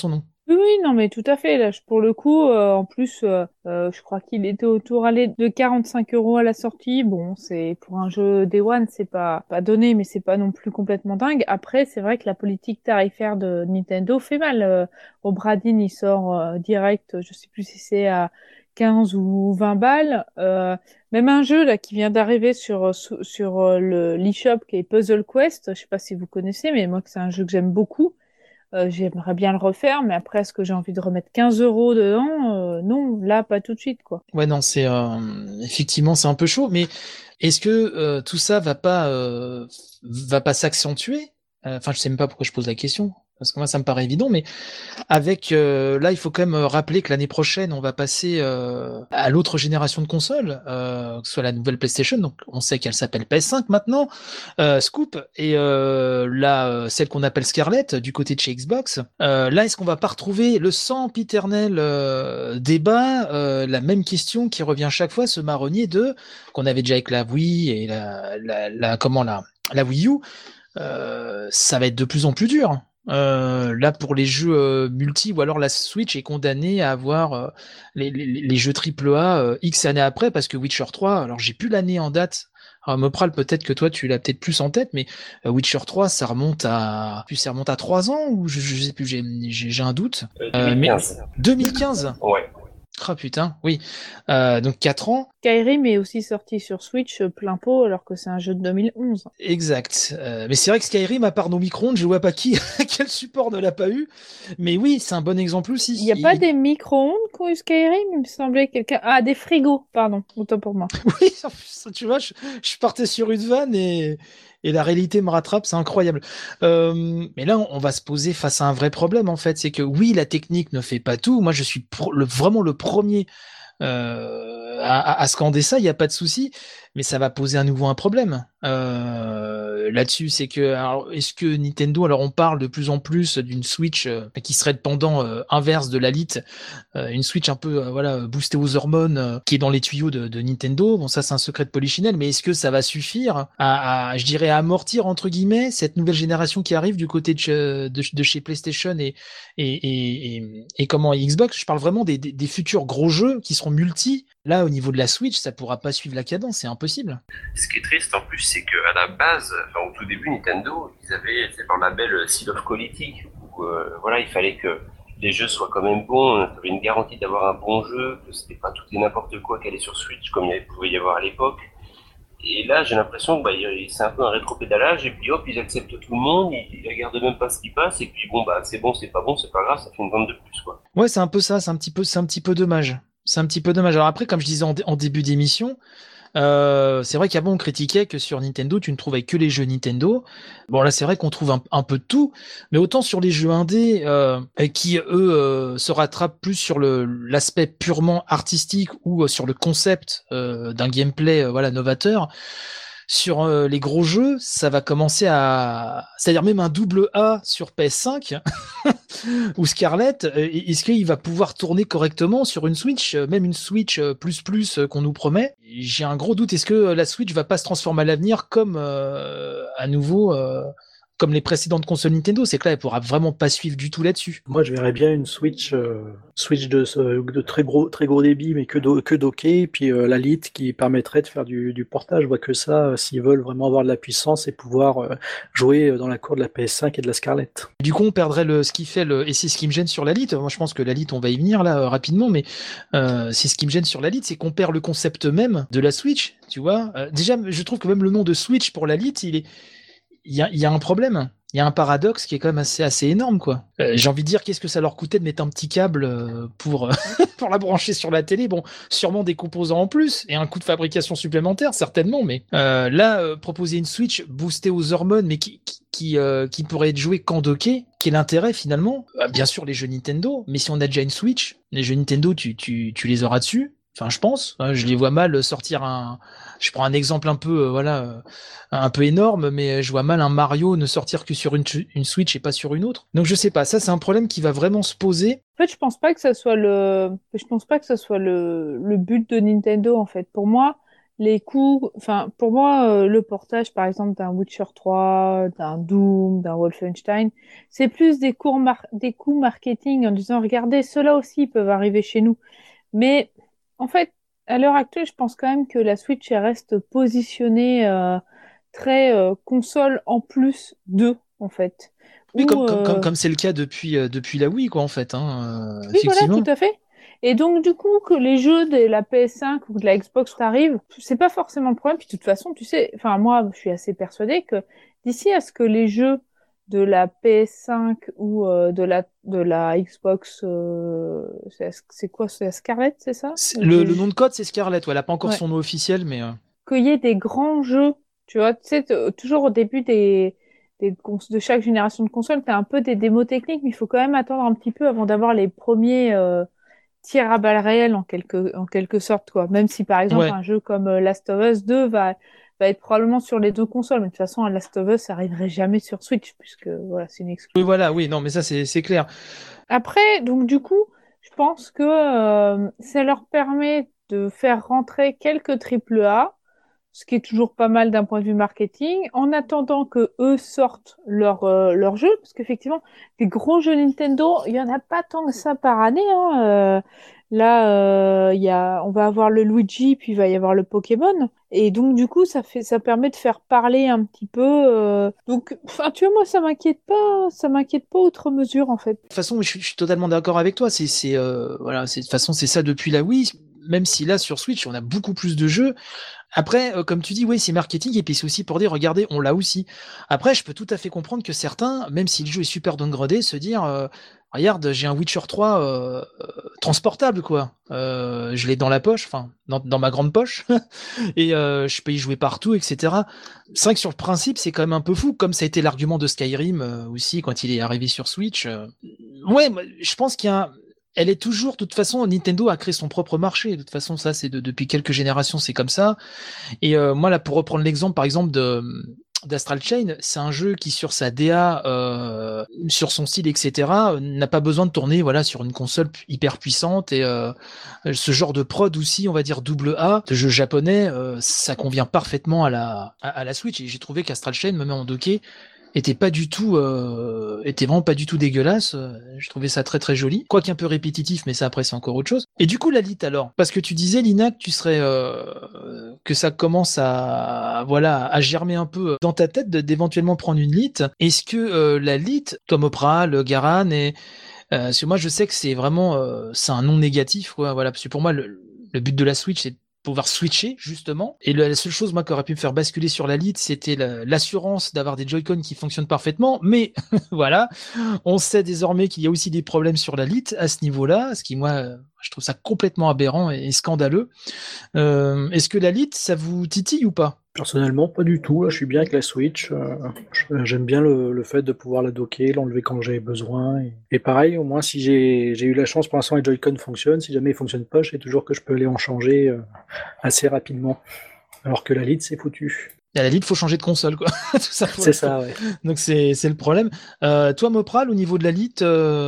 Oui, non, mais tout à fait. Là, pour le coup, en plus, je crois qu'il était autour de 45 € à la sortie. Bon, c'est pour un jeu Day One, c'est pas donné, mais c'est pas non plus complètement dingue. Après, c'est vrai que la politique tarifaire de Nintendo fait mal. Obradin, il sort direct, je sais plus si c'est à 15 ou 20 balles. Même un jeu là qui vient d'arriver sur le l'eShop qui est Puzzle Quest. Je sais pas si vous connaissez, mais moi, c'est un jeu que j'aime beaucoup. J'aimerais bien le refaire, mais après, est-ce que j'ai envie de remettre 15 € dedans? Non, là, pas tout de suite, quoi. Ouais, non, c'est effectivement c'est un peu chaud, mais est-ce que tout ça va pas s'accentuer? Enfin, je sais même pas pourquoi je pose la question, parce que moi ça me paraît évident, mais avec là, il faut quand même rappeler que l'année prochaine, on va passer à l'autre génération de consoles, que ce soit la nouvelle PlayStation. Donc, on sait qu'elle s'appelle PS5 maintenant, Scoop, et celle qu'on appelle Scarlett du côté de chez Xbox. Là, est-ce qu'on va pas retrouver le sempiternel débat, la même question qui revient chaque fois, ce marronnier de qu'on avait déjà avec la Wii et la Wii U. Ça va être de plus en plus dur. Là, pour les jeux multi, ou alors la Switch est condamnée à avoir les jeux AAA X années après, parce que Witcher 3, alors j'ai plus l'année en date. Alors, Mopral, peut-être que toi, tu l'as peut-être plus en tête, mais Witcher 3, ça remonte à 3 ans, ou je sais plus, j'ai un doute. 2015. 2015? Ouais. Ah putain, oui. Donc 4 ans. Skyrim est aussi sorti sur Switch plein pot, alors que c'est un jeu de 2011. Exact. Mais c'est vrai que Skyrim, à part nos micro-ondes, je vois pas quel support ne l'a pas eu. Mais oui, c'est un bon exemple aussi. Il n'y a pas des micro-ondes qui ont eu Skyrim? Il me semblait quelqu'un... Ah, des frigos, pardon, autant pour moi. Oui, tu vois, je partais sur une vanne et la réalité me rattrape, c'est incroyable. Mais là, on va se poser face à un vrai problème, en fait. C'est que oui, la technique ne fait pas tout. Moi, je suis vraiment le premier à scander ça, il n'y a pas de souci, mais ça va poser à nouveau un problème. Là-dessus, c'est que, alors, est-ce que Nintendo, alors on parle de plus en plus d'une Switch qui serait le pendant inverse de la Lite, une Switch un peu voilà boostée aux hormones qui est dans les tuyaux de Nintendo. Bon, ça c'est un secret de polichinelle, mais est-ce que ça va suffire je dirais, à amortir entre guillemets cette nouvelle génération qui arrive du côté de chez PlayStation et comment Xbox? Je parle vraiment des futurs gros jeux qui seront multi. Là, au niveau de la Switch, ça pourra pas suivre la cadence, c'est impossible. Ce qui est triste en plus, c'est qu'à la base, enfin au tout début, Nintendo, ils avaient leur label Seal of Quality, où voilà, il fallait que les jeux soient quand même bons, tu avais une garantie d'avoir un bon jeu, que c'était pas tout et n'importe quoi qui allait sur Switch comme il pouvait y avoir à l'époque. Et là, j'ai l'impression que c'est un peu un rétropédalage, et puis hop, ils acceptent tout le monde, ils regardent même pas ce qui passe, et puis c'est bon, c'est pas grave, ça fait une vente de plus, quoi. Ouais, c'est un peu ça, c'est un petit peu dommage. C'est un petit peu dommage. Alors après, comme je disais en début d'émission, c'est vrai qu'avant on critiquait que sur Nintendo tu ne trouvais que les jeux Nintendo. Bon là c'est vrai qu'on trouve un peu de tout, mais autant sur les jeux indés qui eux se rattrapent plus sur l'aspect purement artistique ou sur le concept d'un gameplay voilà novateur. Sur les gros jeux, ça va commencer c'est-à-dire même un double A sur PS5 ou Scarlett, est-ce qu'il va pouvoir tourner correctement sur une Switch, même une Switch plus qu'on nous promet? J'ai un gros doute. Est-ce que la Switch va pas se transformer à l'avenir comme à nouveau comme les précédentes consoles Nintendo? C'est que là, elle pourra vraiment pas suivre du tout là-dessus. Moi, je verrais bien une Switch de très gros débit, mais que docké, et puis la Lite qui permettrait de faire du portage. Je vois que ça, s'ils veulent vraiment avoir de la puissance et pouvoir jouer dans la cour de la PS5 et de la Scarlett. Du coup, on perdrait ce qui fait et c'est ce qui me gêne sur la Lite. Moi, je pense que la Lite, on va y venir là rapidement, mais c'est ce qui me gêne sur la Lite, c'est qu'on perd le concept même de la Switch. Tu vois, déjà, je trouve que même le nom de Switch pour la Lite, il y a un problème. Il y a un paradoxe qui est quand même assez énorme, quoi. J'ai envie de dire, qu'est-ce que ça leur coûtait de mettre un petit câble pour pour la brancher sur la télé? Bon, sûrement des composants en plus et un coût de fabrication supplémentaire, certainement. Mais là, proposer une Switch boostée aux hormones, mais qui pourrait être jouée qu'en docké, quel l'intérêt finalement? Bien sûr, les jeux Nintendo, mais si on a déjà une Switch, les jeux Nintendo, tu les auras dessus. Enfin, je pense. Je les vois mal sortir je prends un exemple un peu, un peu énorme, mais je vois mal un Mario ne sortir que sur une Switch et pas sur une autre. Donc je sais pas, ça c'est un problème qui va vraiment se poser. En fait, je pense pas que ça soit le but de Nintendo, en fait. Pour moi, les coûts, enfin, pour moi, le portage, par exemple, d'un Witcher 3, d'un Doom, d'un Wolfenstein, c'est plus des coûts marketing en disant, regardez, ceux-là aussi peuvent arriver chez nous. Mais, en fait, à l'heure actuelle, je pense quand même que la Switch, elle reste positionnée, très, console en plus de, en fait. Oui, Ou, comme c'est le cas depuis la Wii, quoi, en fait, hein, oui, voilà, tout effectivement. à fait. Et donc, du coup, que les jeux de la PS5 ou de la Xbox arrivent, c'est pas forcément le problème. Puis, de toute façon, tu sais, enfin, moi, je suis assez persuadée que d'ici à ce que les jeux de la PS5 ou de la Xbox, c'est quoi, c'est la Scarlett, c'est ça? Le nom de code, c'est Scarlett. Ouais, elle a pas encore Ouais. son nom officiel, mais Qu'il y ait des grands jeux, tu vois, tu sais, toujours au début de chaque génération de console, t'as un peu des démos techniques, mais il faut quand même attendre un petit peu avant d'avoir les premiers, tir à balles réelles en quelque sorte, quoi. Même si par exemple ouais. un jeu comme Last of Us 2 va être probablement sur les deux consoles, mais de toute façon un Last of Us ça arriverait jamais sur Switch puisque voilà c'est une Oui, exclue. voilà, oui, non, mais ça, c'est clair. Après donc du coup je pense que ça leur permet de faire rentrer quelques triple A, ce qui est toujours pas mal d'un point de vue marketing, en attendant que eux sortent leur jeu, parce qu'effectivement, des gros jeux Nintendo, il y en a pas tant que ça par année, hein. Là, on va avoir le Luigi, puis il va y avoir le Pokémon, et donc du coup, ça permet de faire parler un petit peu. Donc, enfin, tu vois, moi, ça m'inquiète pas outre mesure, en fait. De toute façon, je suis totalement d'accord avec toi. Voilà, de toute façon, c'est ça depuis la Wii. Même si là, sur Switch, on a beaucoup plus de jeux. Après, comme tu dis, oui, c'est marketing et puis c'est aussi pour dire, regardez, on l'a aussi. Après, je peux tout à fait comprendre que certains, même si le jeu est super downgradé, se dire, regarde, j'ai un Witcher 3 transportable, quoi. Je l'ai dans la poche, enfin, dans ma grande poche, et je peux y jouer partout, etc. C'est vrai que sur le principe, c'est quand même un peu fou, comme ça a été l'argument de Skyrim aussi quand il est arrivé sur Switch. Ouais, je pense qu'il y a elle est toujours, de toute façon, Nintendo a créé son propre marché. De toute façon, ça, c'est depuis quelques générations, c'est comme ça. Et moi, là, pour reprendre l'exemple, par exemple, d'Astral Chain, c'est un jeu qui, sur sa DA, sur son style, etc., n'a pas besoin de tourner, voilà, sur une console hyper puissante. Et ce genre de prod aussi, on va dire double A, de jeu japonais, ça convient parfaitement à la Switch. Et j'ai trouvé qu'Astral Chain, même en docké, était vraiment pas du tout dégueulasse. Je trouvais ça très très joli, quoique un peu répétitif, mais ça après c'est encore autre chose. Et du coup la Lite alors, parce que tu disais Lina que tu serais que ça commence à germer un peu dans ta tête d'éventuellement prendre une Lite. Est-ce que la Lite, Tom Opral, Garan et parce que moi je sais que c'est vraiment c'est un non négatif quoi, voilà, parce que pour moi le but de la Switch c'est pouvoir switcher justement. Et la seule chose moi qui aurait pu me faire basculer sur la Lite, c'était l'assurance d'avoir des Joy-Con qui fonctionnent parfaitement. Mais voilà, on sait désormais qu'il y a aussi des problèmes sur la Lite à ce niveau-là, ce qui moi je trouve ça complètement aberrant et scandaleux. Est-ce que la Lite ça vous titille ou pas? Personnellement, pas du tout. Là, je suis bien avec la Switch. J'aime bien le fait de pouvoir la docker, l'enlever quand j'ai besoin. Et pareil, au moins, si j'ai eu la chance, pour l'instant, les Joy-Con fonctionnent. Si jamais ils fonctionnent pas, je sais toujours que je peux aller en changer assez rapidement. Alors que la Lite, c'est foutu. À la Lite, faut changer de console, quoi. Tout ça, C'est ça, ouais. Donc c'est le problème. Toi, Mopral, au niveau de la Lite,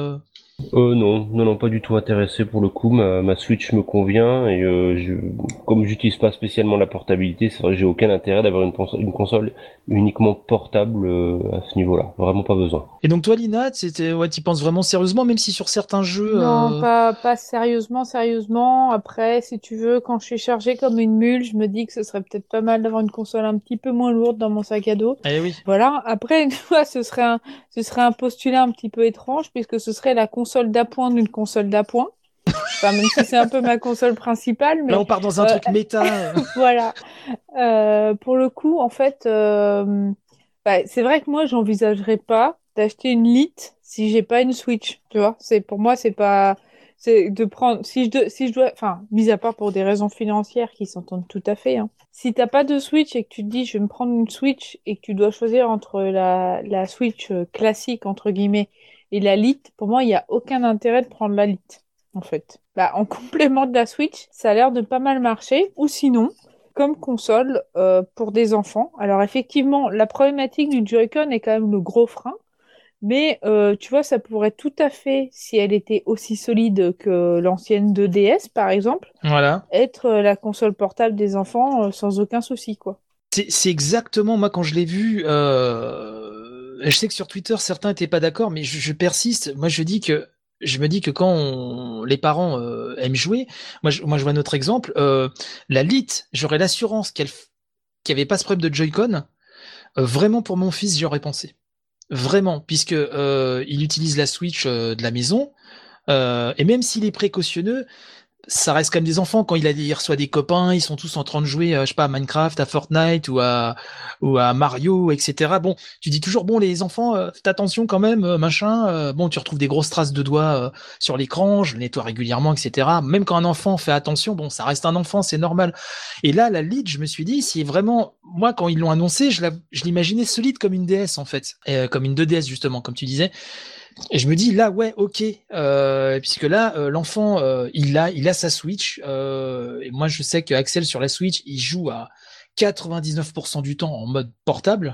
Non, non, non, pas du tout intéressé pour le coup. Ma Switch me convient et comme j'utilise pas spécialement la portabilité, c'est vrai que j'ai aucun intérêt d'avoir une console uniquement portable à ce niveau-là. Vraiment pas besoin. et donc toi, Lina, ouais, t'y penses vraiment sérieusement, même si sur certains jeux, Non, pas sérieusement, sérieusement. Après, si tu veux, quand je suis chargée comme une mule, je me dis que ce serait peut-être pas mal d'avoir une console un petit peu moins lourde dans mon sac à dos. eh oui. Voilà. Après, tu vois, ce serait un postulat un petit peu étrange puisque ce serait la console d'appoint d'une console d'appoint. Enfin, même si c'est un peu ma console principale, Là, mais on part dans un euh, truc méta. voilà. Pour le coup, en fait, bah, c'est vrai que moi, j'envisagerais pas d'acheter une Lite si j'ai pas une Switch. Tu vois, pour moi, c'est pas, c'est de prendre, si je dois, enfin, mis à part pour des raisons financières qui s'entendent tout à fait, hein. Si t'as pas de Switch et que tu te dis, je vais me prendre une Switch et que tu dois choisir entre la Switch classique, entre guillemets, et la Lite, pour moi, il y a aucun intérêt de prendre la Lite, en fait. Bah, en complément de la Switch, ça a l'air de pas mal marcher. Ou sinon, comme console pour des enfants. Alors effectivement, la problématique du Joy-Con est quand même le gros frein, Mais tu vois, ça pourrait tout à fait, si elle était aussi solide que l'ancienne 2DS, par exemple, Voilà. être la console portable des enfants sans aucun souci, quoi. C'est exactement, moi, quand je l'ai vu, je sais que sur Twitter, certains étaient pas d'accord, mais je persiste. Moi, je me dis que quand les parents aiment jouer, moi, je vois notre exemple, la Lite, j'aurais l'assurance qu'il n'y avait pas ce problème de Joy-Con. Vraiment, pour mon fils, j'y aurais pensé. Vraiment, puisque il utilise la Switch de la maison, et même s'il est précautionneux, ça reste comme des enfants quand il reçoit des copains, ils sont tous en train de jouer, je sais pas, à Minecraft, à Fortnite ou à Mario, etc. Bon, tu dis toujours bon les enfants, faites attention quand même, machin. Bon, tu retrouves des grosses traces de doigts sur l'écran, je le nettoie régulièrement, etc. Même quand un enfant fait attention, bon, ça reste un enfant, c'est normal. Et là, la Lite, je me suis dit, si vraiment, moi quand ils l'ont annoncé, je l'imaginais solide comme une DS en fait, comme une 2DS justement, comme tu disais. Et je me dis là ouais ok puisque là l'enfant il a sa Switch et moi je sais que Axel sur la Switch il joue à 99% du temps en mode portable.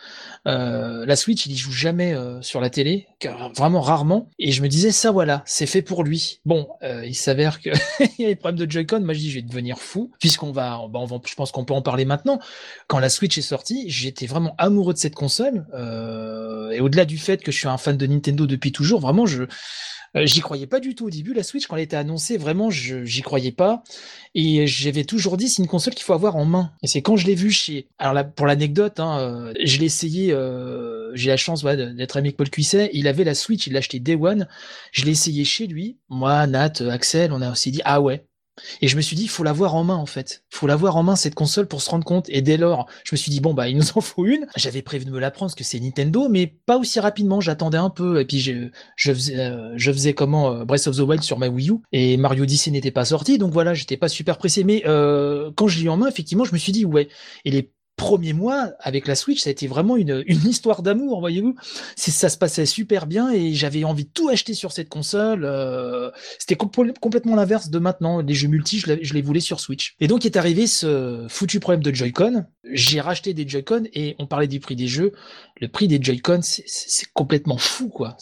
La Switch, il y joue jamais sur la télé, vraiment rarement. Et je me disais, ça voilà, c'est fait pour lui. Bon, il s'avère que il y a des problèmes de Joy-Con. Moi, je dis, je vais devenir fou, puisqu'on va, je pense qu'on peut en parler maintenant. Quand la Switch est sortie, j'étais vraiment amoureux de cette console. Et au-delà du fait que je suis un fan de Nintendo depuis toujours, vraiment, j'y croyais pas du tout au début. La Switch, quand elle était annoncée, vraiment, j'y croyais pas. Et j'avais toujours dit, c'est une console qu'il faut avoir en main. Et c'est quand je l'ai vu chez... Alors là, pour l'anecdote, hein, je l'ai essayé, j'ai la chance d'être ami avec Paul Cuisset. Il avait la Switch, il l'a acheté Day One. Je l'ai essayé chez lui. Moi, Nat, Axel, on a aussi dit, ah ouais. Et je me suis dit, il faut l'avoir en main, en fait. Il faut l'avoir en main, cette console, pour se rendre compte. Et dès lors, je me suis dit, bon, bah, il nous en faut une. J'avais prévu de me la prendre parce que c'est Nintendo, mais pas aussi rapidement. J'attendais un peu. Et puis, je faisais comment, Breath of the Wild sur ma Wii U. Et Mario Odyssey n'était pas sorti. Donc voilà, j'étais pas super pressé. Mais, quand je l'ai eu en main, effectivement, je me suis dit, ouais. Et les premiers mois avec la Switch, ça a été vraiment une histoire d'amour, voyez-vous. Ça se passait super bien et j'avais envie de tout acheter sur cette console. C'était complètement l'inverse de maintenant. Les jeux multi, je les voulais sur Switch. Et donc est arrivé ce foutu problème de Joy-Con. J'ai racheté des Joy-Con et on parlait du prix des jeux. Le prix des Joy-Con, c'est complètement fou, quoi.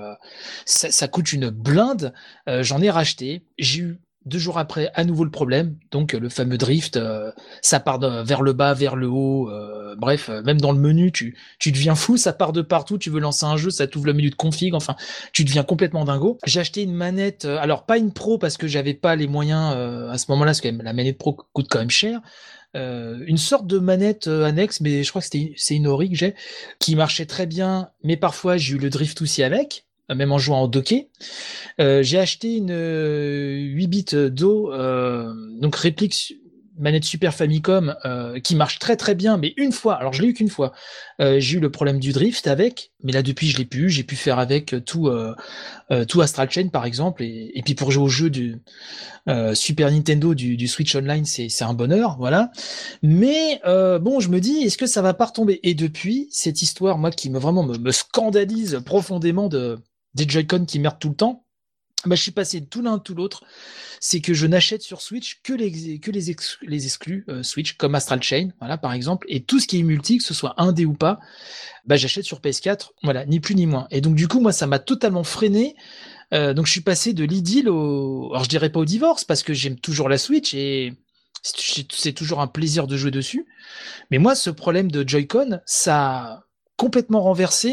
Ça coûte une blinde. J'en ai racheté. J'ai eu 2 jours après, à nouveau le problème. Donc le fameux drift, ça part vers le bas, vers le haut. Bref, même dans le menu, tu deviens fou. Ça part de partout. Tu veux lancer un jeu, ça t'ouvre le menu de config. Enfin, tu deviens complètement dingo. J'ai acheté une manette, alors pas une pro parce que j'avais pas les moyens à ce moment-là, parce que la manette pro coûte quand même cher. Une sorte de manette annexe, mais je crois que c'est une Ori que j'ai, qui marchait très bien, mais parfois j'ai eu le drift aussi avec, même en jouant en docké. J'ai acheté une 8 bits d'eau, donc réplique manette Super Famicom, qui marche très très bien, mais une fois, alors je l'ai eu qu'une fois, j'ai eu le problème du drift avec, mais là depuis je l'ai plus eu, j'ai pu faire avec tout Astral Chain par exemple, et puis pour jouer au jeu du Super Nintendo du Switch Online, c'est un bonheur, voilà. Mais bon, je me dis, est-ce que ça va pas retomber? Et depuis, cette histoire, moi, qui vraiment me scandalise profondément des Joy-Con qui merdent tout le temps, bah, je suis passé de tout l'un tout l'autre. C'est que je n'achète sur Switch que les exclus Switch, comme Astral Chain, voilà, par exemple, et tout ce qui est multi, que ce soit indé ou pas, bah, j'achète sur PS4, voilà, ni plus ni moins. Et donc, du coup, moi, ça m'a totalement freiné. Donc, je suis passé de l'idylle alors je dirais pas au divorce, parce que j'aime toujours la Switch et c'est toujours un plaisir de jouer dessus. Mais moi, ce problème de Joy-Con, ça a complètement renversé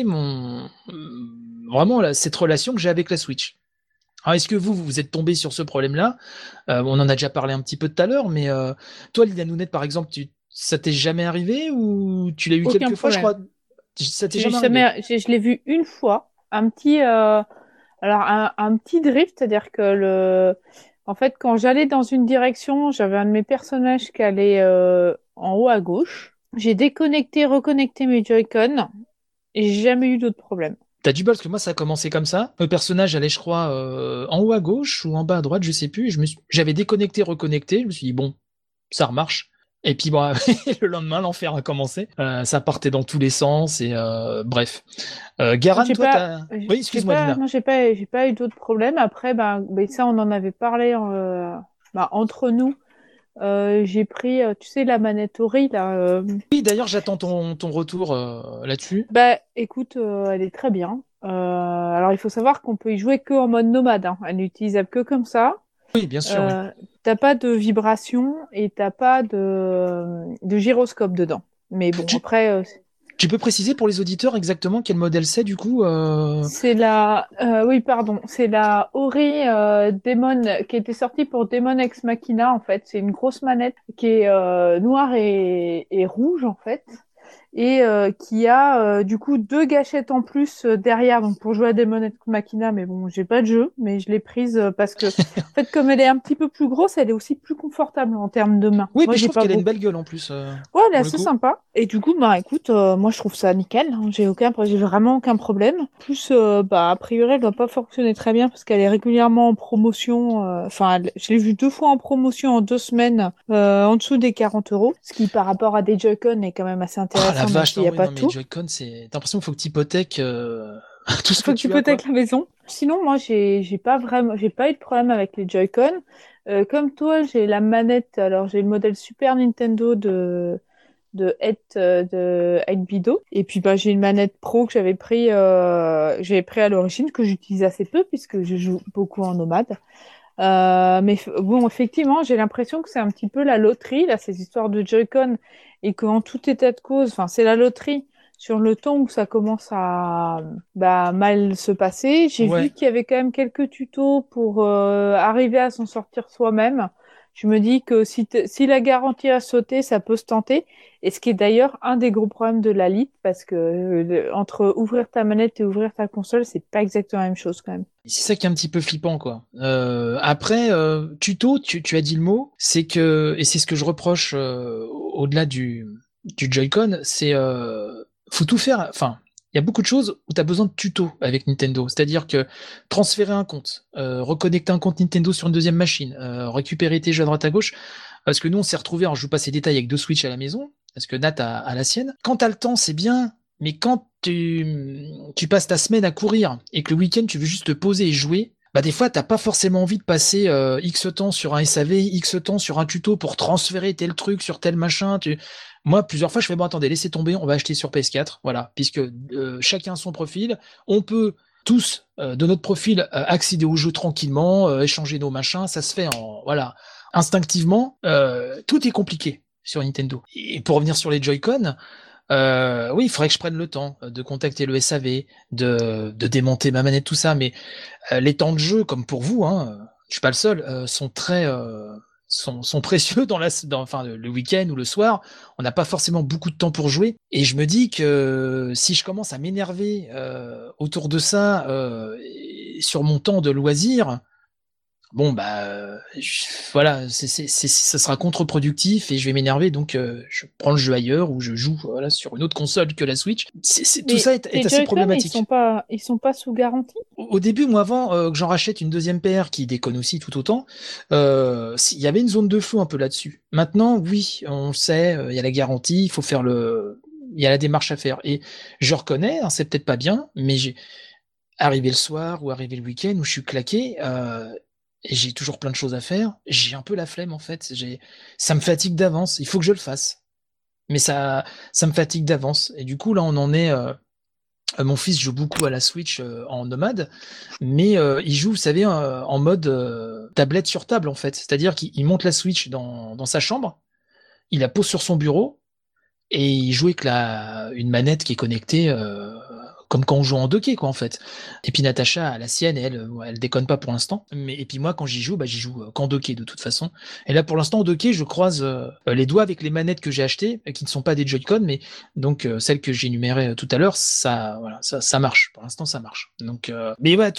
vraiment cette relation que j'ai avec la Switch. Alors, est-ce que vous êtes tombé sur ce problème-là? On en a déjà parlé un petit peu tout à l'heure, mais toi, Liliane Nounette, par exemple, ça t'est jamais arrivé ou tu l'as eu Aucun quelques fois, je problème. crois? Ça t'est jamais arrivé? Je l'ai vu une fois, un petit drift, c'est-à-dire que en fait, quand j'allais dans une direction, j'avais un de mes personnages qui allait en haut à gauche. J'ai déconnecté, reconnecté mes Joy-Con et j'ai jamais eu d'autres problèmes. T'as du bol, parce que moi, ça a commencé comme ça. Le personnage allait, je crois, en haut à gauche ou en bas à droite, je sais plus. J'avais déconnecté, reconnecté. Je me suis dit, bon, ça remarche. Et puis, bon, le lendemain, l'enfer a commencé. Ça partait dans tous les sens et bref. Garan, toi, Oui, excuse-moi, Lina. Non, j'ai pas eu d'autres problèmes. Après, ça, on en avait parlé entre nous. J'ai pris, tu sais, la manette Ori, là. Oui, d'ailleurs, j'attends ton retour là-dessus. Écoute, elle est très bien. Alors, il faut savoir qu'on peut y jouer que en mode nomade, hein. Elle n'est utilisable que comme ça. Oui, bien sûr, oui. T'as pas de vibration et t'as pas de gyroscope dedans. Mais bon, Tu, après, tu peux préciser pour les auditeurs exactement quel modèle c'est du coup c'est oui, pardon, c'est la Ori Demon qui était sortie pour Demon Ex Machina en fait. C'est une grosse manette qui est noire et rouge en fait. Et qui a du coup 2 gâchettes en plus derrière donc pour jouer à Demon Ex Machina, mais bon j'ai pas de jeu, mais je l'ai prise parce que en fait comme elle est un petit peu plus grosse, elle est aussi plus confortable en termes de main. Oui, Moi puis je j'ai trouve pas qu'elle a une beaucoup. belle gueule en plus Ouais, elle est pour le assez coup. sympa. Et du coup, bah écoute, moi je trouve ça nickel, hein. J'ai vraiment aucun problème. En plus, bah a priori, elle doit pas fonctionner très bien parce qu'elle est régulièrement en promotion. Enfin, je l'ai vue 2 fois en promotion en 2 semaines, en dessous des 40 €, ce qui par rapport à des Joy-Con est quand même assez Ah la intéressant, même vache, s'il n'y non, a oui, pas non, mais tout. Joy-Con, t'as l'impression qu'il faut que tu hypothèques tout ce que Faut que tu tu as, quoi. hypothèques la maison. Sinon, moi, j'ai pas eu de problème avec les Joy-Con. Comme toi, j'ai la manette. Alors, j'ai le modèle Super Nintendo de 8 et puis bah j'ai une manette pro que j'avais pris à l'origine que j'utilise assez peu puisque je joue beaucoup en nomade. Bon, effectivement, j'ai l'impression que c'est un petit peu la loterie là, ces histoires de Joy-Con, et qu'en tout état de cause, enfin c'est la loterie sur le temps où ça commence à mal se passer. J'ai vu Ouais. qu'il y avait quand même quelques tutos pour arriver à s'en sortir soi-même. Je me dis que si la garantie a sauté, ça peut se tenter. Et ce qui est d'ailleurs un des gros problèmes de la Lite, parce que entre ouvrir ta manette et ouvrir ta console, c'est pas exactement la même chose quand même. C'est ça qui est un petit peu flippant, quoi. Après, tuto, tu as dit le mot, c'est que, et c'est ce que je reproche au-delà du Joy-Con, c'est faut tout faire. Enfin, il y a beaucoup de choses où tu as besoin de tuto avec Nintendo. C'est-à-dire que transférer un compte, reconnecter un compte Nintendo sur une deuxième machine, récupérer tes jeux à droite à gauche. Parce que nous, on s'est retrouvés, alors je vous passe les détails, avec 2 Switch à la maison, parce que Nat a la sienne. Quand t'as le temps, c'est bien, mais quand tu passes ta semaine à courir et que le week-end, tu veux juste te poser et jouer, bah des fois, t'as pas forcément envie de passer X temps sur un SAV, X temps sur un tuto pour transférer tel truc sur tel machin. Moi, plusieurs fois, je fais, bon, attendez, laissez tomber, on va acheter sur PS4, voilà, puisque chacun son profil, on peut tous, de notre profil, accéder au jeu tranquillement, échanger nos machins, ça se fait voilà, instinctivement, tout est compliqué sur Nintendo. Et pour revenir sur les Joy-Con, oui, il faudrait que je prenne le temps de contacter le SAV, de démonter ma manette, tout ça, mais les temps de jeu, comme pour vous, hein, je suis pas le seul, sont très sont précieux enfin le week-end ou le soir. On n'a pas forcément beaucoup de temps pour jouer, et je me dis que si je commence à m'énerver autour de ça sur mon temps de loisir, bon bah voilà, ça sera contre-productif et je vais m'énerver, donc je prends le jeu ailleurs ou je joue voilà sur une autre console que la Switch. Tout Mais ça est tes assez Joy-Con, problématique. ils sont pas sous garantie? Au début, moi avant que j'en rachète une deuxième paire qui déconne aussi tout autant, il y avait une zone de flou un peu là-dessus. Maintenant, oui, on le sait, il y a la garantie, il faut faire il y a la démarche à faire. Et je reconnais, hein, c'est peut-être pas bien, mais j'ai arrivé le soir ou arrivé le week-end où je suis claqué, et j'ai toujours plein de choses à faire. J'ai un peu la flemme en fait. Ça me fatigue d'avance. Il faut que je le fasse, mais ça me fatigue d'avance. Et du coup là, on en est. Mon fils joue beaucoup à la Switch en nomade, mais il joue, vous savez, en mode tablette sur table en fait. C'est-à-dire qu'il monte la Switch dans sa chambre, il la pose sur son bureau et il joue avec une manette qui est connectée comme quand on joue en docké quoi en fait. Et puis Natacha a la sienne et elle déconne pas pour l'instant. Et puis moi quand j'y joue, bah j'y joue qu'en docké de toute façon. Et là pour l'instant au docké, je croise les doigts avec les manettes que j'ai achetées, qui ne sont pas des Joy-Con, mais donc celles que j'ai énumérées tout à l'heure, ça voilà, ça marche. Pour l'instant ça marche. Donc mais voilà,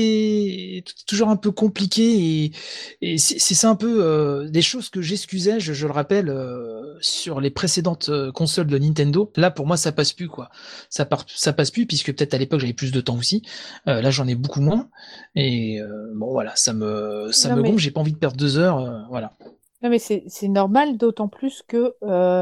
tout est toujours un peu compliqué, et c'est ça un peu des choses que j'excusais, je le rappelle, sur les précédentes consoles de Nintendo. Là, pour moi, ça passe plus, quoi. Ça passe plus, puisque peut-être à l'époque, j'avais plus de temps aussi. Là, j'en ai beaucoup moins. Et bon, voilà, ça Non me gonfle, mais j'ai pas envie de perdre 2 heures. Voilà. non mais c'est normal, d'autant plus que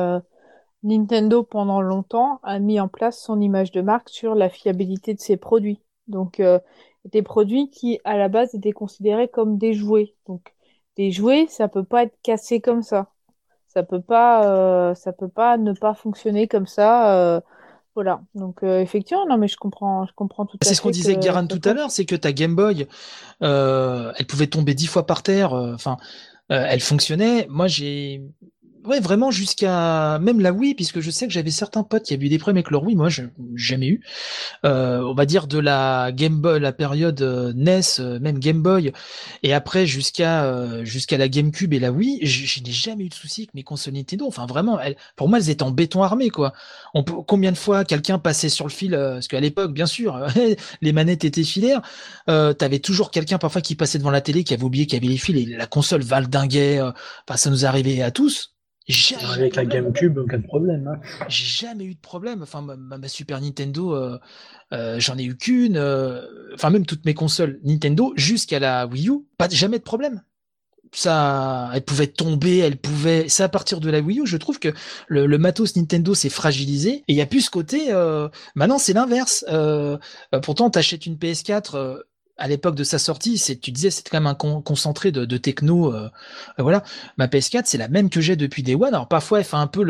Nintendo pendant longtemps a mis en place son image de marque sur la fiabilité de ses produits. Donc des produits qui à la base étaient considérés comme des jouets. Donc des jouets, ça peut pas être cassé comme ça. Ça peut pas ne pas fonctionner comme ça. Voilà. Donc effectivement, non, mais je comprends tout à C'est ce qu'on fait disait avec que Garan ça tout à coince. l'heure, c'est que ta Game Boy, elle pouvait tomber 10 fois par terre. Enfin, elle fonctionnait. Moi, ouais, vraiment jusqu'à même la Wii, puisque je sais que j'avais certains potes qui avaient eu des problèmes avec leur Wii. Moi, je n'ai jamais eu. On va dire de la Game Boy, la période NES, même Game Boy, et après jusqu'à la GameCube et la Wii, je n'ai jamais eu de souci avec mes consoles Nintendo. Enfin, vraiment, pour moi, elles étaient en béton armé, quoi. Combien de fois quelqu'un passait sur le fil, parce qu'à l'époque, bien sûr, les manettes étaient filaires. T'avais toujours quelqu'un parfois qui passait devant la télé, qui avait oublié qu'il y avait les fils, et la console valdinguait. Enfin, ça nous arrivait à tous. Jamais eu de Avec la problème. GameCube, aucun problème. Hein. J'ai jamais eu de problème. Enfin, ma Super Nintendo, j'en ai eu qu'une. Enfin, même toutes mes consoles Nintendo jusqu'à la Wii U, jamais de problème. Ça, elle pouvait tomber, C'est à partir de la Wii U, je trouve que le matos Nintendo s'est fragilisé et il y a plus ce côté. Maintenant, c'est l'inverse. Pourtant, t'achètes une PS4. À l'époque de sa sortie, tu disais c'était quand même un concentré de techno. Voilà, ma PS4 c'est la même que j'ai depuis Day One. Alors parfois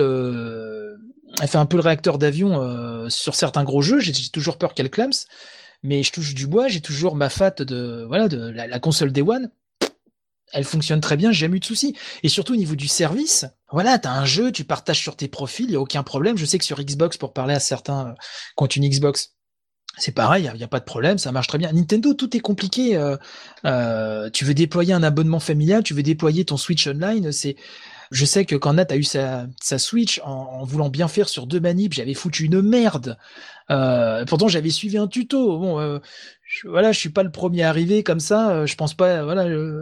elle fait un peu le réacteur d'avion sur certains gros jeux. J'ai toujours peur qu'elle clame, mais je touche du bois. J'ai toujours ma FAT de la console Day One. Elle fonctionne très bien, j'ai jamais eu de soucis. Et surtout au niveau du service, voilà, t'as un jeu, tu partages sur tes profils, il y a aucun problème. Je sais que sur Xbox, pour parler à certains qui ont une Xbox, c'est pareil, il y a pas de problème, ça marche très bien. Nintendo, tout est compliqué. Tu veux déployer un abonnement familial, tu veux déployer ton Switch Online, je sais que quand Nat a eu sa Switch, en voulant bien faire sur 2 manips, j'avais foutu une merde. Pourtant, j'avais suivi un tuto. Bon, voilà, je suis pas le premier arrivé comme ça. Je pense pas, voilà,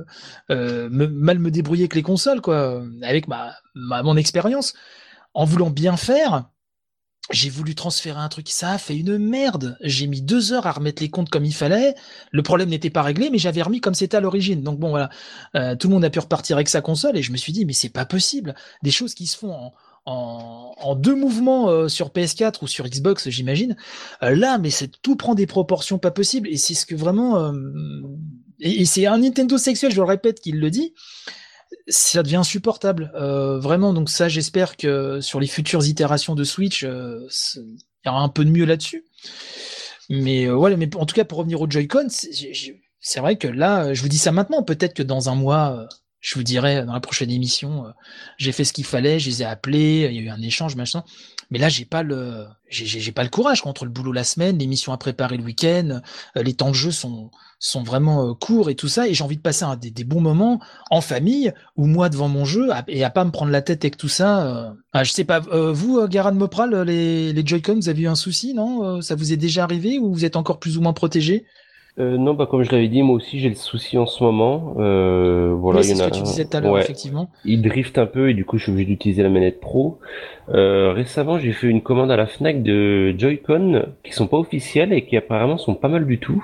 mal me débrouiller avec les consoles, quoi, avec mon expérience. En voulant bien faire, j'ai voulu transférer un truc, ça a fait une merde. J'ai mis 2 heures à remettre les comptes comme il fallait. Le problème n'était pas réglé, mais j'avais remis comme c'était à l'origine. Donc bon, voilà, tout le monde a pu repartir avec sa console et je me suis dit, mais c'est pas possible. Des choses qui se font en 2 mouvements sur PS4 ou sur Xbox, j'imagine. Là, mais tout prend des proportions pas possibles et c'est ce que vraiment. Et c'est un Nintendo sexuel, je le répète, qui le dit. Ça devient insupportable, vraiment. Donc ça, j'espère que sur les futures itérations de Switch, il y aura un peu de mieux là-dessus. Mais voilà, mais en tout cas pour revenir au Joy-Con, c'est vrai que là, je vous dis ça maintenant. Peut-être que dans un mois, je vous dirai dans la prochaine émission, j'ai fait ce qu'il fallait, je les ai appelés, il y a eu un échange, machin. Mais là, j'ai pas le courage contre le boulot la semaine, les missions à préparer le week-end, les temps de jeu sont vraiment courts et tout ça, et j'ai envie de passer des bons moments en famille ou moi devant mon jeu et à pas me prendre la tête avec tout ça. Je sais pas, vous, Garan Mopral, les Joy-Con, vous avez eu un souci, non? Ça vous est déjà arrivé ou vous êtes encore plus ou moins protégé? Non, bah comme je l'avais dit, moi aussi j'ai le souci en ce moment. Voilà, Oui, il y c'est en ce a que tu disais tout à l'heure, ouais, effectivement. il drift un peu et du coup je suis obligé d'utiliser la manette Pro. Récemment, j'ai fait une commande à la Fnac de Joy-Con qui sont pas officiels et qui apparemment sont pas mal du tout.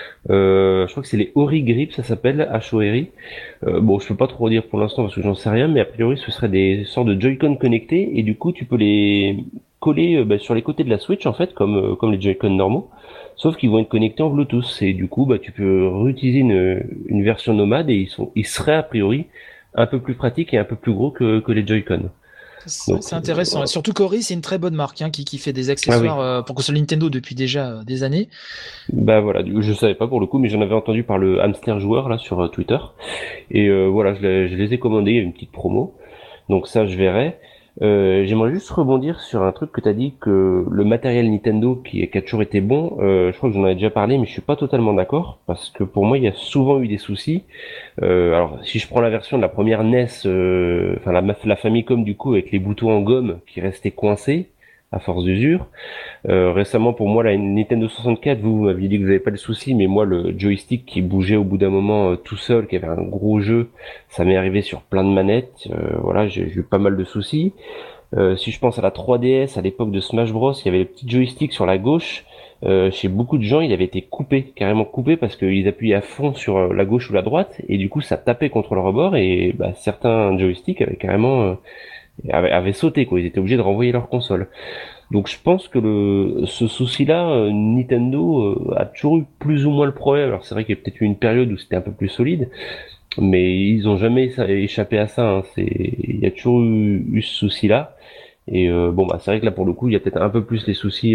Je crois que c'est les Ori Grip, ça s'appelle H-O-R-I. Bon, je peux pas trop dire pour l'instant parce que j'en sais rien, mais a priori ce serait des sortes de Joy-Con connectés et du coup tu peux les coller sur les côtés de la Switch en fait, comme les Joy-Con normaux. Sauf qu'ils vont être connectés en Bluetooth et du coup tu peux réutiliser une version nomade et ils seraient a priori un peu plus pratiques et un peu plus gros que les Joy-Con. Donc, C'est intéressant. Et surtout qu'Ori, c'est une très bonne marque qui fait des ah oui. accessoires pour console Nintendo depuis déjà des années. Bah voilà, je savais pas pour le coup, mais j'en avais entendu par le hamster joueur là sur Twitter. Et voilà, je les ai commandés, il y a une petite promo. Donc ça, je verrai. J'aimerais juste rebondir sur un truc que t'as dit que le matériel Nintendo qui a toujours été bon. Je crois que j'en avais déjà parlé, mais je suis pas totalement d'accord parce que pour moi, il y a souvent eu des soucis. Alors, si je prends la version de la première NES, enfin la Famicom du coup avec les boutons en gomme qui restaient coincés à force d'usure. Récemment, pour moi, la Nintendo 64, vous m'aviez dit que vous n'avez pas de soucis, mais moi, le joystick qui bougeait au bout d'un moment tout seul, qui avait un gros jeu, ça m'est arrivé sur plein de manettes. Voilà, j'ai eu pas mal de soucis. Si je pense à la 3DS, à l'époque de Smash Bros, il y avait le petit joystick sur la gauche. Chez beaucoup de gens, il avait été coupé, carrément coupé, parce qu'ils appuyaient à fond sur la gauche ou la droite, et du coup, ça tapait contre le rebord, et certains joysticks avaient carrément avaient sauté, quoi. Ils étaient obligés de renvoyer leur console. Donc je pense que ce souci-là, Nintendo a toujours eu plus ou moins le problème. Alors c'est vrai qu'il y a peut-être eu une période où c'était un peu plus solide, mais ils ont jamais échappé à ça. Hein. Il y a toujours eu ce souci-là. Et bon bah c'est vrai que là pour le coup il y a peut-être un peu plus les soucis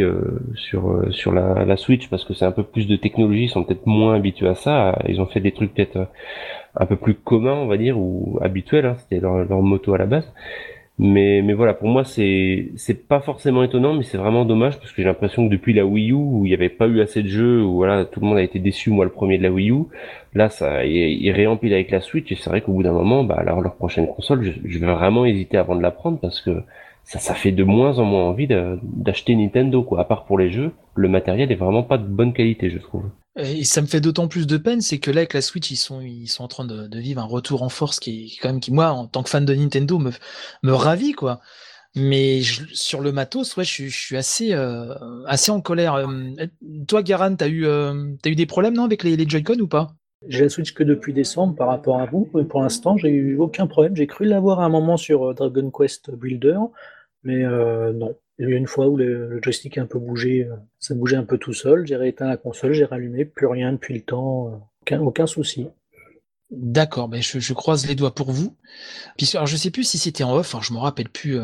sur la Switch parce que c'est un peu plus de technologie, ils sont peut-être moins habitués à ça. Ils ont fait des trucs peut-être un peu plus communs on va dire ou habituels, hein, c'était leur moto à la base. Mais voilà, pour moi c'est pas forcément étonnant, mais c'est vraiment dommage parce que j'ai l'impression que depuis la Wii U où il n'y avait pas eu assez de jeux, où voilà tout le monde a été déçu, moi le premier de la Wii U, là ça il réempile avec la Switch et c'est vrai qu'au bout d'un moment, bah alors leur prochaine console, je vais vraiment hésiter avant de la prendre parce que ça fait de moins en moins envie d'acheter Nintendo quoi. À part pour les jeux, le matériel est vraiment pas de bonne qualité, je trouve. Et ça me fait d'autant plus de peine, c'est que là avec la Switch, ils sont en train de vivre un retour en force qui est quand même qui moi en tant que fan de Nintendo me ravit quoi. Mais sur le matos, ouais, je suis assez en colère. Toi, Garan, t'as eu des problèmes non avec les Joy-Con ou pas? J'ai la Switch que depuis décembre par rapport à vous. Et pour l'instant, j'ai eu aucun problème. J'ai cru l'avoir à un moment sur Dragon Quest Builder, mais non. Il y a eu une fois où le joystick a un peu bougé, ça bougeait un peu tout seul. J'ai rééteint la console, j'ai rallumé, plus rien depuis le temps, aucun souci. D'accord, ben je croise les doigts pour vous. Puis, alors je sais plus si c'était en off, alors je me rappelle plus.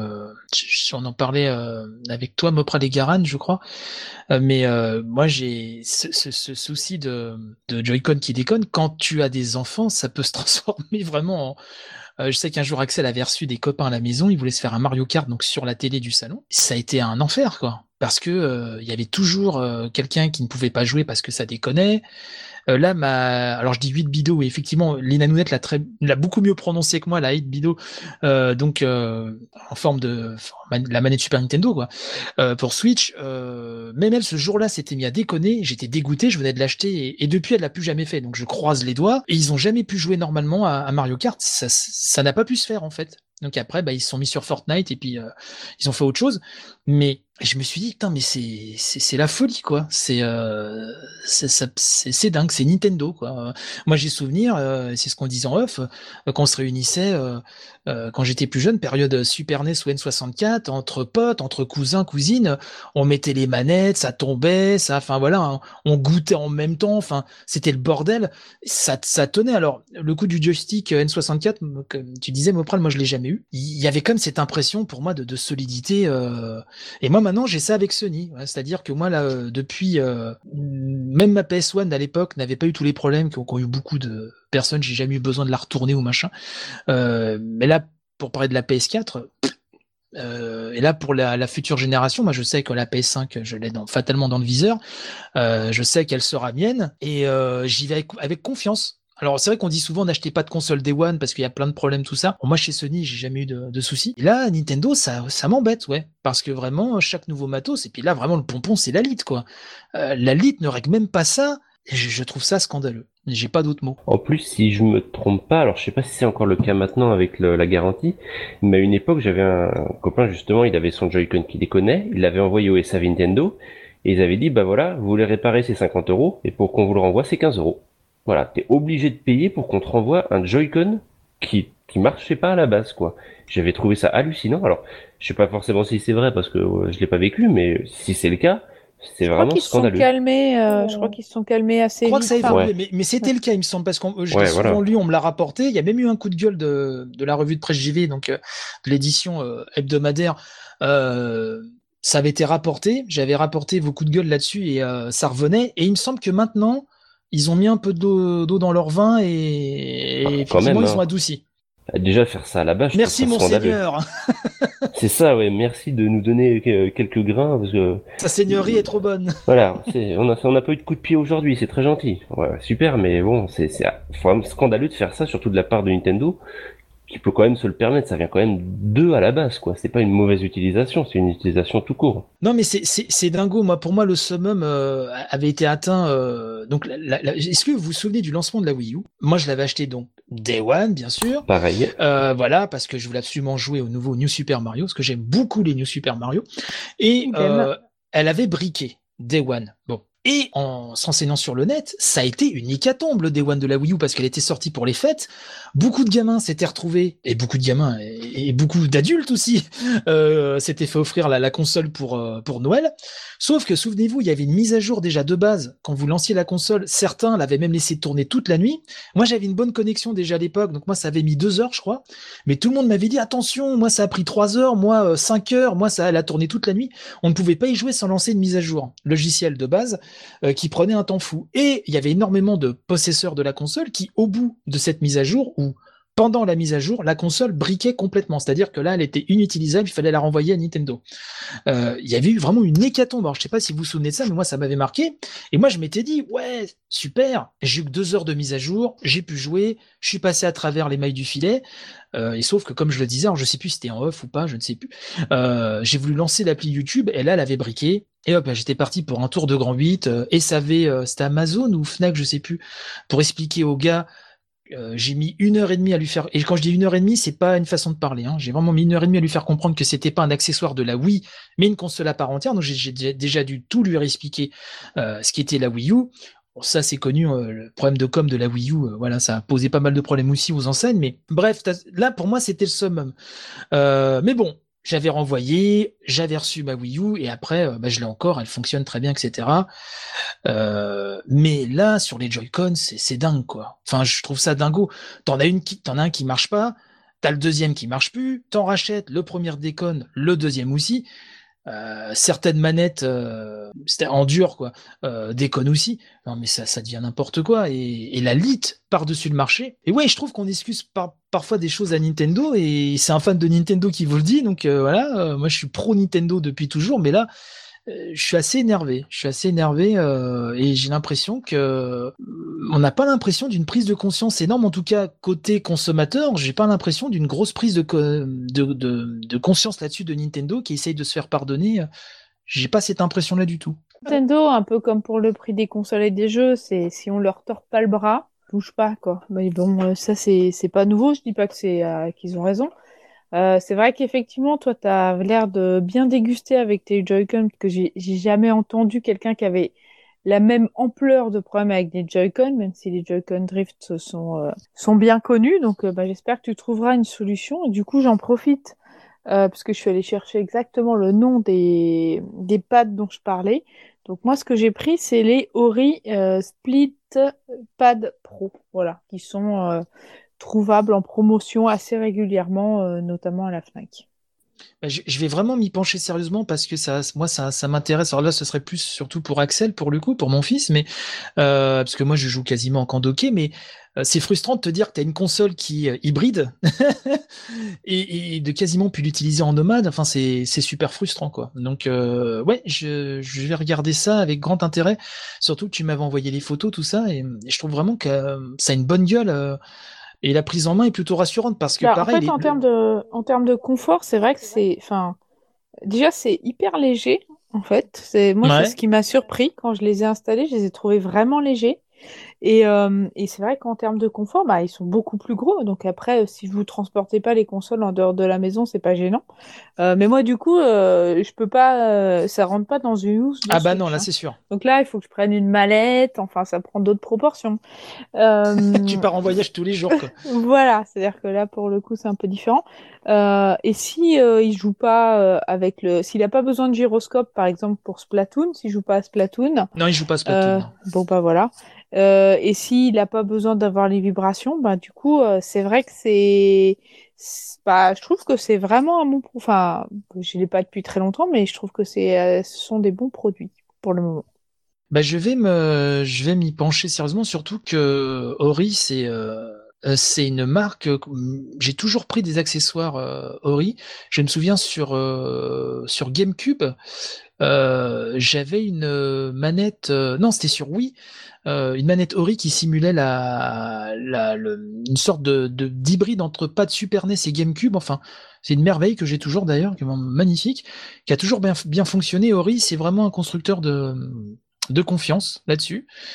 Si on en parlait avec toi, Mopral et Garan, je crois. Mais moi j'ai ce souci de Joy-Con qui déconne. Quand tu as des enfants, ça peut se transformer vraiment en. Je sais qu'un jour Axel avait reçu des copains à la maison, il voulait se faire un Mario Kart donc sur la télé du salon. Ça a été un enfer quoi. Parce que il y avait toujours quelqu'un qui ne pouvait pas jouer parce que ça déconnait. Là, alors je dis 8 Bido, et effectivement, Lina Nounette l'a beaucoup mieux prononcé que moi, la 8 Bido, donc en forme de la manette Super Nintendo, quoi, pour Switch. Même elle, ce jour-là, s'était mis à déconner. J'étais dégoûté, je venais de l'acheter, et depuis, elle l'a plus jamais fait. Donc je croise les doigts, et ils ont jamais pu jouer normalement à Mario Kart. Ça n'a pas pu se faire en fait. Donc après, bah, ils se sont mis sur Fortnite et puis ils ont fait autre chose. Mais je me suis dit, putain, mais c'est la folie, quoi. C'est dingue, c'est Nintendo, quoi. Moi, j'ai souvenir, c'est ce qu'on disait en off, quand on se réunissait, quand j'étais plus jeune, période Super NES ou N64, entre potes, entre cousins, cousines, on mettait les manettes, ça tombait, enfin voilà, hein, on goûtait en même temps, enfin, c'était le bordel. Ça tenait. Alors, le coup du joystick N64, comme tu disais, Mopral, moi, je l'ai jamais eu. Il y avait comme cette impression pour moi de solidité. Et moi, maintenant, j'ai ça avec Sony. Ouais, c'est-à-dire que moi, là, depuis, même ma PS1 à l'époque n'avait pas eu tous les problèmes qu'ont eu beaucoup de personnes. J'ai jamais eu besoin de la retourner ou machin. Mais là, pour parler de la PS4, et là, pour la future génération, moi, je sais que la PS5, je l'ai fatalement dans le viseur. Je sais qu'elle sera mienne et j'y vais avec confiance. Alors c'est vrai qu'on dit souvent n'achetez pas de console Day One parce qu'il y a plein de problèmes tout ça. Bon, moi chez Sony j'ai jamais eu de soucis. Et là Nintendo ça m'embête ouais parce que vraiment chaque nouveau matos et puis là vraiment le pompon c'est la Lite quoi. La Lite ne règle même pas ça. Et je trouve ça scandaleux. J'ai pas d'autres mots. En plus, si je me trompe pas, alors je sais pas si c'est encore le cas maintenant avec la garantie, mais à une époque, j'avais un copain justement, il avait son Joy-Con qui déconnait, il l'avait envoyé au SA Nintendo, et ils avaient dit, bah voilà, vous voulez réparer c'est 50 €, et pour qu'on vous le renvoie, c'est 15 €. Voilà, t'es obligé de payer pour qu'on te renvoie un Joy-Con qui marchait pas à la base, quoi. J'avais trouvé ça hallucinant. Alors, je sais pas forcément si c'est vrai parce que je l'ai pas vécu, mais si c'est le cas, c'est Je crois vraiment qu'ils se sont scandaleux. calmés. Je crois qu'ils se sont calmés Je assez crois que vite. ça a évolué, Ouais. mais c'était le cas, il me semble, parce que je l'ai Ouais, souvent voilà. lu, on me l'a rapporté. Il y a même eu un coup de gueule de la revue de presse JV, donc de l'édition hebdomadaire. Ça avait été rapporté, j'avais rapporté vos coups de gueule là-dessus et ça revenait. Et il me semble que maintenant, ils ont mis un peu d'eau dans leur vin et Ah, quand effectivement, même, ils ont hein. adouci. Déjà faire ça à la base, je trouve Merci, ça scandaleux. monseigneur. C'est ça, ouais. Merci de nous donner quelques grains parce que Sa seigneurie est trop bonne. voilà, on a pas eu de coup de pied aujourd'hui, c'est très gentil. Ouais, super, mais bon, c'est vraiment scandaleux de faire ça, surtout de la part de Nintendo, qui peut quand même se le permettre. Ça vient quand même d'eux à la base, quoi. C'est pas une mauvaise utilisation, c'est une utilisation tout court. Non, mais c'est dingo. Moi, pour moi, le summum avait été atteint. Donc, est-ce que vous vous souvenez du lancement de la Wii U? Moi, je l'avais acheté donc Day One, bien sûr. Pareil. Voilà, parce que je voulais absolument jouer au nouveau New Super Mario, parce que j'aime beaucoup les New Super Mario. Et Idem. elle avait briqué Day One. Bon, Et en s'enseignant sur le net, ça a été une hécatombe le Day One de la Wii U parce qu'elle était sortie pour les fêtes. Beaucoup de gamins s'étaient retrouvés, et beaucoup de gamins et beaucoup d'adultes aussi, s'étaient fait offrir la console pour Noël. Sauf que souvenez-vous, il y avait une mise à jour déjà de base quand vous lanciez la console. Certains l'avaient même laissé tourner toute la nuit. Moi, j'avais une bonne connexion déjà à l'époque, donc moi ça avait mis 2 heures, je crois. Mais tout le monde m'avait dit attention, moi ça a pris 3 heures, moi 5 heures, moi ça elle a tourné toute la nuit. On ne pouvait pas y jouer sans lancer une mise à jour logicielle de base qui prenait un temps fou. Et il y avait énormément de possesseurs de la console qui, au bout de cette mise à jour, ou pendant la mise à jour, la console briquait complètement. C'est-à-dire que là, elle était inutilisable, il fallait la renvoyer à Nintendo. Il y avait eu vraiment une hécatombe. Alors, je sais pas si vous vous souvenez de ça, mais moi, ça m'avait marqué. Et moi, je m'étais dit, ouais, super, j'ai eu que 2 heures de mise à jour, j'ai pu jouer, je suis passé à travers les mailles du filet. Et sauf que, comme je le disais, alors je sais plus si c'était en off ou pas, je ne sais plus, j'ai voulu lancer l'appli YouTube, et là, elle avait briqué. Et hop, j'étais parti pour un tour de grand 8, SAV, c'était Amazon ou Fnac, je sais plus, pour expliquer au gars. J'ai mis 1h30 à lui faire, et quand je dis 1h30, c'est pas une façon de parler, hein. J'ai vraiment mis 1h30 à lui faire comprendre que c'était pas un accessoire de la Wii, mais une console à part entière. Donc j'ai déjà dû tout lui réexpliquer ce qu'était la Wii U. Bon, ça c'est connu, le problème de com de la Wii U, voilà, ça a posé pas mal de problèmes aussi aux enseignes, mais bref, là pour moi c'était le summum. Mais bon, j'avais renvoyé, j'avais reçu ma Wii U, et après, je l'ai encore, elle fonctionne très bien, etc. Mais là, sur les Joy-Con, c'est dingue, quoi. Enfin, je trouve ça dingo. T'en as un qui marche pas, t'as le deuxième qui marche plus, t'en rachètes, le premier déconne, le deuxième aussi. Certaines manettes c'était en dur quoi déconne aussi. Non mais ça devient n'importe quoi, et la lite par-dessus le marché. Et ouais, je trouve qu'on excuse parfois des choses à Nintendo, et c'est un fan de Nintendo qui vous le dit, donc voilà, moi je suis pro Nintendo depuis toujours, mais là je suis assez énervé. Et j'ai l'impression que on n'a pas l'impression d'une prise de conscience énorme, en tout cas côté consommateur. J'ai pas l'impression d'une grosse prise de conscience là-dessus de Nintendo qui essaye de se faire pardonner. J'ai pas cette impression-là du tout. Nintendo, un peu comme pour le prix des consoles et des jeux, c'est si on leur tord pas le bras, bouge pas quoi. Mais bon, ça c'est pas nouveau. Je dis pas que c'est qu'ils ont raison. C'est vrai qu'effectivement, toi, t'as l'air de bien déguster avec tes Joy-Con, parce que j'ai jamais entendu quelqu'un qui avait la même ampleur de problème avec des Joy-Con, même si les Joy-Con Drift sont bien connus. Donc, j'espère que tu trouveras une solution. Et du coup, j'en profite, parce que je suis allée chercher exactement le nom des pads dont je parlais. Donc, moi, ce que j'ai pris, c'est les Ori Split Pad Pro, voilà, qui sont trouvables en promotion assez régulièrement, notamment à la Fnac. Je vais vraiment m'y pencher sérieusement parce que moi, ça m'intéresse. Alors là, ce serait plus surtout pour Axel, pour le coup, pour mon fils, mais parce que moi, je joue quasiment en Kandoké, mais c'est frustrant de te dire que tu as une console qui est hybride et de quasiment plus l'utiliser en nomade. Enfin, c'est super frustrant, quoi. Donc, ouais, je vais regarder ça avec grand intérêt. Surtout que tu m'avais envoyé les photos, tout ça, et je trouve vraiment que ça a une bonne gueule. Et la prise en main est plutôt rassurante parce que En pareil, fait, en termes de confort, c'est vrai que déjà, c'est hyper léger, en fait. Moi, c'est ce ouais. qui m'a surpris quand je les ai installés. Je les ai trouvés vraiment légers. Et c'est vrai qu'en termes de confort, ils sont beaucoup plus gros. Donc après, si vous transportez pas les consoles en dehors de la maison, c'est pas gênant. Mais moi, du coup, je peux pas, ça rentre pas dans une housse de Ah bah non, Switch, là hein. c'est sûr. Donc là, il faut que je prenne une mallette. Enfin, ça prend d'autres proportions. Tu pars en voyage tous les jours, quoi. Voilà, c'est-à-dire que là, pour le coup, c'est un peu différent. Et si il joue pas s'il a pas besoin de gyroscope, par exemple pour Splatoon, s'il joue pas à Splatoon, Non, il joue pas à Splatoon, non. bon voilà. Et s'il a pas besoin d'avoir les vibrations, du coup, c'est vrai que je trouve que c'est vraiment un bon, enfin, je l'ai pas depuis très longtemps, mais je trouve que ce sont des bons produits pour le moment. Je vais m'y pencher sérieusement, surtout que Ori, c'est une marque. J'ai toujours pris des accessoires Ori. Je me souviens sur GameCube, j'avais une manette. Non, c'était sur Wii, une manette Ori qui simulait une sorte d'hybride entre pad Super NES et GameCube. Enfin, c'est une merveille que j'ai toujours d'ailleurs, qui est magnifique, qui a toujours bien fonctionné. Ori, c'est vraiment un constructeur de confiance là-dessus.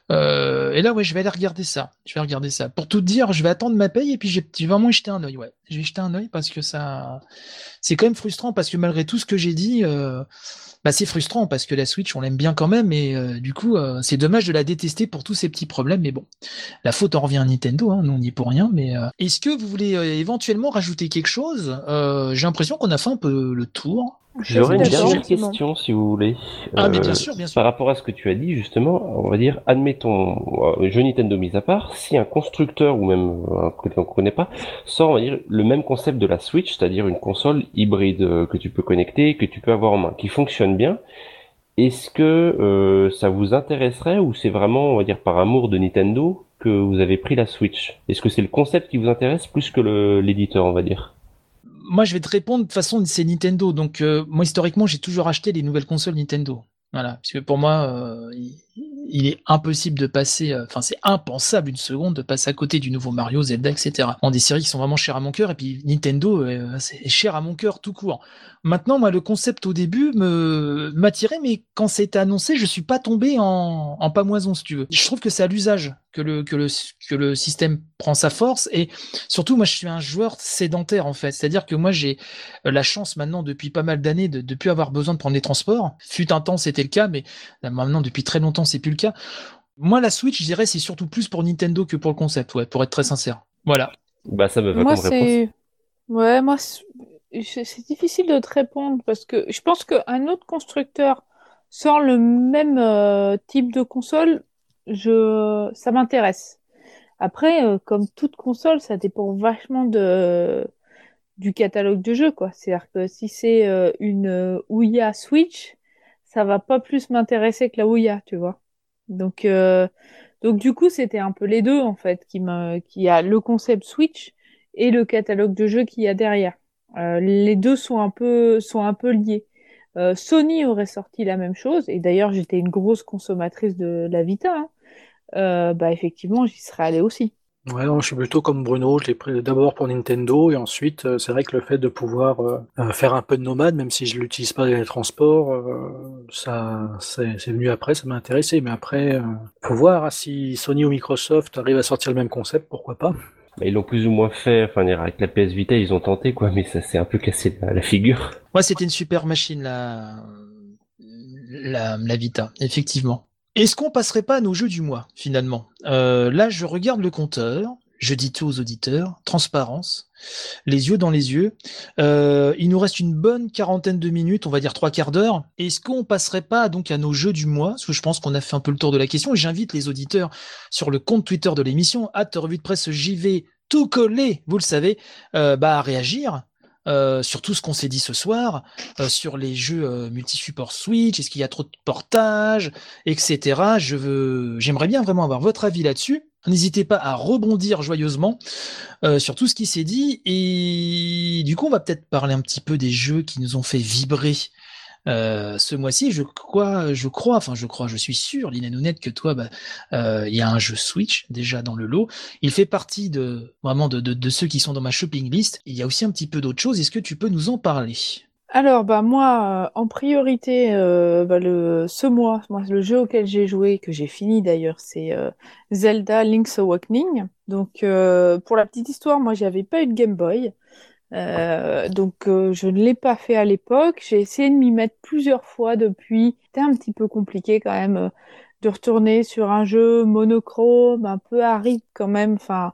Et là, ouais, je vais aller regarder ça. Pour tout te dire, je vais attendre ma paye et puis j'ai vraiment jeté un œil. Ouais, j'ai jeté un œil parce que ça, c'est quand même frustrant parce que malgré tout ce que j'ai dit, bah c'est frustrant parce que la Switch, on l'aime bien quand même, et du coup, c'est dommage de la détester pour tous ces petits problèmes. Mais bon, la faute en revient à Nintendo, hein, nous on n'y est pour rien. Mais est-ce que vous voulez éventuellement rajouter quelque chose? J'ai l'impression qu'on a fait un peu le tour. J'aurais une D'accord. dernière question, si vous voulez. Ah, mais bien sûr, bien sûr. Par rapport à ce que tu as dit, justement, on va dire, admettons, jeu Nintendo mis à part, si un constructeur ou même quelqu'un qu'on connaît pas sort, on va dire, le même concept de la Switch, c'est-à-dire une console hybride que tu peux connecter, que tu peux avoir en main, qui fonctionne bien, est-ce que ça vous intéresserait ou c'est vraiment, on va dire, par amour de Nintendo que vous avez pris la Switch? Est-ce que c'est le concept qui vous intéresse plus que l'éditeur, on va dire? Moi, je vais te répondre de toute façon, c'est Nintendo. Donc, moi, historiquement, j'ai toujours acheté les nouvelles consoles Nintendo. Voilà, parce que pour moi, il est impossible de passer, enfin, c'est impensable une seconde de passer à côté du nouveau Mario, Zelda, etc. Bon, des séries qui sont vraiment chères à mon cœur, et puis Nintendo, c'est cher à mon cœur tout court. Maintenant, moi, le concept au début m'attirait, mais quand c'était annoncé, je suis pas tombé en pamoison, si tu veux. Je trouve que c'est à l'usage que le système prend sa force, et surtout, moi, je suis un joueur sédentaire, en fait. C'est-à-dire que moi, j'ai la chance maintenant, depuis pas mal d'années, de plus avoir besoin de prendre les transports. Fut un temps, c'était le cas, mais là, maintenant, depuis très longtemps, c'est plus le cas. Moi, la Switch, je dirais, c'est surtout plus pour Nintendo que pour le concept, ouais, pour être très sincère. Voilà. Bah, ça me va Moi, comme réponse. ouais, c'est difficile de te répondre parce que je pense qu'un autre constructeur sort le même type de console, ça m'intéresse. Après, comme toute console, ça dépend vachement du catalogue de jeux, quoi. C'est-à-dire que si c'est une Ouya Switch, ça va pas plus m'intéresser que la Ouya, tu vois. Donc, euh, donc du coup, c'était un peu les deux, en fait, qui a le concept Switch et le catalogue de jeux qu'il y a derrière. Les deux sont un peu liés. Sony aurait sorti la même chose, et d'ailleurs, j'étais une grosse consommatrice de la Vita, hein. Bah, effectivement, j'y serais allée aussi. Ouais, non, je suis plutôt comme Bruno, je l'ai pris d'abord pour Nintendo et ensuite c'est vrai que le fait de pouvoir faire un peu de nomade, même si je l'utilise pas dans les transports, ça c'est venu après, ça m'a intéressé. Mais après, faut voir hein, si Sony ou Microsoft arrivent à sortir le même concept, pourquoi pas. Bah, ils l'ont plus ou moins fait, enfin, avec la PS Vita, ils ont tenté, quoi, mais ça s'est un peu cassé la figure. Moi, c'était une super machine, la Vita, effectivement. Est-ce qu'on passerait pas à nos jeux du mois, finalement? Là, je regarde le compteur, je dis tout aux auditeurs, transparence, les yeux dans les yeux. Il nous reste une bonne quarantaine de minutes, on va dire 3/4 d'heure. Est-ce qu'on passerait pas donc à nos jeux du mois? Parce que je pense qu'on a fait un peu le tour de la question, et j'invite les auditeurs sur le compte Twitter de l'émission, @revue de presse JV, tout collé, vous le savez, à réagir. Sur tout ce qu'on s'est dit ce soir, sur les jeux multi-support Switch, est-ce qu'il y a trop de portages, etc. J'aimerais bien vraiment avoir votre avis là-dessus. N'hésitez pas à rebondir joyeusement sur tout ce qui s'est dit. Et du coup, on va peut-être parler un petit peu des jeux qui nous ont fait vibrer ce mois-ci. Je suis sûr, Lina Nounette, que toi, il y a un jeu Switch déjà dans le lot. Il fait partie de ceux qui sont dans ma shopping list. Il y a aussi un petit peu d'autres choses. Est-ce que tu peux nous en parler? Alors, bah moi, en priorité, moi, le jeu auquel j'ai joué, que j'ai fini d'ailleurs, c'est Zelda Link's Awakening. Donc, pour la petite histoire, moi, j'avais pas eu de Game Boy. Je ne l'ai pas fait à l'époque. J'ai essayé de m'y mettre plusieurs fois depuis. C'était un petit peu compliqué quand même de retourner sur un jeu monochrome, un peu aride quand même.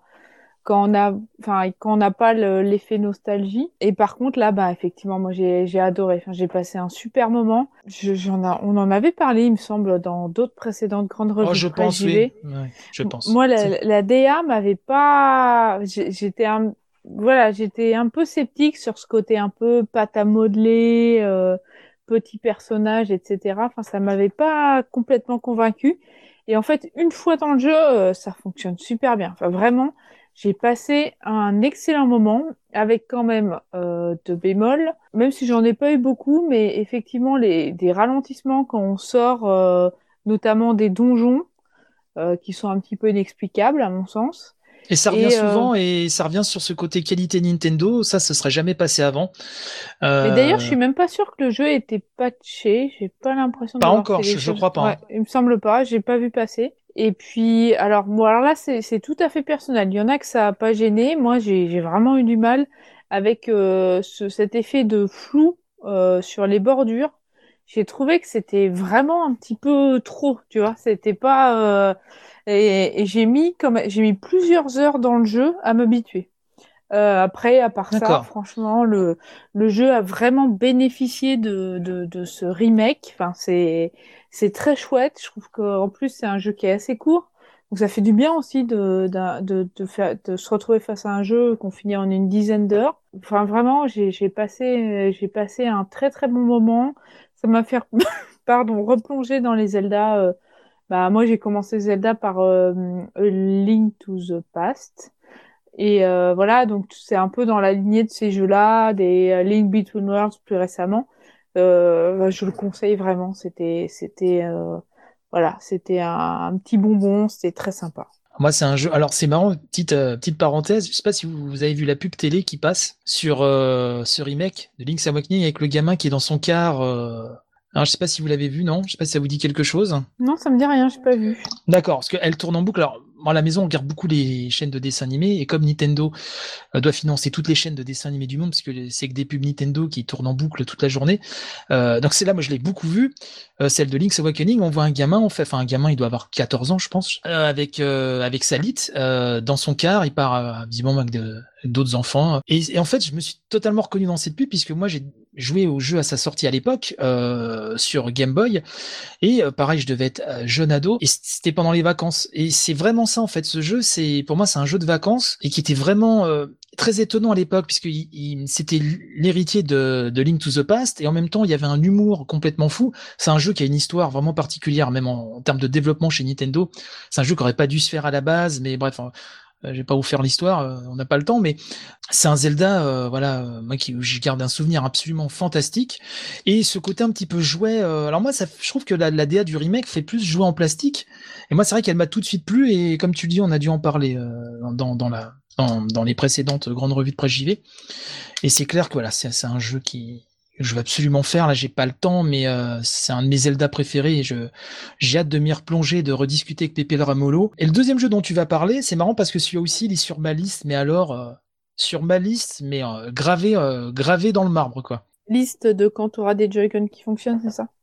Quand on n'a pas l'effet nostalgie. Et par contre, là, bah, effectivement, moi, j'ai adoré. Enfin, j'ai passé un super moment. On en avait parlé, il me semble, dans d'autres précédentes grandes Oh, revues je de presse pense, oui. JV. Ouais, je pense. Moi, la DA m'avait pas, j'étais un peu sceptique sur ce côté un peu pâte à modeler, petit personnage, etc. Enfin, ça m'avait pas complètement convaincu. Et en fait, une fois dans le jeu, ça fonctionne super bien. Enfin, vraiment, j'ai passé un excellent moment avec quand même de bémols, même si j'en ai pas eu beaucoup, mais effectivement, des ralentissements quand on sort, notamment des donjons qui sont un petit peu inexplicables à mon sens. Et ça revient Et souvent, et ça revient sur ce côté qualité Nintendo. Ça, ce serait jamais passé avant. mais d'ailleurs, je Euh, suis même pas sûre que le jeu était patché. J'ai pas l'impression Pas d'avoir encore, fait les je choses. crois pas, Ouais, hein. il me semble pas. J'ai pas vu passer. Et puis, alors là, c'est tout à fait personnel. Il y en a que ça a pas gêné. Moi, j'ai vraiment eu du mal avec cet effet de flou sur les bordures. J'ai trouvé que c'était vraiment un petit peu trop, tu vois. C'était pas et j'ai mis plusieurs heures dans le jeu à m'habituer. Après, à part ça, D'accord. franchement, le jeu a vraiment bénéficié de ce remake. Enfin, c'est très chouette. Je trouve qu'en plus, c'est un jeu qui est assez court. Donc, ça fait du bien aussi de se retrouver face à un jeu qu'on finit en une dizaine d'heures. Enfin, vraiment, j'ai passé un très, très bon moment. Ça m'a fait, pardon, replonger dans les Zelda. Bah, moi, j'ai commencé Zelda par A Link to the Past. Et voilà, donc c'est un peu dans la lignée de ces jeux-là, des Link Between Worlds plus récemment. Bah, je le conseille vraiment. Voilà, c'était un petit bonbon, c'était très sympa. Moi, c'est un jeu. Alors, c'est marrant, petite parenthèse. Je sais pas si vous avez vu la pub télé qui passe sur ce remake de Link's Awakening avec le gamin qui est dans son car. Alors, je sais pas si vous l'avez vu, non? Je sais pas si ça vous dit quelque chose. Non, ça me dit rien, j'ai pas vu. D'accord, parce qu'elle tourne en boucle. Alors, moi, à la maison, on regarde beaucoup les chaînes de dessins animés, et comme Nintendo doit financer toutes les chaînes de dessins animés du monde, parce que c'est que des pubs Nintendo qui tournent en boucle toute la journée. Donc c'est là, moi je l'ai beaucoup vu. Celle de Link's Awakening, on voit un gamin, un gamin, il doit avoir 14 ans, je pense, avec Salit dans son car, il part visiblement avec d'autres enfants. Et en fait, je me suis totalement reconnu dans cette pub, puisque moi j'ai joué au jeu à sa sortie à l'époque sur Game Boy. Et pareil, je devais être jeune ado et c'était pendant les vacances. Et c'est vraiment ça en fait. Ce jeu, pour moi, c'est un jeu de vacances et qui était vraiment très étonnant à l'époque puisque c'était l'héritier de Link to the Past et en même temps il y avait un humour complètement fou. C'est un jeu qui a une histoire vraiment particulière, même en termes de développement chez Nintendo. C'est un jeu qui aurait pas dû se faire à la base, mais bref. Je vais pas vous faire l'histoire, on n'a pas le temps, mais c'est un Zelda, moi où je garde un souvenir absolument fantastique. Et ce côté un petit peu jouet, alors moi, je trouve que la DA du remake fait plus jouer en plastique. Et moi, c'est vrai qu'elle m'a tout de suite plu. Et comme tu le dis, on a dû en parler dans les précédentes grandes revues de presse JV. Et c'est clair que voilà, c'est un jeu que je veux absolument faire. Là, j'ai pas le temps, mais c'est un de mes Zelda préférés et j'ai hâte de m'y replonger, de rediscuter avec Pepe le Ramolo. Et le deuxième jeu dont tu vas parler, c'est marrant parce que celui-là aussi, il est sur ma liste, mais alors sur ma liste, mais gravé dans le marbre, quoi. Liste de quand tu auras des Joy-Con qui fonctionnent, c'est ça?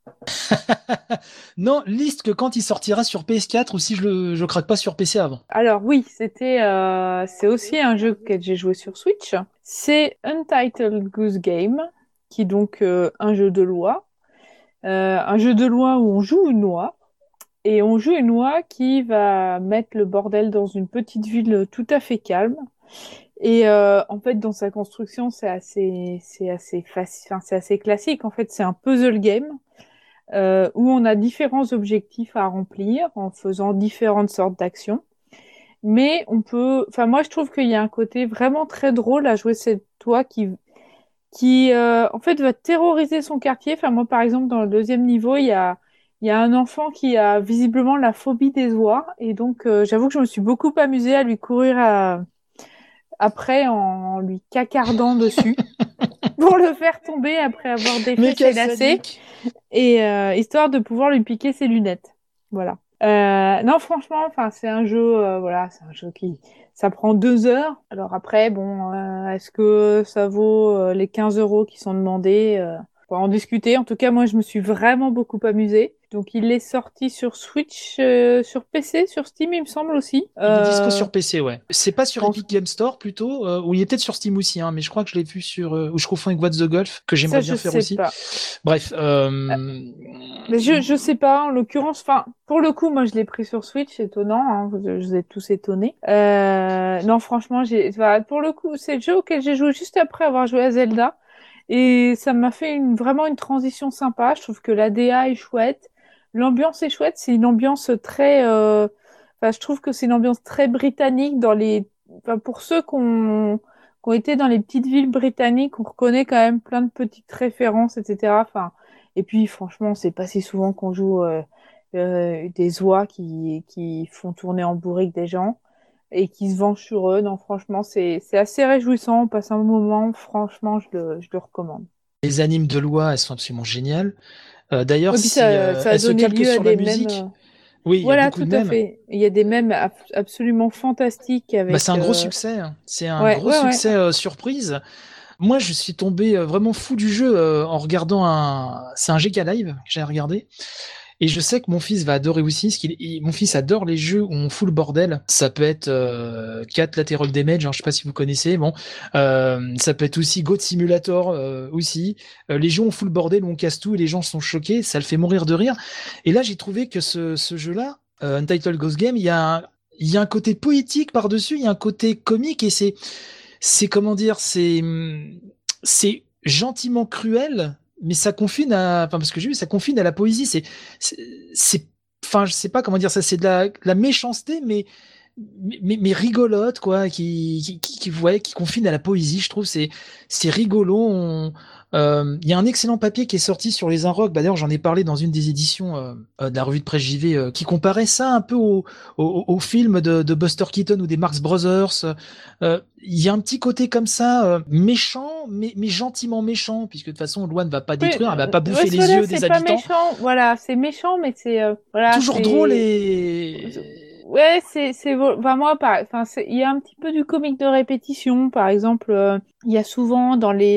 Non, liste que quand il sortira sur PS4 ou si je craque pas sur PC avant. Alors oui, c'est aussi un jeu que j'ai joué sur Switch. C'est Untitled Goose Game, qui est donc un jeu de loi. Un jeu de loi où on joue une loi. Et on joue une oie qui va mettre le bordel dans une petite ville tout à fait calme. Et en fait, dans sa construction, c'est assez facile, enfin, c'est assez classique. En fait, c'est un puzzle game où on a différents objectifs à remplir en faisant différentes sortes d'actions. Mais enfin, moi, je trouve qu'il y a un côté vraiment très drôle à jouer cette oie qui en fait va terroriser son quartier. Enfin moi par exemple dans le deuxième niveau il y a un enfant qui a visiblement la phobie des oies et donc j'avoue que je me suis beaucoup amusée à lui courir après en lui cacardant dessus pour le faire tomber après avoir défait ses lacets et histoire de pouvoir lui piquer ses lunettes. Voilà. Non, franchement, enfin, c'est un jeu, voilà, c'est un jeu qui, ça prend 2 heures. Alors après, bon, est-ce que ça vaut les 15 euros qui sont demandés? On va en discuter. En tout cas, moi, je me suis vraiment beaucoup amusée. Donc, il est sorti sur Switch, sur PC, sur Steam, il me semble aussi. Il est dispo sur PC, ouais. C'est pas sur pense- Epic Game Store plutôt, ou il est peut-être sur Steam aussi, hein, mais je crois que je l'ai vu ou je confonds avec What's the Golf, que j'aimerais bien je faire sais aussi. pas. Bref, Mais je sais pas, en l'occurrence, enfin, pour le coup, moi, je l'ai pris sur Switch, c'est étonnant, hein, vous êtes tous étonnés. Non, franchement, voilà, pour le coup, c'est le jeu auquel j'ai joué juste après avoir joué à Zelda. Et ça m'a fait vraiment une transition sympa. Je trouve que la DA est chouette. L'ambiance est chouette. C'est une ambiance très, enfin, je trouve que c'est une ambiance très britannique enfin, pour ceux qui ont été dans les petites villes britanniques, on reconnaît quand même plein de petites références, etc. Enfin, et puis, franchement, c'est pas si souvent qu'on joue des oies qui font tourner en bourrique des gens et qui se vengent sur eux. Non, franchement, c'est assez réjouissant. On passe un bon moment. Franchement, je le recommande. les animes de loi, elles sont absolument géniales. D'ailleurs, Et puis, si ça a elles se donné calquent lieu à sur la des mèmes. musique, Oui, il y a Voilà, beaucoup tout de à mèmes. fait. Il y a des mèmes absolument fantastiques Bah, avec. c'est un gros succès, hein. C'est un Ouais, gros ouais, ouais. succès surprise. Moi, je suis tombé vraiment fou du jeu en regardant c'est un GK Live que j'ai regardé. Et je sais que mon fils va adorer aussi, mon fils adore les jeux où on fout le bordel. Ça peut être 4 Lateral Damage, hein, je sais pas si vous connaissez. Bon, ça peut être aussi Goat Simulator aussi. Les jeux où on fout le bordel, où on casse tout et les gens sont choqués, ça le fait mourir de rire. Et là, j'ai trouvé que ce jeu-là, Untitled Ghost Game, il y a un côté poétique par-dessus, il y a un côté comique et c'est comment dire, c'est gentiment cruel, mais ça confine enfin, parce que j'ai vu, ça confine à la poésie. Enfin, je sais pas comment dire ça, c'est de la méchanceté, mais rigolote, quoi, qui confine à la poésie, je trouve. C'est rigolo. Il y a un excellent papier qui est sorti sur les Inrocks. Bah, d'ailleurs, j'en ai parlé dans une des éditions de la revue de presse JV qui comparait ça un peu au film de Buster Keaton ou des Marx Brothers. Il y a un petit côté comme ça, méchant, mais gentiment méchant, puisque de toute façon, loi ne va pas Oui, détruire, elle va pas ouais, bouffer les voilà, yeux des c'est pas habitants. méchant. Voilà, c'est méchant, mais c'est voilà, Toujours drôle c'est. et Ouais, enfin moi, enfin, il y a un petit peu du comique de répétition. Par exemple, il y a souvent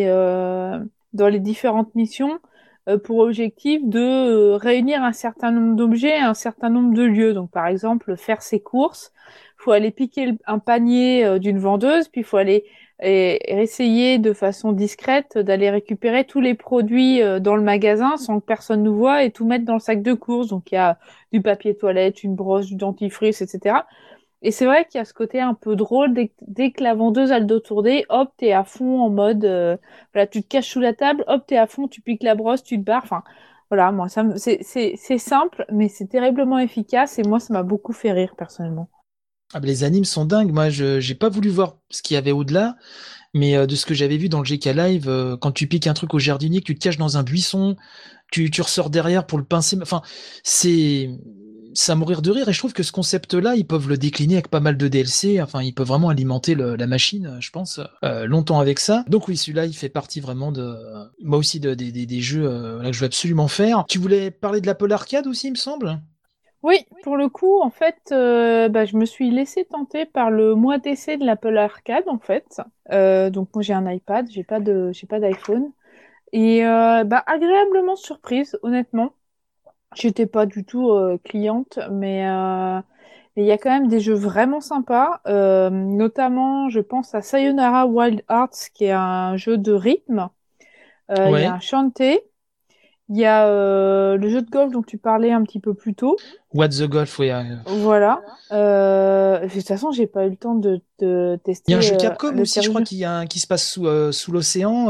dans les différentes missions pour objectif de réunir un certain nombre d'objets, un certain nombre de lieux. Donc, par exemple, faire ses courses, faut aller piquer un panier d'une vendeuse, puis il faut aller et essayer de façon discrète d'aller récupérer tous les produits dans le magasin sans que personne nous voie et tout mettre dans le sac de course. Donc, il y a du papier toilette, une brosse, du dentifrice, etc. Et c'est vrai qu'il y a ce côté un peu drôle dès que la vendeuse a le dos tourné, hop, t'es à fond en mode, voilà, tu te caches sous la table, hop, t'es à fond, tu piques la brosse, tu te barres. Enfin, voilà, moi, c'est simple, mais c'est terriblement efficace et moi, ça m'a beaucoup fait rire personnellement. ah, bah, les animes sont dingues. Moi, je j'ai pas voulu voir ce qu'il y avait au-delà, mais de ce que j'avais vu dans le GK Live, quand tu piques un truc au jardinier, que tu te caches dans un buisson, tu ressors derrière pour le pincer. Enfin, c'est c'est à mourir de rire. Et je trouve que ce concept-là, ils peuvent le décliner avec pas mal de DLC. Enfin, ils peuvent vraiment alimenter la machine, je pense, longtemps avec ça. Donc oui, celui-là, il fait partie vraiment moi aussi, des jeux là, que je veux absolument faire. Tu voulais parler de l'Apple Arcade aussi, il me semble? Oui, pour le coup, en fait, bah, je me suis laissée tenter par le mois d'essai de l'Apple Arcade, en fait. Donc moi, j'ai un iPad, j'ai pas d'iPhone. Et bah, agréablement surprise, honnêtement. J'étais pas du tout cliente, mais il y a quand même des jeux vraiment sympas. Notamment, je pense à Sayonara Wild Hearts, qui est un jeu de rythme. Il y a Ouais. un Shantae. Il y a le jeu de golf dont tu parlais un petit peu plus tôt. What the Golf, oui. Voilà. De toute façon, j'ai pas eu le temps de Il y a un tester jeu Capcom le aussi, je série crois, jeu. qui se passe sous l'océan.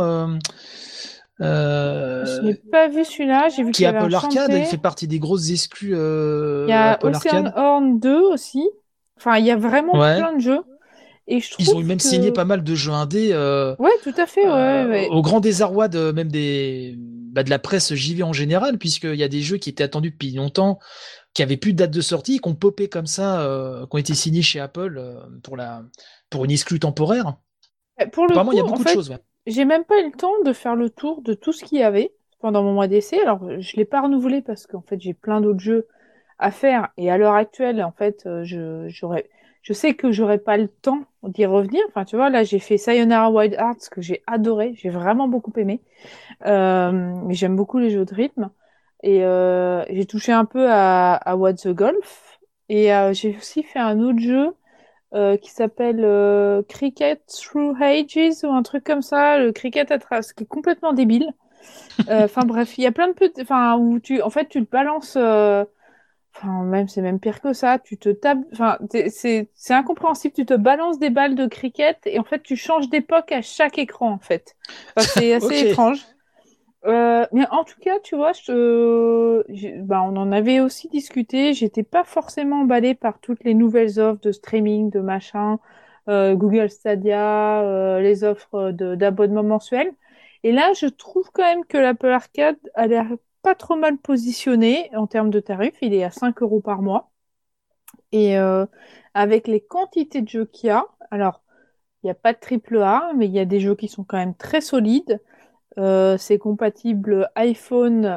Je Euh, n'ai pas vu celui-là. J'ai vu qui qu'il est y avait un Apple Arcade, il Shantae. fait partie des grosses exclus Il y a Apple Ocean Arcade. Horn 2 aussi. Enfin, il y a vraiment Ouais. plein de jeux. Et je Ils ont trouve même signé que... pas mal de jeux indés, Ouais, tout à fait, ouais, ouais. au grand désarroi même de la presse JV en général, puisqu'il y a des jeux qui étaient attendus depuis longtemps, qui avaient plus de date de sortie, qui ont popé comme ça, qui ont été signés chez Apple pour une exclue temporaire. Pour le Apparemment, coup, il y a en beaucoup de fait, choses, ouais. j'ai même pas eu le temps de faire le tour de tout ce qu'il y avait pendant mon mois d'essai. Alors, je l'ai pas renouvelé parce qu'en fait, j'ai plein d'autres jeux à faire. Et à l'heure actuelle, en fait, je sais que j'aurai pas le temps d'y revenir. Enfin, tu vois, là, j'ai fait Sayonara Wild Hearts que j'ai adoré. J'ai vraiment beaucoup aimé. Mais j'aime beaucoup les jeux de rythme. Et j'ai touché un peu à What the Golf. Et j'ai aussi fait un autre jeu qui s'appelle Cricket Through Ages ou un truc comme ça, le cricket à travers, ce qui est complètement débile. Enfin bref, il y a plein de petits, enfin où en fait, tu te balances, enfin même c'est même pire que ça, tu te tapes, enfin c'est incompréhensible, tu te balances des balles de cricket et en fait tu changes d'époque à chaque écran en fait. Enfin c'est assez Ok. étrange. Mais en tout cas, tu vois, bah, on en avait aussi discuté. J'étais pas forcément emballée par toutes les nouvelles offres de streaming, de machin, Google Stadia, les offres d'abonnement mensuel. Et là, je trouve quand même que l'Apple Arcade a l'air pas trop mal positionné en termes de tarifs. Il est à 5 euros par mois. Et avec les quantités de jeux qu'il y a, alors, il n'y a pas de triple A, mais il y a des jeux qui sont quand même très solides. C'est compatible iPhone,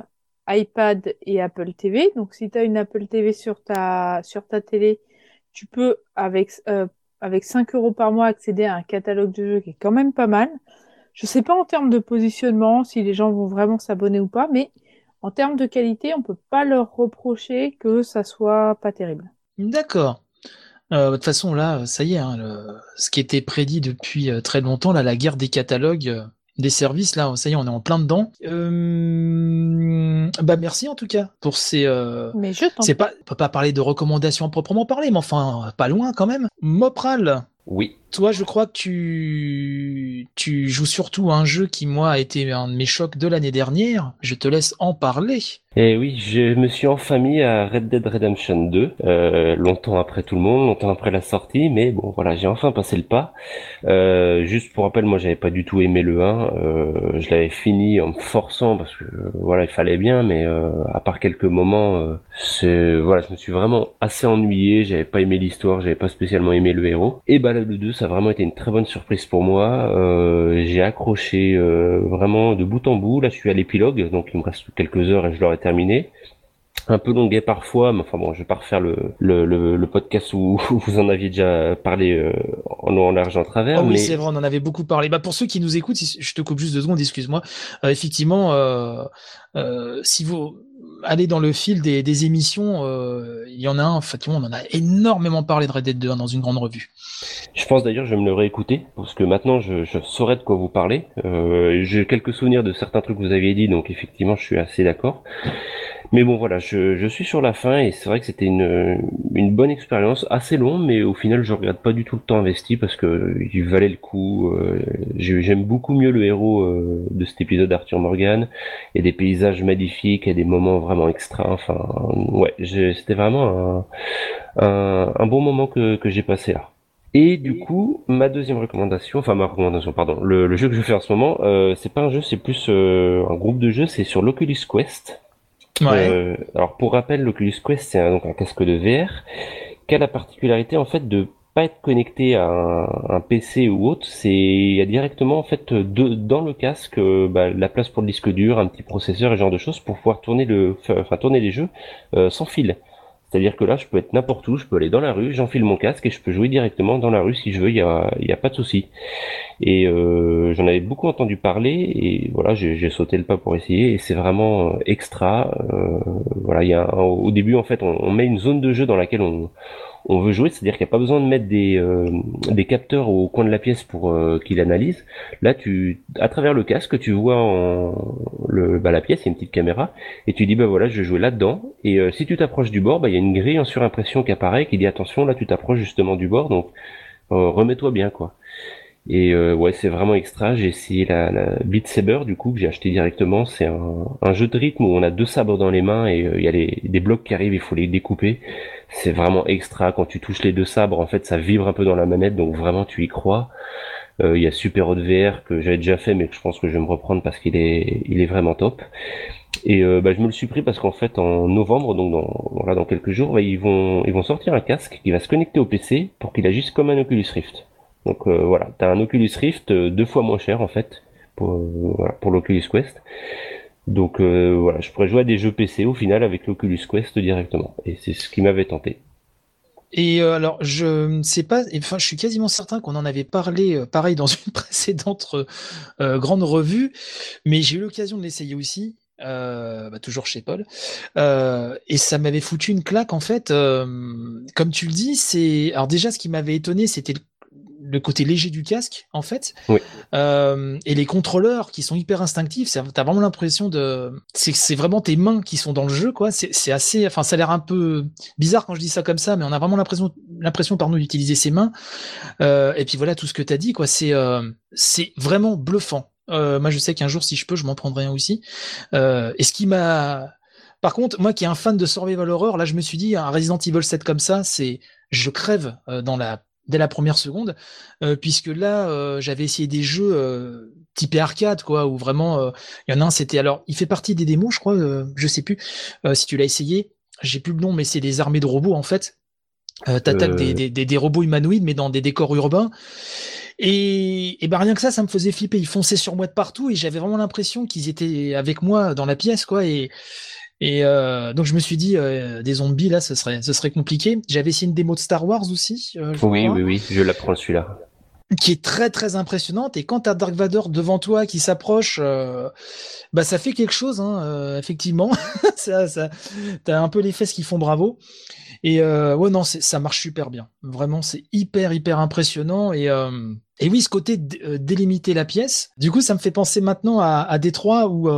iPad et Apple TV. Donc, si tu as une Apple TV sur ta télé, tu peux, avec 5 € par mois, accéder à un catalogue de jeux qui est quand même pas mal. Je sais pas en termes de positionnement si les gens vont vraiment s'abonner ou pas, mais en termes de qualité, on peut pas leur reprocher que ça soit pas terrible. D'accord. De toute façon, là, ça y est, hein, ce qui était prédit depuis très longtemps, là, la guerre des catalogues, des services, là, ça y est, on est en plein dedans. Merci en tout cas pour ces. Mais je t'en C'est pas, on peut pas parler de recommandations à proprement parler, mais enfin, pas loin quand même. Mopral, Oui. toi, je crois que tu joues surtout à un jeu qui, moi, a été un de mes chocs de l'année dernière. Je te laisse en parler. Et oui, je me suis enfin mis à Red Dead Redemption 2, longtemps après tout le monde, longtemps après la sortie, mais bon voilà, j'ai enfin passé le pas. Juste pour rappel, moi j'avais pas du tout aimé le 1, je l'avais fini en me forçant parce que voilà, il fallait bien, mais à part quelques moments, voilà, je me suis vraiment assez ennuyé, j'avais pas aimé l'histoire, j'avais pas spécialement aimé le héros. Et bah là, le 2, ça a vraiment été une très bonne surprise pour moi. J'ai accroché vraiment de bout en bout. Là, je suis à l'épilogue, donc il me reste quelques heures et je l'aurai terminé. Un peu longuet parfois, mais enfin bon, je vais pas refaire le podcast où vous en aviez déjà parlé en long, en large, en travers. Oh oui, mais c'est vrai, on en avait beaucoup parlé. Bah, pour ceux qui nous écoutent, je te coupe juste 2 secondes, excuse-moi. Effectivement, si vous allez dans le fil des émissions, il y en a un, effectivement, on en a énormément parlé de Red Dead 2 dans une grande revue. je pense d'ailleurs je vais me le réécouter parce que maintenant je saurais de quoi vous parlez. J'ai quelques souvenirs de certains trucs que vous aviez dit, donc effectivement je suis assez d'accord. Mais bon voilà, je suis sur la fin et c'est vrai que c'était une bonne expérience, assez long, mais au final je regrette pas du tout le temps investi parce que il valait le coup. J'aime beaucoup mieux le héros de cet épisode, Arthur Morgan. Il y a des paysages magnifiques, il y a des moments vraiment extra. Enfin ouais, c'était vraiment un bon moment que j'ai passé là. Et du coup, ma recommandation, pardon, le jeu que je fais en ce moment, c'est pas un jeu, c'est plus un groupe de jeux, c'est sur l'Oculus Quest. Ouais. Alors pour rappel, l'Oculus Quest c'est donc un casque de VR qui a la particularité en fait de pas être connecté à un PC ou autre. Il y a directement en fait dans le casque la place pour le disque dur, un petit processeur et ce genre de choses pour pouvoir tourner tourner les jeux sans fil. C'est-à-dire que là, je peux être n'importe où, je peux aller dans la rue, j'enfile mon casque et je peux jouer directement dans la rue si je veux, il y a pas de souci. Et j'en avais beaucoup entendu parler et voilà, j'ai sauté le pas pour essayer et c'est vraiment extra. Voilà, au début en fait, on met une zone de jeu dans laquelle on veut jouer, c'est-à-dire qu'il n'y a pas besoin de mettre des capteurs au coin de la pièce pour qu'il analyse. Là, à travers le casque, tu vois la pièce, il y a une petite caméra, et tu dis bah voilà, je vais jouer là-dedans. Et si tu t'approches du bord, il y a une grille en surimpression qui apparaît, qui dit attention, là tu t'approches justement du bord, donc remets-toi bien quoi. Et ouais, c'est vraiment extra. J'ai essayé la Beat Saber du coup que j'ai acheté directement. C'est un jeu de rythme où on a 2 sabres dans les mains et il y a des blocs qui arrivent, il faut les découper. C'est vraiment extra. Quand tu touches les 2 sabres, en fait, ça vibre un peu dans la manette, donc vraiment tu y crois. Il y a Super Hot VR que j'avais déjà fait, mais que je pense que je vais me reprendre parce qu'il est vraiment top. Et je me le suis pris parce qu'en fait en novembre, donc dans quelques jours, ils vont sortir un casque qui va se connecter au PC pour qu'il agisse comme un Oculus Rift. Donc voilà, t'as un Oculus Rift 2 fois moins cher en fait pour l'Oculus Quest. Donc voilà, je pourrais jouer à des jeux PC au final avec l'Oculus Quest directement. Et c'est ce qui m'avait tenté. Et alors, je ne sais pas, enfin, je suis quasiment certain qu'on en avait parlé, pareil, dans une précédente grande revue, mais j'ai eu l'occasion de l'essayer aussi, toujours chez Paul, et ça m'avait foutu une claque, en fait. Comme tu le dis, alors déjà, ce qui m'avait étonné, c'était le côté léger du casque, en fait. Oui. Et les contrôleurs qui sont hyper instinctifs, t'as vraiment l'impression c'est vraiment tes mains qui sont dans le jeu, quoi. C'est assez, enfin, ça a l'air un peu bizarre quand je dis ça comme ça, mais on a vraiment l'impression d'utiliser ses mains. Et puis voilà, tout ce que t'as dit, quoi. C'est vraiment bluffant. Moi, je sais qu'un jour, si je peux, je m'en prendrai un aussi. Et ce qui m'a, par contre, moi qui est un fan de survival horror, là, je me suis dit, un Resident Evil 7 comme ça, je crève dès la première seconde, puisque là, j'avais essayé des jeux typés arcade, quoi, où vraiment, il y en a un, alors, il fait partie des démos, je crois, je sais plus si tu l'as essayé, j'ai plus le nom, mais c'est des armées de robots, en fait. T'attaques des robots humanoïdes, mais dans des décors urbains. Et bah rien que ça me faisait flipper. Ils fonçaient sur moi de partout et j'avais vraiment l'impression qu'ils étaient avec moi dans la pièce, quoi. Et donc je me suis dit, des zombies là, ce serait compliqué. J'avais essayé une démo de Star Wars aussi, je crois, Oui, je l'apprends celui-là. qui est très très impressionnante. Et quand t'as Dark Vador devant toi qui s'approche, bah ça fait quelque chose, hein, effectivement. T'as un peu les fesses qui font bravo. Et ouais, non, ça marche super bien. Vraiment, c'est hyper hyper impressionnant. Et oui, ce côté délimiter la pièce. Du coup, ça me fait penser maintenant à Détroit où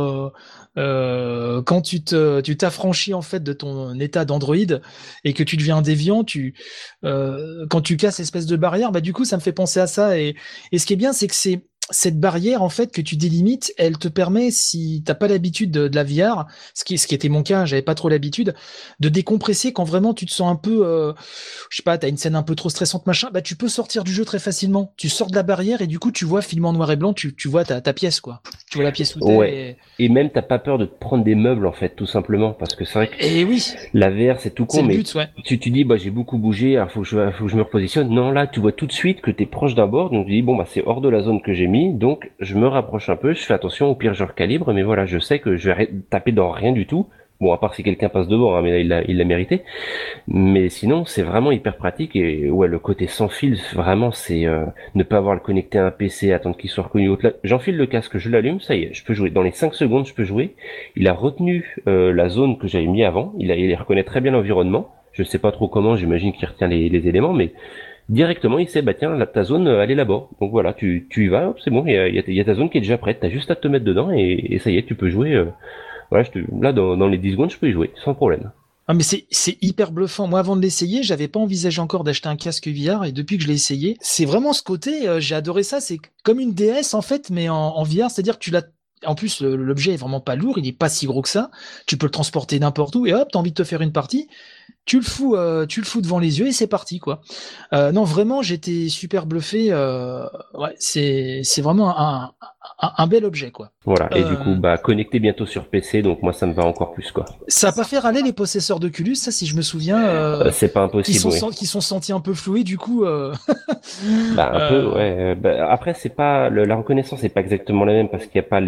quand tu t'affranchis en fait de ton état d'android et que tu deviens déviant, quand tu casses espèce de barrière, bah du coup ça me fait penser à ça. Et ce qui est bien, c'est que c'est cette barrière en fait que tu délimites, elle te permet, si t'as pas l'habitude de la VR, ce qui était mon cas, j'avais pas trop l'habitude, de décompresser quand vraiment tu te sens un peu, je sais pas, t'as une scène un peu trop stressante machin, bah tu peux sortir du jeu très facilement. Tu sors de la barrière et du coup tu vois film en noir et blanc, tu vois ta pièce, quoi. Tu vois la pièce où t'es. Ouais. Et même t'as pas peur de te prendre des meubles en fait, tout simplement, parce que c'est vrai que Et oui, la VR c'est tout con, c'est le mais but, ouais. tu dis bah j'ai beaucoup bougé, alors faut que je me repositionne. Non, là tu vois tout de suite que t'es proche d'un bord, donc tu dis bon bah c'est hors de la zone que j'ai mis, donc je me rapproche un peu, je fais attention, au pire je recalibre, mais voilà, je sais que je vais taper dans rien du tout. Bon, à part si quelqu'un passe devant, hein, mais là il l'a mérité. Mais sinon, c'est vraiment hyper pratique et ouais, le côté sans fil, vraiment, c'est ne pas avoir à le connecter à un PC, attendre qu'il soit reconnu. Là, j'enfile le casque, je l'allume, ça y est, je peux jouer. Dans les 5 secondes, je peux jouer. Il a retenu la zone que j'avais mis avant. Il reconnaît très bien l'environnement. Je sais pas trop comment, j'imagine qu'il retient les éléments, mais directement, il sait, bah tiens, là, ta zone, elle est là-bas. Donc voilà, tu y vas, hop, c'est bon, il y a ta zone qui est déjà prête. T'as juste à te mettre dedans et ça y est, tu peux jouer. Voilà, là, dans les 10 secondes, je peux y jouer, sans problème. Ah mais c'est hyper bluffant. Moi avant de l'essayer, j'avais pas envisagé encore d'acheter un casque VR et depuis que je l'ai essayé, c'est vraiment ce côté, j'ai adoré ça, c'est comme une DS en fait mais en VR, c'est-à-dire que tu l'as en plus l'objet est vraiment pas lourd, il est pas si gros que ça, tu peux le transporter n'importe où et hop, t'as envie de te faire une partie, tu le fous devant les yeux et c'est parti quoi. Non vraiment, j'étais super bluffé, ouais, c'est vraiment un bel objet quoi. Voilà, et du coup, bah, connecté bientôt sur PC, donc moi ça me va encore plus, quoi. Ça a pas fait râler les possesseurs d'Oculus, ça, si je me souviens, C'est pas impossible, oui. qui sont sentis un peu floués, du coup. Bah, un peu, ouais. Bah, après, c'est pas, la reconnaissance c'est pas exactement la même parce qu'il y a pas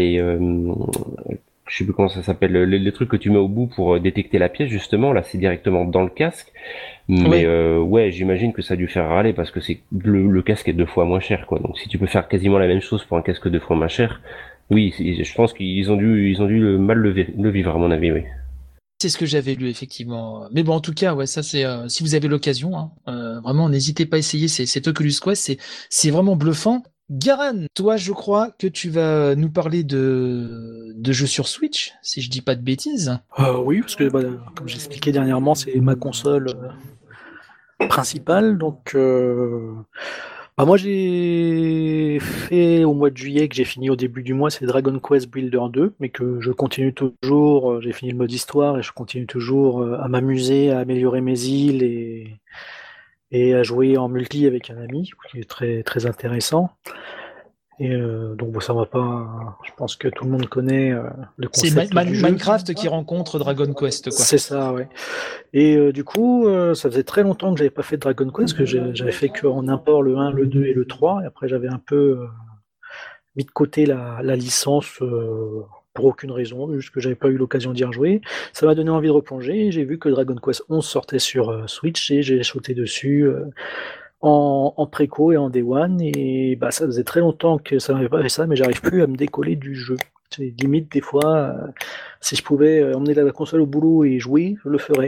je sais plus comment ça s'appelle, les trucs que tu mets au bout pour détecter la pièce, justement. Là, c'est directement dans le casque. Mais, ouais, j'imagine que ça a dû faire râler parce que le casque est 2 fois moins cher, quoi. Donc, si tu peux faire quasiment la même chose pour un casque 2 fois moins cher, oui, je pense qu'ils ont dû mal le vivre, à mon avis, oui. C'est ce que j'avais lu, effectivement. Mais bon, en tout cas, ouais, ça, c'est, si vous avez l'occasion, hein, vraiment, n'hésitez pas à essayer cet Oculus Quest, c'est vraiment bluffant. Garan, toi, je crois que tu vas nous parler de jeux sur Switch, si je dis pas de bêtises. Oui, parce que bah, comme j'expliquais dernièrement, c'est ma console principale. Donc, bah, moi, j'ai fait au mois de juillet, que j'ai fini au début du mois, c'est Dragon Quest Builder 2, mais que je continue toujours. J'ai fini le mode histoire et je continue toujours à m'amuser, à améliorer mes îles et à jouer en multi avec un ami, qui est très, très intéressant. Et donc bon, ça va pas. Je pense que tout le monde connaît le C'est concept du jeu. Minecraft qui rencontre Dragon Quest, quoi. C'est ça, ouais. Et du coup, ça faisait très longtemps que j'avais pas fait de Dragon Quest, que j'avais fait qu'en import le 1, le 2 et le 3. Et après, j'avais un peu mis de côté la licence pour aucune raison, juste que j'avais pas eu l'occasion d'y rejouer. Ça m'a donné envie de replonger. Et j'ai vu que Dragon Quest 11 sortait sur Switch et j'ai sauté dessus. En préco et en day one, et bah ça faisait très longtemps que ça m'avait pas fait ça, mais j'arrive plus à me décoller du jeu. C'est limite des fois, si je pouvais emmener la console au boulot et jouer, je le ferais.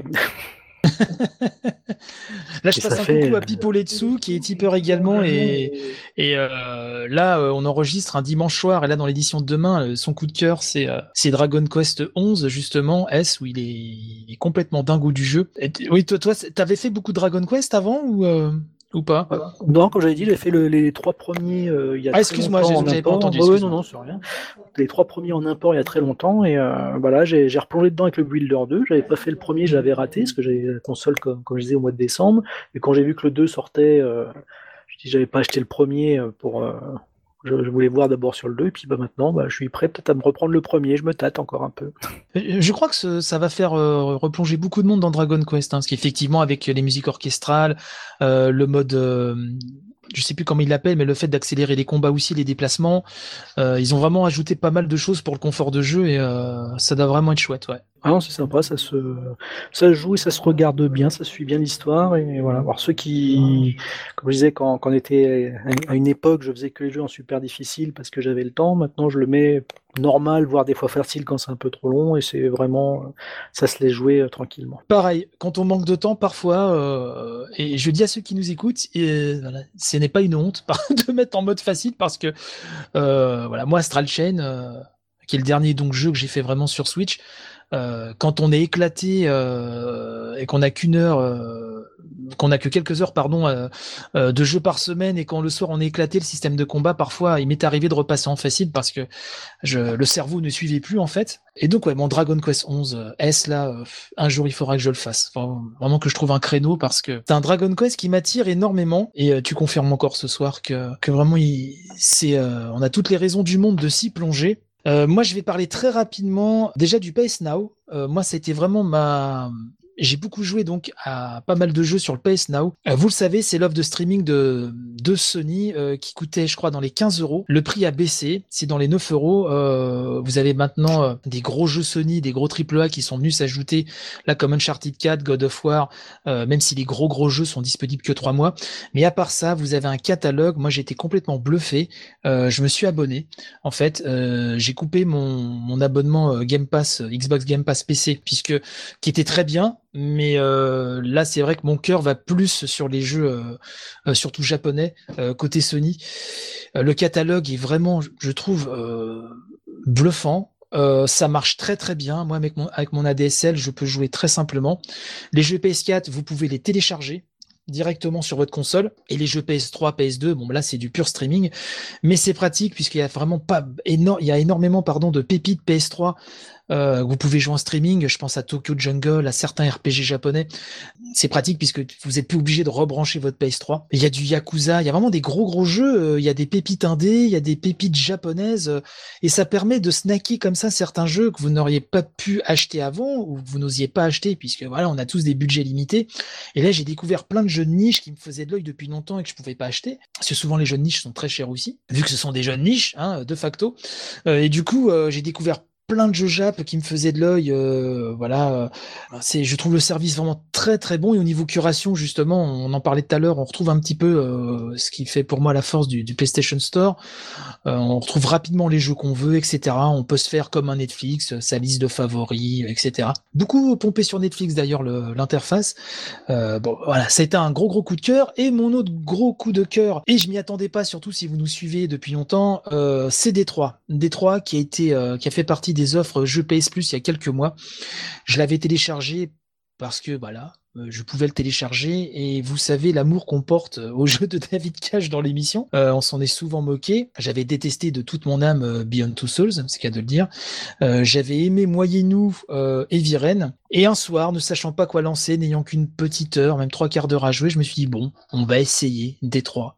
Là, je passe un coucou à Pipo dessous qui est tipeur également. Et là, on enregistre un dimanche soir. Et là, dans l'édition de demain, son coup de cœur, c'est Dragon Quest 11, justement, où il est complètement dingo du jeu. Oui, toi, t'avais fait beaucoup de Dragon Quest avant ou pas? Non, comme j'avais dit, j'ai fait les 3 premiers il y a excuse-moi, j'avais pas entendu. Non, c'est rien. Les 3 premiers en import il y a très longtemps, et voilà, j'ai replongé dedans avec le Builder 2. J'avais pas fait le premier, je l'avais raté, parce que j'avais la console, comme je disais, au mois de décembre. Et quand j'ai vu que le 2 sortait, je dis j'avais pas acheté le premier pour. Je voulais voir d'abord sur le 2, et puis maintenant, je suis prêt peut-être à me reprendre le premier, je me tâte encore un peu. Je crois que ça va faire replonger beaucoup de monde dans Dragon Quest, hein, parce qu'effectivement, avec les musiques orchestrales, le mode je sais plus comment ils l'appellent, mais le fait d'accélérer les combats aussi, les déplacements, ils ont vraiment ajouté pas mal de choses pour le confort de jeu et ça doit vraiment être chouette, ouais. Ah non, c'est sympa, ça se joue et ça se regarde bien, ça suit bien l'histoire. Et voilà. Alors ceux qui, comme je disais, quand on était à une époque, je faisais que les jeux en super difficile parce que j'avais le temps. Maintenant, je le mets normal, voire des fois facile quand c'est un peu trop long. Et c'est vraiment, ça se laisse jouer tranquillement. Pareil, quand on manque de temps, parfois, et je dis à ceux qui nous écoutent, voilà, ce n'est pas une honte de mettre en mode facile parce que, voilà, moi, Astral Chain, qui est le dernier donc jeu que j'ai fait vraiment sur Switch, quand on est éclaté et qu'on a qu'on a que quelques heures de jeu par semaine et quand le soir on est éclaté, le système de combat parfois il m'est arrivé de repasser en facile parce que le cerveau ne suivait plus en fait. Et donc ouais, mon Dragon Quest 11 S là, un jour il faudra que je le fasse. Enfin, vraiment que je trouve un créneau parce que c'est un Dragon Quest qui m'attire énormément et tu confirmes encore ce soir que vraiment on a toutes les raisons du monde de s'y plonger. Moi, je vais parler très rapidement déjà du PS Now. Moi, ça a été vraiment j'ai beaucoup joué donc à pas mal de jeux sur le PS Now. Vous le savez, c'est l'offre de streaming de Sony qui coûtait, je crois, dans les 15 euros. Le prix a baissé, c'est dans les 9 euros. Vous avez maintenant des gros jeux Sony, des gros AAA qui sont venus s'ajouter, là comme Uncharted 4, God of War, même si les gros jeux sont disponibles que 3 mois. Mais à part ça, vous avez un catalogue. Moi, j'ai été complètement bluffé. Je me suis abonné. En fait, j'ai coupé mon abonnement Game Pass, Xbox Game Pass PC, qui était très bien. Mais là, c'est vrai que mon cœur va plus sur les jeux, surtout japonais, côté Sony. Le catalogue est vraiment, je trouve, bluffant. Ça marche très très bien. Moi, avec mon ADSL, je peux jouer très simplement. Les jeux PS4, vous pouvez les télécharger directement sur votre console, et les jeux PS3, PS2, bon là c'est du pur streaming, mais c'est pratique puisqu'il y a vraiment il y a énormément de pépites PS3. Vous pouvez jouer en streaming, je pense à Tokyo Jungle, à certains RPG japonais. C'est pratique puisque vous êtes plus obligé de rebrancher votre PS3. Il y a du Yakuza, il y a vraiment des gros jeux, il y a des pépites indés, il y a des pépites japonaises, et ça permet de snacker comme ça certains jeux que vous n'auriez pas pu acheter avant ou que vous n'osiez pas acheter puisque voilà, on a tous des budgets limités. Et là, j'ai découvert plein de jeux de niche qui me faisaient de l'œil depuis longtemps et que je pouvais pas acheter. Parce que souvent les jeux de niche sont très chers aussi, vu que ce sont des jeux de niche, de facto. Et du coup, j'ai découvert plein de jeux Jap qui me faisaient de l'œil, voilà. Je trouve le service vraiment très très bon et au niveau curation justement, on en parlait tout à l'heure, on retrouve un petit peu ce qui fait pour moi la force du PlayStation Store. On retrouve rapidement les jeux qu'on veut, etc. On peut se faire comme un Netflix, sa liste de favoris, etc. Beaucoup pompé sur Netflix d'ailleurs l'interface. Bon voilà, ça a été un gros coup de cœur. Et mon autre gros coup de cœur, et je m'y attendais pas, surtout si vous nous suivez depuis longtemps, c'est Détroit. Détroit qui a fait partie des offres jeux PS Plus il y a quelques mois. Je l'avais téléchargé parce que voilà, je pouvais le télécharger et vous savez l'amour qu'on porte au jeu de David Cage dans l'émission. On s'en est souvent moqué. J'avais détesté de toute mon âme Beyond Two Souls, c'est le cas de le dire. J'avais aimé moyennou Heavy Rain. Et un soir, ne sachant pas quoi lancer, n'ayant qu'une petite heure, même 3/4 d'heure à jouer, je me suis dit bon, on va essayer Détroit.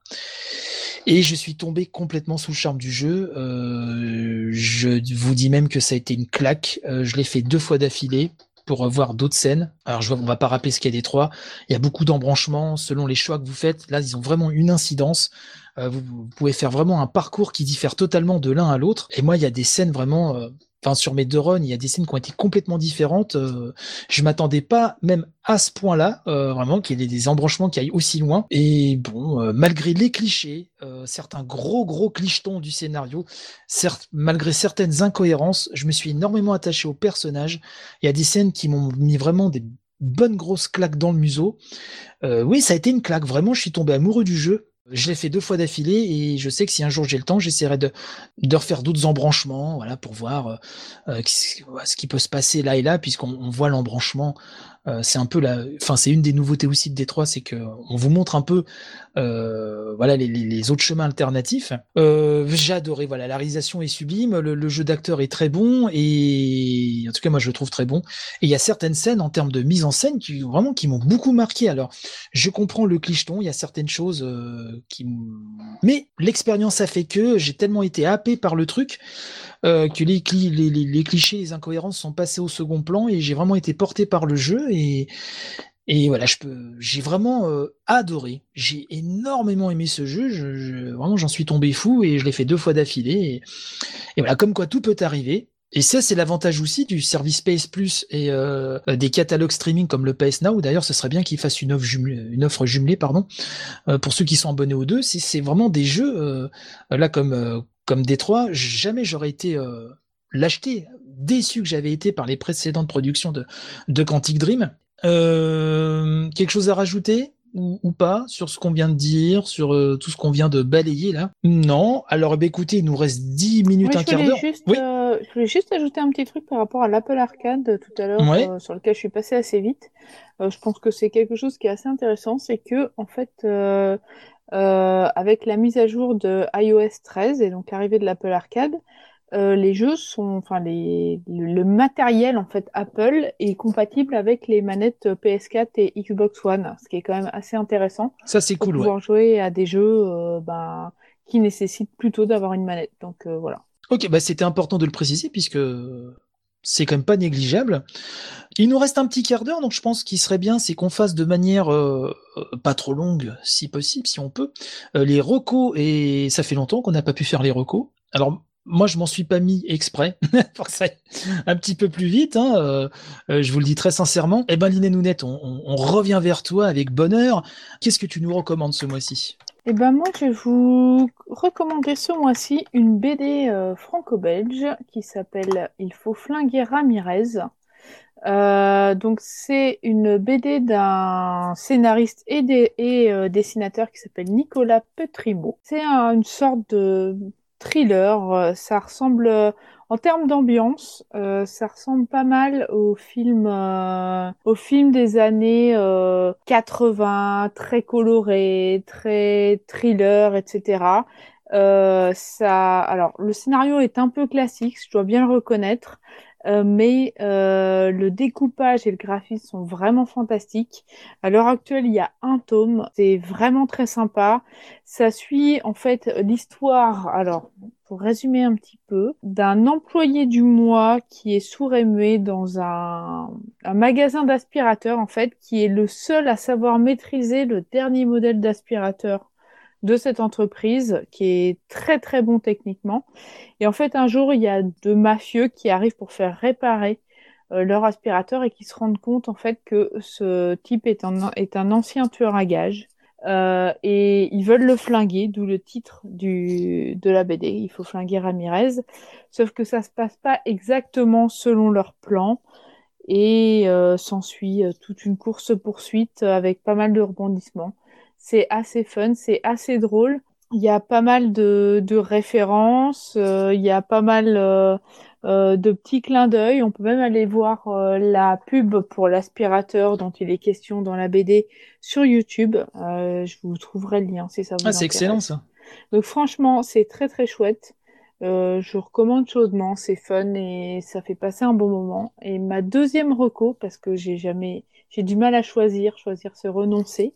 Et je suis tombé complètement sous le charme du jeu. Je vous dis même que ça a été une claque. Je l'ai fait 2 fois d'affilée pour voir d'autres scènes. Alors on va pas rappeler ce qu'il y a Détroit. Il y a beaucoup d'embranchements selon les choix que vous faites. Là, ils ont vraiment une incidence. Vous pouvez faire vraiment un parcours qui diffère totalement de l'un à l'autre. Et moi, il y a des scènes vraiment... sur mes 2 runs, il y a des scènes qui ont été complètement différentes. Je m'attendais pas même à ce point-là, vraiment, qu'il y ait des embranchements qui aillent aussi loin. Et bon, malgré les clichés, certains gros clichetons du scénario, malgré certaines incohérences, je me suis énormément attaché au personnage. Il y a des scènes qui m'ont mis vraiment des bonnes grosses claques dans le museau. Oui, ça a été une claque. Vraiment, je suis tombé amoureux du jeu. Je l'ai fait 2 fois d'affilée et je sais que si un jour j'ai le temps, j'essaierai de refaire d'autres embranchements, voilà, pour voir ce qui peut se passer là et là, puisqu'on voit l'embranchement. C'est un peu c'est une des nouveautés aussi de Détroit, c'est que on vous montre un peu, voilà, les autres chemins alternatifs. J'ai adoré, voilà, la réalisation est sublime, le jeu d'acteur est très bon et en tout cas moi je le trouve très bon. Et il y a certaines scènes en termes de mise en scène qui m'ont beaucoup marqué. Alors je comprends le clicheton, il y a certaines choses mais l'expérience a fait que j'ai tellement été happé par le truc que les clichés, les incohérences sont passés au second plan et j'ai vraiment été porté par le jeu et Et voilà, j'ai vraiment adoré. J'ai énormément aimé ce jeu. Vraiment, j'en suis tombé fou et je l'ai fait 2 fois d'affilée. Et voilà, comme quoi tout peut arriver. Et ça, c'est l'avantage aussi du service PS Plus et des catalogues streaming comme le PS Now. D'ailleurs, ce serait bien qu'ils fassent une offre jumelée, pardon, pour ceux qui sont abonnés aux deux. C'est vraiment des jeux là comme Détroit. Jamais j'aurais été l'acheter. Déçu que j'avais été par les précédentes productions de Quantic Dream. Quelque chose à rajouter ou pas sur ce qu'on vient de dire, sur tout ce qu'on vient de balayer là? Non. Alors, écoutez, il nous reste 10 minutes, Oui, un quart d'heure. Oui. je voulais juste ajouter un petit truc par rapport à l'Apple Arcade tout à l'heure, Ouais. sur lequel je suis passée assez vite. Je pense que c'est quelque chose qui est assez intéressant, c'est que en fait, avec la mise à jour de iOS 13 et donc l'arrivée de l'Apple Arcade, les jeux sont, enfin le matériel en fait Apple est compatible avec les manettes PS4 et Xbox One, ce qui est quand même assez intéressant Ça, c'est pour cool, ouais. pouvoir jouer à des jeux qui nécessitent plutôt d'avoir une manette. Donc voilà. Ok, bah c'était important de le préciser puisque c'est quand même pas négligeable. Il nous reste un petit quart d'heure, donc je pense qu'il serait bien, c'est qu'on fasse de manière pas trop longue, si possible, si on peut, les recos, et ça fait longtemps qu'on n'a pas pu faire les recos. Alors, moi, je m'en suis pas mis exprès, pour que ça aille un petit peu plus vite, hein, je vous le dis très sincèrement. Eh ben, Lina Nounette, on revient vers toi avec bonheur. Qu'est-ce que tu nous recommandes ce mois-ci? Et ben moi, je vais vous recommander ce mois-ci une BD franco-belge qui s'appelle Il faut flinguer Ramirez. Donc c'est une BD d'un scénariste et dessinateur qui s'appelle Nicolas Petrimo. C'est une sorte de thriller. Ça ressemble, en termes d'ambiance, ça ressemble pas mal au film des années 80, très coloré, très thriller, etc. Alors le scénario est un peu classique, je dois bien le reconnaître. Mais le découpage et le graphisme sont vraiment fantastiques. À l'heure actuelle, il y a un tome, c'est vraiment très sympa. Ça suit en fait l'histoire, alors pour résumer un petit peu, d'un employé du mois qui est sourd et muet dans un magasin d'aspirateurs en fait, qui est le seul à savoir maîtriser le dernier modèle d'aspirateur de cette entreprise, qui est très très bon techniquement. Et en fait, un jour, il y a deux mafieux qui arrivent pour faire réparer leur aspirateur et qui se rendent compte en fait que ce type est un ancien tueur à gages. Et ils veulent le flinguer, d'où le titre de la BD. Il faut flinguer Ramirez. Sauf que ça se passe pas exactement selon leur plan. Et s'ensuit toute une course-poursuite avec pas mal de rebondissements. C'est assez fun, c'est assez drôle. Il y a pas mal de références, il y a pas mal de petits clins d'œil. On peut même aller voir la pub pour l'aspirateur dont il est question dans la BD sur YouTube. Je vous trouverai le lien si ça Ah, vous c'est excellent, intéresse. ça. Donc franchement, c'est très très chouette. Je recommande chaudement, c'est fun et ça fait passer un bon moment. Et ma deuxième reco, parce que j'ai du mal à choisir c'est renoncer.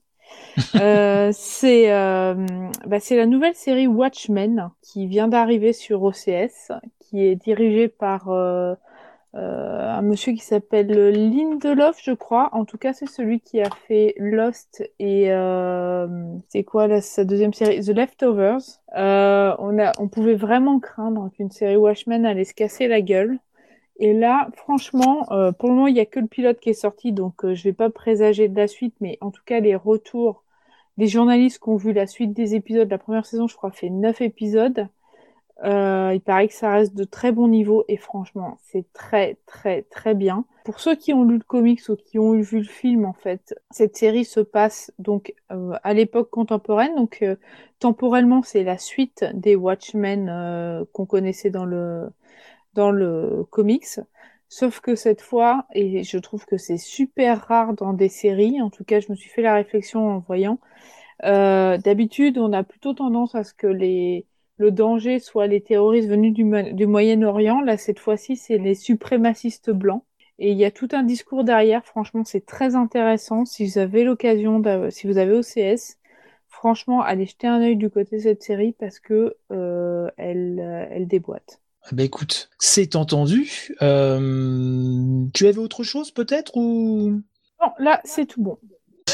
C'est la nouvelle série Watchmen qui vient d'arriver sur OCS, qui est dirigée par un monsieur qui s'appelle Lindelof, je crois. En tout cas, c'est celui qui a fait Lost et c'est quoi sa deuxième série, The Leftovers. On pouvait vraiment craindre qu'une série Watchmen allait se casser la gueule. Et là, franchement, pour le moment, il y a que le pilote qui est sorti, donc je vais pas présager de la suite, mais en tout cas, les retours des journalistes qui ont vu la suite des épisodes, la première saison, je crois, fait 9 épisodes. Il paraît que ça reste de très bon niveau et franchement, c'est très très très bien. Pour ceux qui ont lu le comics ou qui ont vu le film, en fait, cette série se passe donc à l'époque contemporaine. Donc temporellement, c'est la suite des Watchmen qu'on connaissait dans le comics. Sauf que cette fois, et je trouve que c'est super rare dans des séries, en tout cas, je me suis fait la réflexion en voyant. D'habitude, on a plutôt tendance à ce que le danger soit les terroristes venus du Moyen-Orient. Là, cette fois-ci, c'est les suprémacistes blancs. Et il y a tout un discours derrière. Franchement, c'est très intéressant. Si vous avez si vous avez OCS, franchement, allez jeter un œil du côté de cette série parce que elle déboîte. Bah écoute, c'est entendu. Tu avais autre chose peut-être ou... Non, là, c'est tout bon.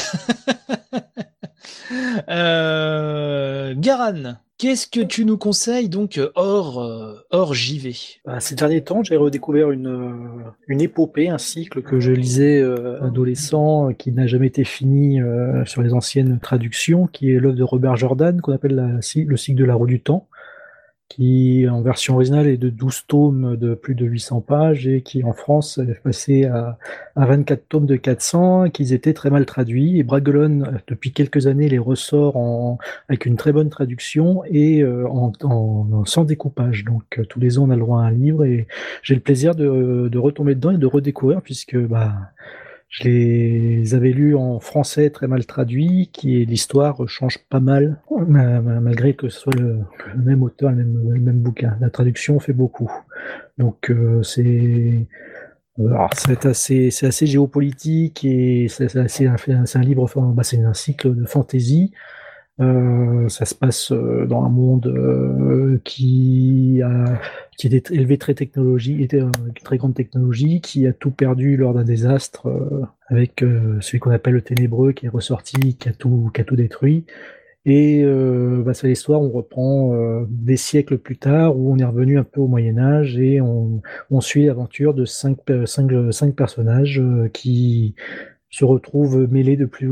Garan, qu'est-ce que tu nous conseilles donc hors JV? Ces derniers temps, j'ai redécouvert une épopée, un cycle que je lisais adolescent, qui n'a jamais été fini sur les anciennes traductions, qui est l'œuvre de Robert Jordan, qu'on appelle le cycle de la roue du temps, qui en version originale est de 12 tomes de plus de 800 pages et qui en France est passé à 24 tomes de 400, qu'ils étaient très mal traduits. Et Bragelonne, depuis quelques années, les ressort avec une très bonne traduction et sans découpage. Donc tous les ans, on a le droit à un livre et j'ai le plaisir de retomber dedans et de redécouvrir puisque je les avais lus en français très mal traduit, qui l'histoire change pas mal, malgré que ce soit le même auteur, le même bouquin. La traduction fait beaucoup. Donc c'est assez géopolitique et c'est un livre, c'est un cycle de fantasy. Ça se passe dans un monde qui était élevé très était une très grande technologie, qui a tout perdu lors d'un désastre avec celui qu'on appelle le Ténébreux qui est ressorti, qui a tout détruit. Et c'est l'histoire, on reprend des siècles plus tard où on est revenu un peu au Moyen-Âge et on suit l'aventure de cinq personnages qui se retrouvent mêlés de plus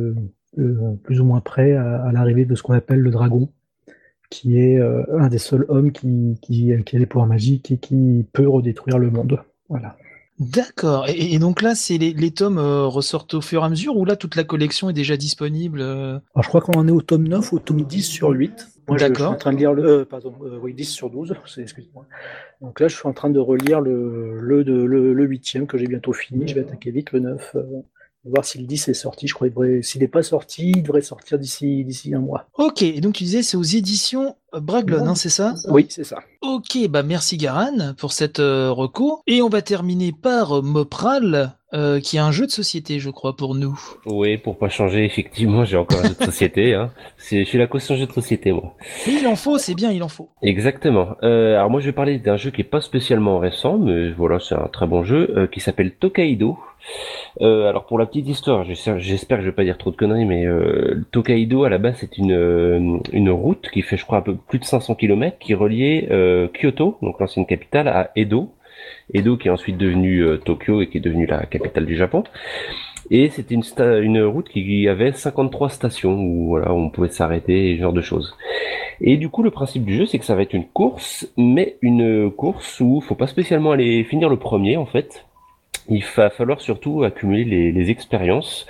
ou moins près à l'arrivée de ce qu'on appelle le dragon, qui est un des seuls hommes qui a des pouvoirs magiques et qui peut redétruire le monde. Voilà. D'accord. Et donc là, c'est les tomes ressortent au fur et à mesure ou là, toute la collection est déjà disponible Alors, je crois qu'on en est au tome 9 ou au tome 10 sur 8. Moi, je suis en train de lire 10 sur 12, excuse-moi. Donc là, je suis en train de relire le 8e que j'ai bientôt fini. Je vais attaquer vite le 9. Voir si le 10 est sorti. Je crois s'il n'est pas sorti, il devrait sortir d'ici un mois. Ok, et donc tu disais c'est aux éditions Bragelonne, c'est ça? Oui, c'est ça. Ok, merci Garan pour cette reco. Et on va terminer par Mopral, qui est un jeu de société, je crois, pour nous. Oui, pour pas changer, effectivement, j'ai encore un jeu de société. Hein. Je suis la caution jeu de société, moi. Mais il en faut, c'est bien, il en faut. Exactement. Alors moi, je vais parler d'un jeu qui est pas spécialement récent, mais voilà, c'est un très bon jeu, qui s'appelle Tokaido. Alors pour la petite histoire, j'espère que je vais pas dire trop de conneries, mais Tokaido à la base c'est une route qui fait je crois un peu plus de 500 km qui reliait Kyoto, donc l'ancienne capitale, à Edo. Edo qui est ensuite devenu Tokyo et qui est devenue la capitale du Japon. Et c'était une route qui avait 53 stations où voilà on pouvait s'arrêter et ce genre de choses. Et du coup le principe du jeu c'est que ça va être une course, mais une course où faut pas spécialement aller finir le premier en fait. Il va falloir surtout accumuler les expériences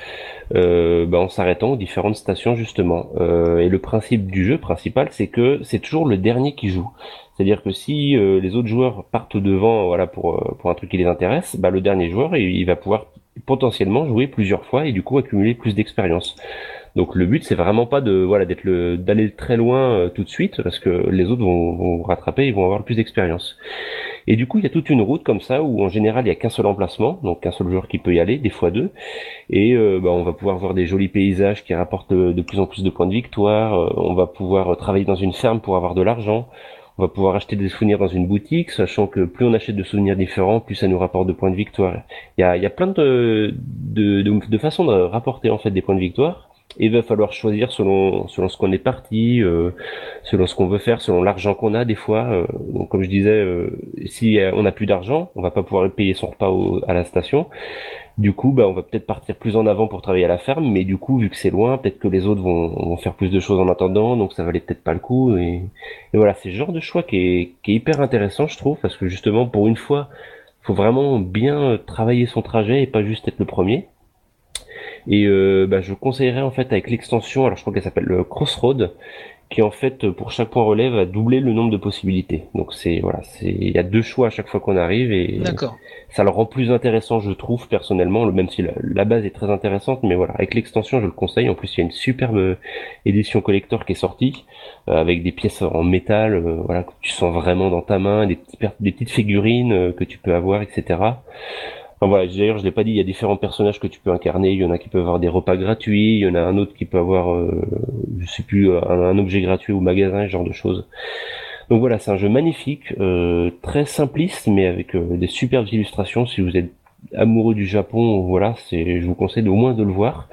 en s'arrêtant aux différentes stations justement. Et le principe du jeu principal, c'est que c'est toujours le dernier qui joue. C'est-à-dire que si les autres joueurs partent devant, voilà, pour un truc qui les intéresse, le dernier joueur il va pouvoir potentiellement jouer plusieurs fois et du coup accumuler plus d'expérience. Donc le but c'est vraiment pas d'aller très loin tout de suite parce que les autres vont rattraper, ils vont avoir le plus d'expérience. Et du coup, il y a toute une route comme ça où en général il y a qu'un seul emplacement, donc qu'un seul joueur qui peut y aller, des fois deux. Et on va pouvoir voir des jolis paysages qui rapportent de plus en plus de points de victoire. On va pouvoir travailler dans une ferme pour avoir de l'argent. On va pouvoir acheter des souvenirs dans une boutique, sachant que plus on achète de souvenirs différents, plus ça nous rapporte de points de victoire. Il y a plein de façons de rapporter en fait des points de victoire. Et il va falloir choisir selon ce qu'on est parti, selon ce qu'on veut faire, selon l'argent qu'on a des fois. Donc comme je disais, si on n'a plus d'argent, on va pas pouvoir payer son repas à la station. Du coup, on va peut-être partir plus en avant pour travailler à la ferme, mais du coup, vu que c'est loin, peut-être que les autres vont faire plus de choses en attendant, donc ça valait peut-être pas le coup. Et voilà, c'est ce genre de choix qui est hyper intéressant, je trouve, parce que justement, pour une fois, faut vraiment bien travailler son trajet et pas juste être le premier. Et je conseillerais en fait avec l'extension, alors je crois qu'elle s'appelle le Crossroad, qui en fait pour chaque point relais va doubler le nombre de possibilités. Donc il y a 2 choix à chaque fois qu'on arrive et D'accord. Ça le rend plus intéressant, je trouve personnellement, même si la base est très intéressante, mais voilà, avec l'extension je le conseille. En plus il y a une superbe édition collector qui est sortie avec des pièces en métal, voilà, que tu sens vraiment dans ta main, des petites figurines que tu peux avoir, etc. Enfin voilà, d'ailleurs je l'ai pas dit, il y a différents personnages que tu peux incarner, il y en a qui peuvent avoir des repas gratuits, il y en a un autre qui peut avoir, je sais plus, un objet gratuit au magasin, ce genre de choses. Donc voilà, c'est un jeu magnifique, très simpliste, mais avec des superbes illustrations. Si vous êtes amoureux du Japon, voilà, je vous conseille au moins de le voir.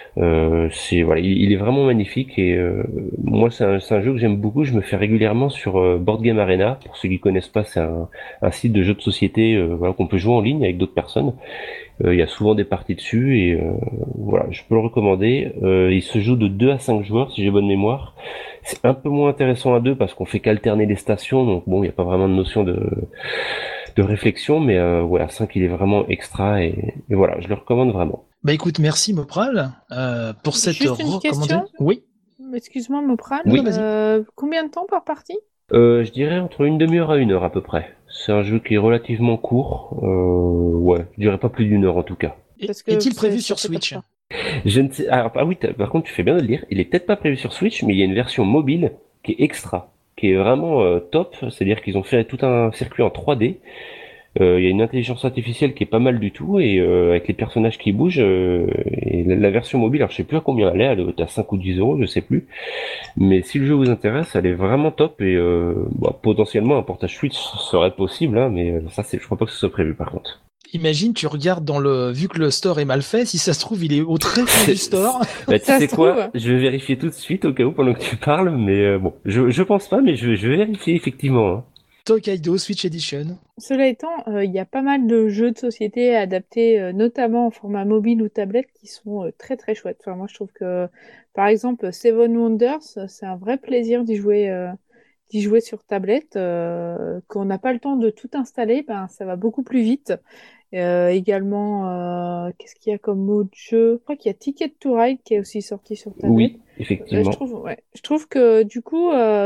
Il est vraiment magnifique et moi c'est un jeu que j'aime beaucoup. Je me fais régulièrement sur Board Game Arena. Pour ceux qui connaissent pas, c'est un site de jeux de société voilà, qu'on peut jouer en ligne avec d'autres personnes. Il y a souvent des parties dessus et voilà, je peux le recommander. Il se joue de 2 à 5 joueurs si j'ai bonne mémoire. C'est un peu moins intéressant à 2 parce qu'on fait qu'alterner les stations, donc bon, il n'y a pas vraiment de notion de réflexion, mais voilà, 5 il est vraiment extra et voilà, je le recommande vraiment. Bah écoute, merci Mopral pour cette Juste une recommandation. question. Oui. Excuse-moi, Mopral. Oui. Combien de temps par partie? Je dirais entre une demi-heure à 1 heure à peu près. C'est un jeu qui est relativement court. Ouais, je dirais pas plus d'1 heure en tout cas. Est-il prévu sur Switch? Je ne sais. Alors, ah oui, par contre, tu fais bien de le dire. Il est peut-être pas prévu sur Switch, mais il y a une version mobile qui est extra, qui est vraiment top. C'est-à-dire qu'ils ont fait tout un circuit en 3D. Il y a une intelligence artificielle qui est pas mal du tout et avec les personnages qui bougent et la version mobile, alors je sais plus à combien elle est à 5 ou 10 euros, je sais plus. Mais si le jeu vous intéresse, elle est vraiment top et potentiellement un portage Switch serait possible, hein, mais ça je crois pas que ce soit prévu par contre. Imagine, tu regardes vu que le store est mal fait, si ça se trouve, il est au très fond du store. Bah, tu sais quoi? Je vais vérifier tout de suite au cas où pendant que tu parles, mais bon, je pense pas, mais je vais vérifier effectivement. Hein. Tokaido Switch Edition. Cela étant, il y a pas mal de jeux de société adaptés, notamment en format mobile ou tablette, qui sont très très chouettes. Enfin, moi, je trouve que, par exemple, Seven Wonders, c'est un vrai plaisir d'y jouer sur tablette. Quand on n'a pas le temps de tout installer, ben ça va beaucoup plus vite. Également, qu'est-ce qu'il y a comme autre jeu? Je crois qu'il y a Ticket to Ride qui est aussi sorti sur tablette. Oui, effectivement. Je trouve que du coup,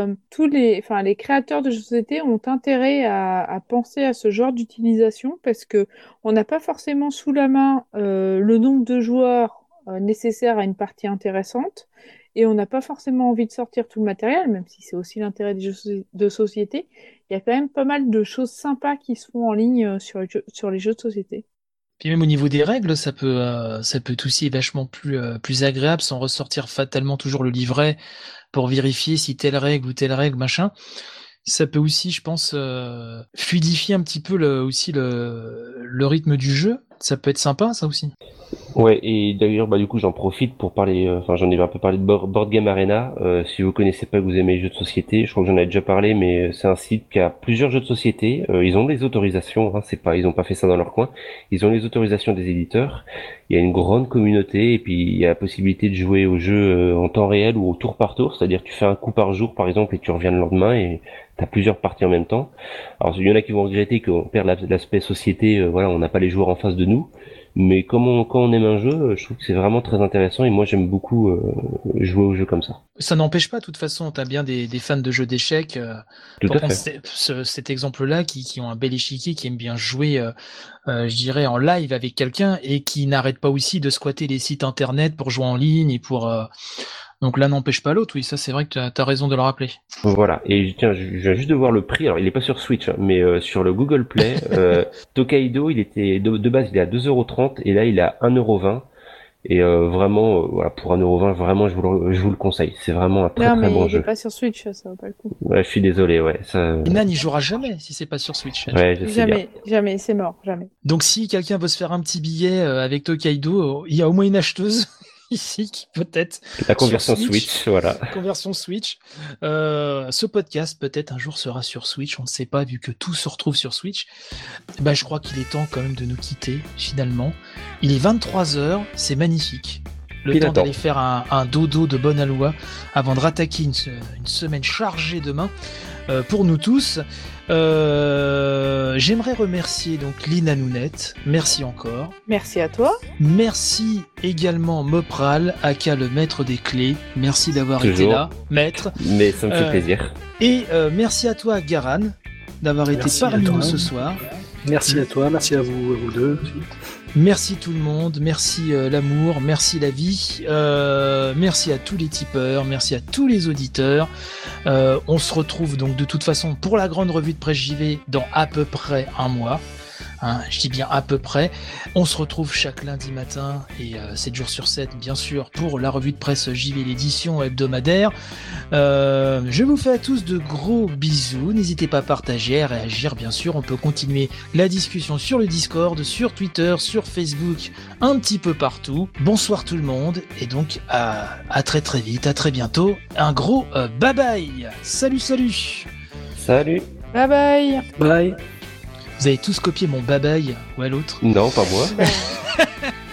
les créateurs de jeux de société ont intérêt à penser à ce genre d'utilisation parce que on n'a pas forcément sous la main le nombre de joueurs nécessaire à une partie intéressante et on n'a pas forcément envie de sortir tout le matériel, même si c'est aussi l'intérêt des jeux de société. Il y a quand même pas mal de choses sympas qui se font en ligne sur les jeux de société. Puis même au niveau des règles, ça peut aussi être vachement plus agréable sans ressortir fatalement toujours le livret pour vérifier si telle règle ou telle règle, machin. Ça peut aussi, je pense, fluidifier un petit peu le rythme du jeu. Ça peut être sympa, ça aussi. Ouais, et d'ailleurs, du coup, j'en profite pour parler, j'en ai un peu parlé de Board Game Arena. Si vous connaissez pas, que vous aimez les jeux de société, je crois que j'en ai déjà parlé, mais c'est un site qui a plusieurs jeux de société. Ils ont les autorisations, hein, ils ont pas fait ça dans leur coin. Ils ont les autorisations des éditeurs. Il y a une grande communauté, et puis il y a la possibilité de jouer au jeu en temps réel ou au tour par tour, c'est-à-dire que tu fais un coup par jour, par exemple, et tu reviens le lendemain, et t'as plusieurs parties en même temps. Alors, il y en a qui vont regretter qu'on perd l'aspect société, on n'a pas les joueurs en face de nous. Mais quand on aime un jeu, je trouve que c'est vraiment très intéressant et moi j'aime beaucoup jouer aux jeux comme ça. Ça n'empêche pas, de toute façon, t'as bien des fans de jeux d'échecs. Tout à fait. Cet exemple-là, qui ont un bel échiquier, qui aiment bien jouer, je dirais, en live avec quelqu'un et qui n'arrêtent pas aussi de squatter les sites internet pour jouer en ligne et pour. Donc l'un n'empêche pas l'autre, oui, ça c'est vrai que tu as raison de le rappeler. Voilà, et tiens, je viens juste de voir le prix, alors il est pas sur Switch, hein, mais sur le Google Play, Tokaido, il était de base il est à 2,30€ et là il est à 1,20€. Et vraiment, pour 1,20€, vraiment je vous le conseille, c'est vraiment un très bon jeu. Non mais il est pas sur Switch, ça vaut pas le coup. Ouais, je suis désolé, ouais. Inan il jouera jamais si c'est pas sur Switch. Ouais, je sais bien. Jamais, c'est mort, jamais. Donc si quelqu'un veut se faire un petit billet avec Tokaido, il y a au moins une acheteuse ici qui peut-être la conversion Switch, voilà. Conversion Switch. Ce podcast peut-être un jour sera sur Switch, on ne sait pas vu que tout se retrouve sur Switch. Je crois qu'il est temps quand même de nous quitter finalement. Il est 23h, c'est magnifique. Le temps d'aller faire un dodo de bonne aloi avant de rattaquer une semaine chargée demain pour nous tous. J'aimerais remercier donc Lina Nounette. Merci encore. Merci à toi. Merci également Mopral, aka le maître des clés. Merci d'avoir été là, maître. Mais ça me fait plaisir. Et merci à toi, Garan, d'avoir été parmi nous ce soir. Merci à toi, merci à vous deux. Merci tout le monde, merci l'amour, merci la vie, merci à tous les tipeurs, merci à tous les auditeurs. On se retrouve donc de toute façon pour la grande revue de presse JV dans à peu près un mois. Hein, je dis bien à peu près. On se retrouve chaque lundi matin et 7 jours sur 7, bien sûr, pour la revue de presse JV, l'édition hebdomadaire. Je vous fais à tous de gros bisous. N'hésitez pas à partager, à réagir, bien sûr. On peut continuer la discussion sur le Discord, sur Twitter, sur Facebook, un petit peu partout. Bonsoir tout le monde et donc à très très vite, à très bientôt. Un gros bye bye. Salut. Salut. Bye bye. Bye. Vous avez tous copié mon bye bye ou à l'autre? Non, pas moi.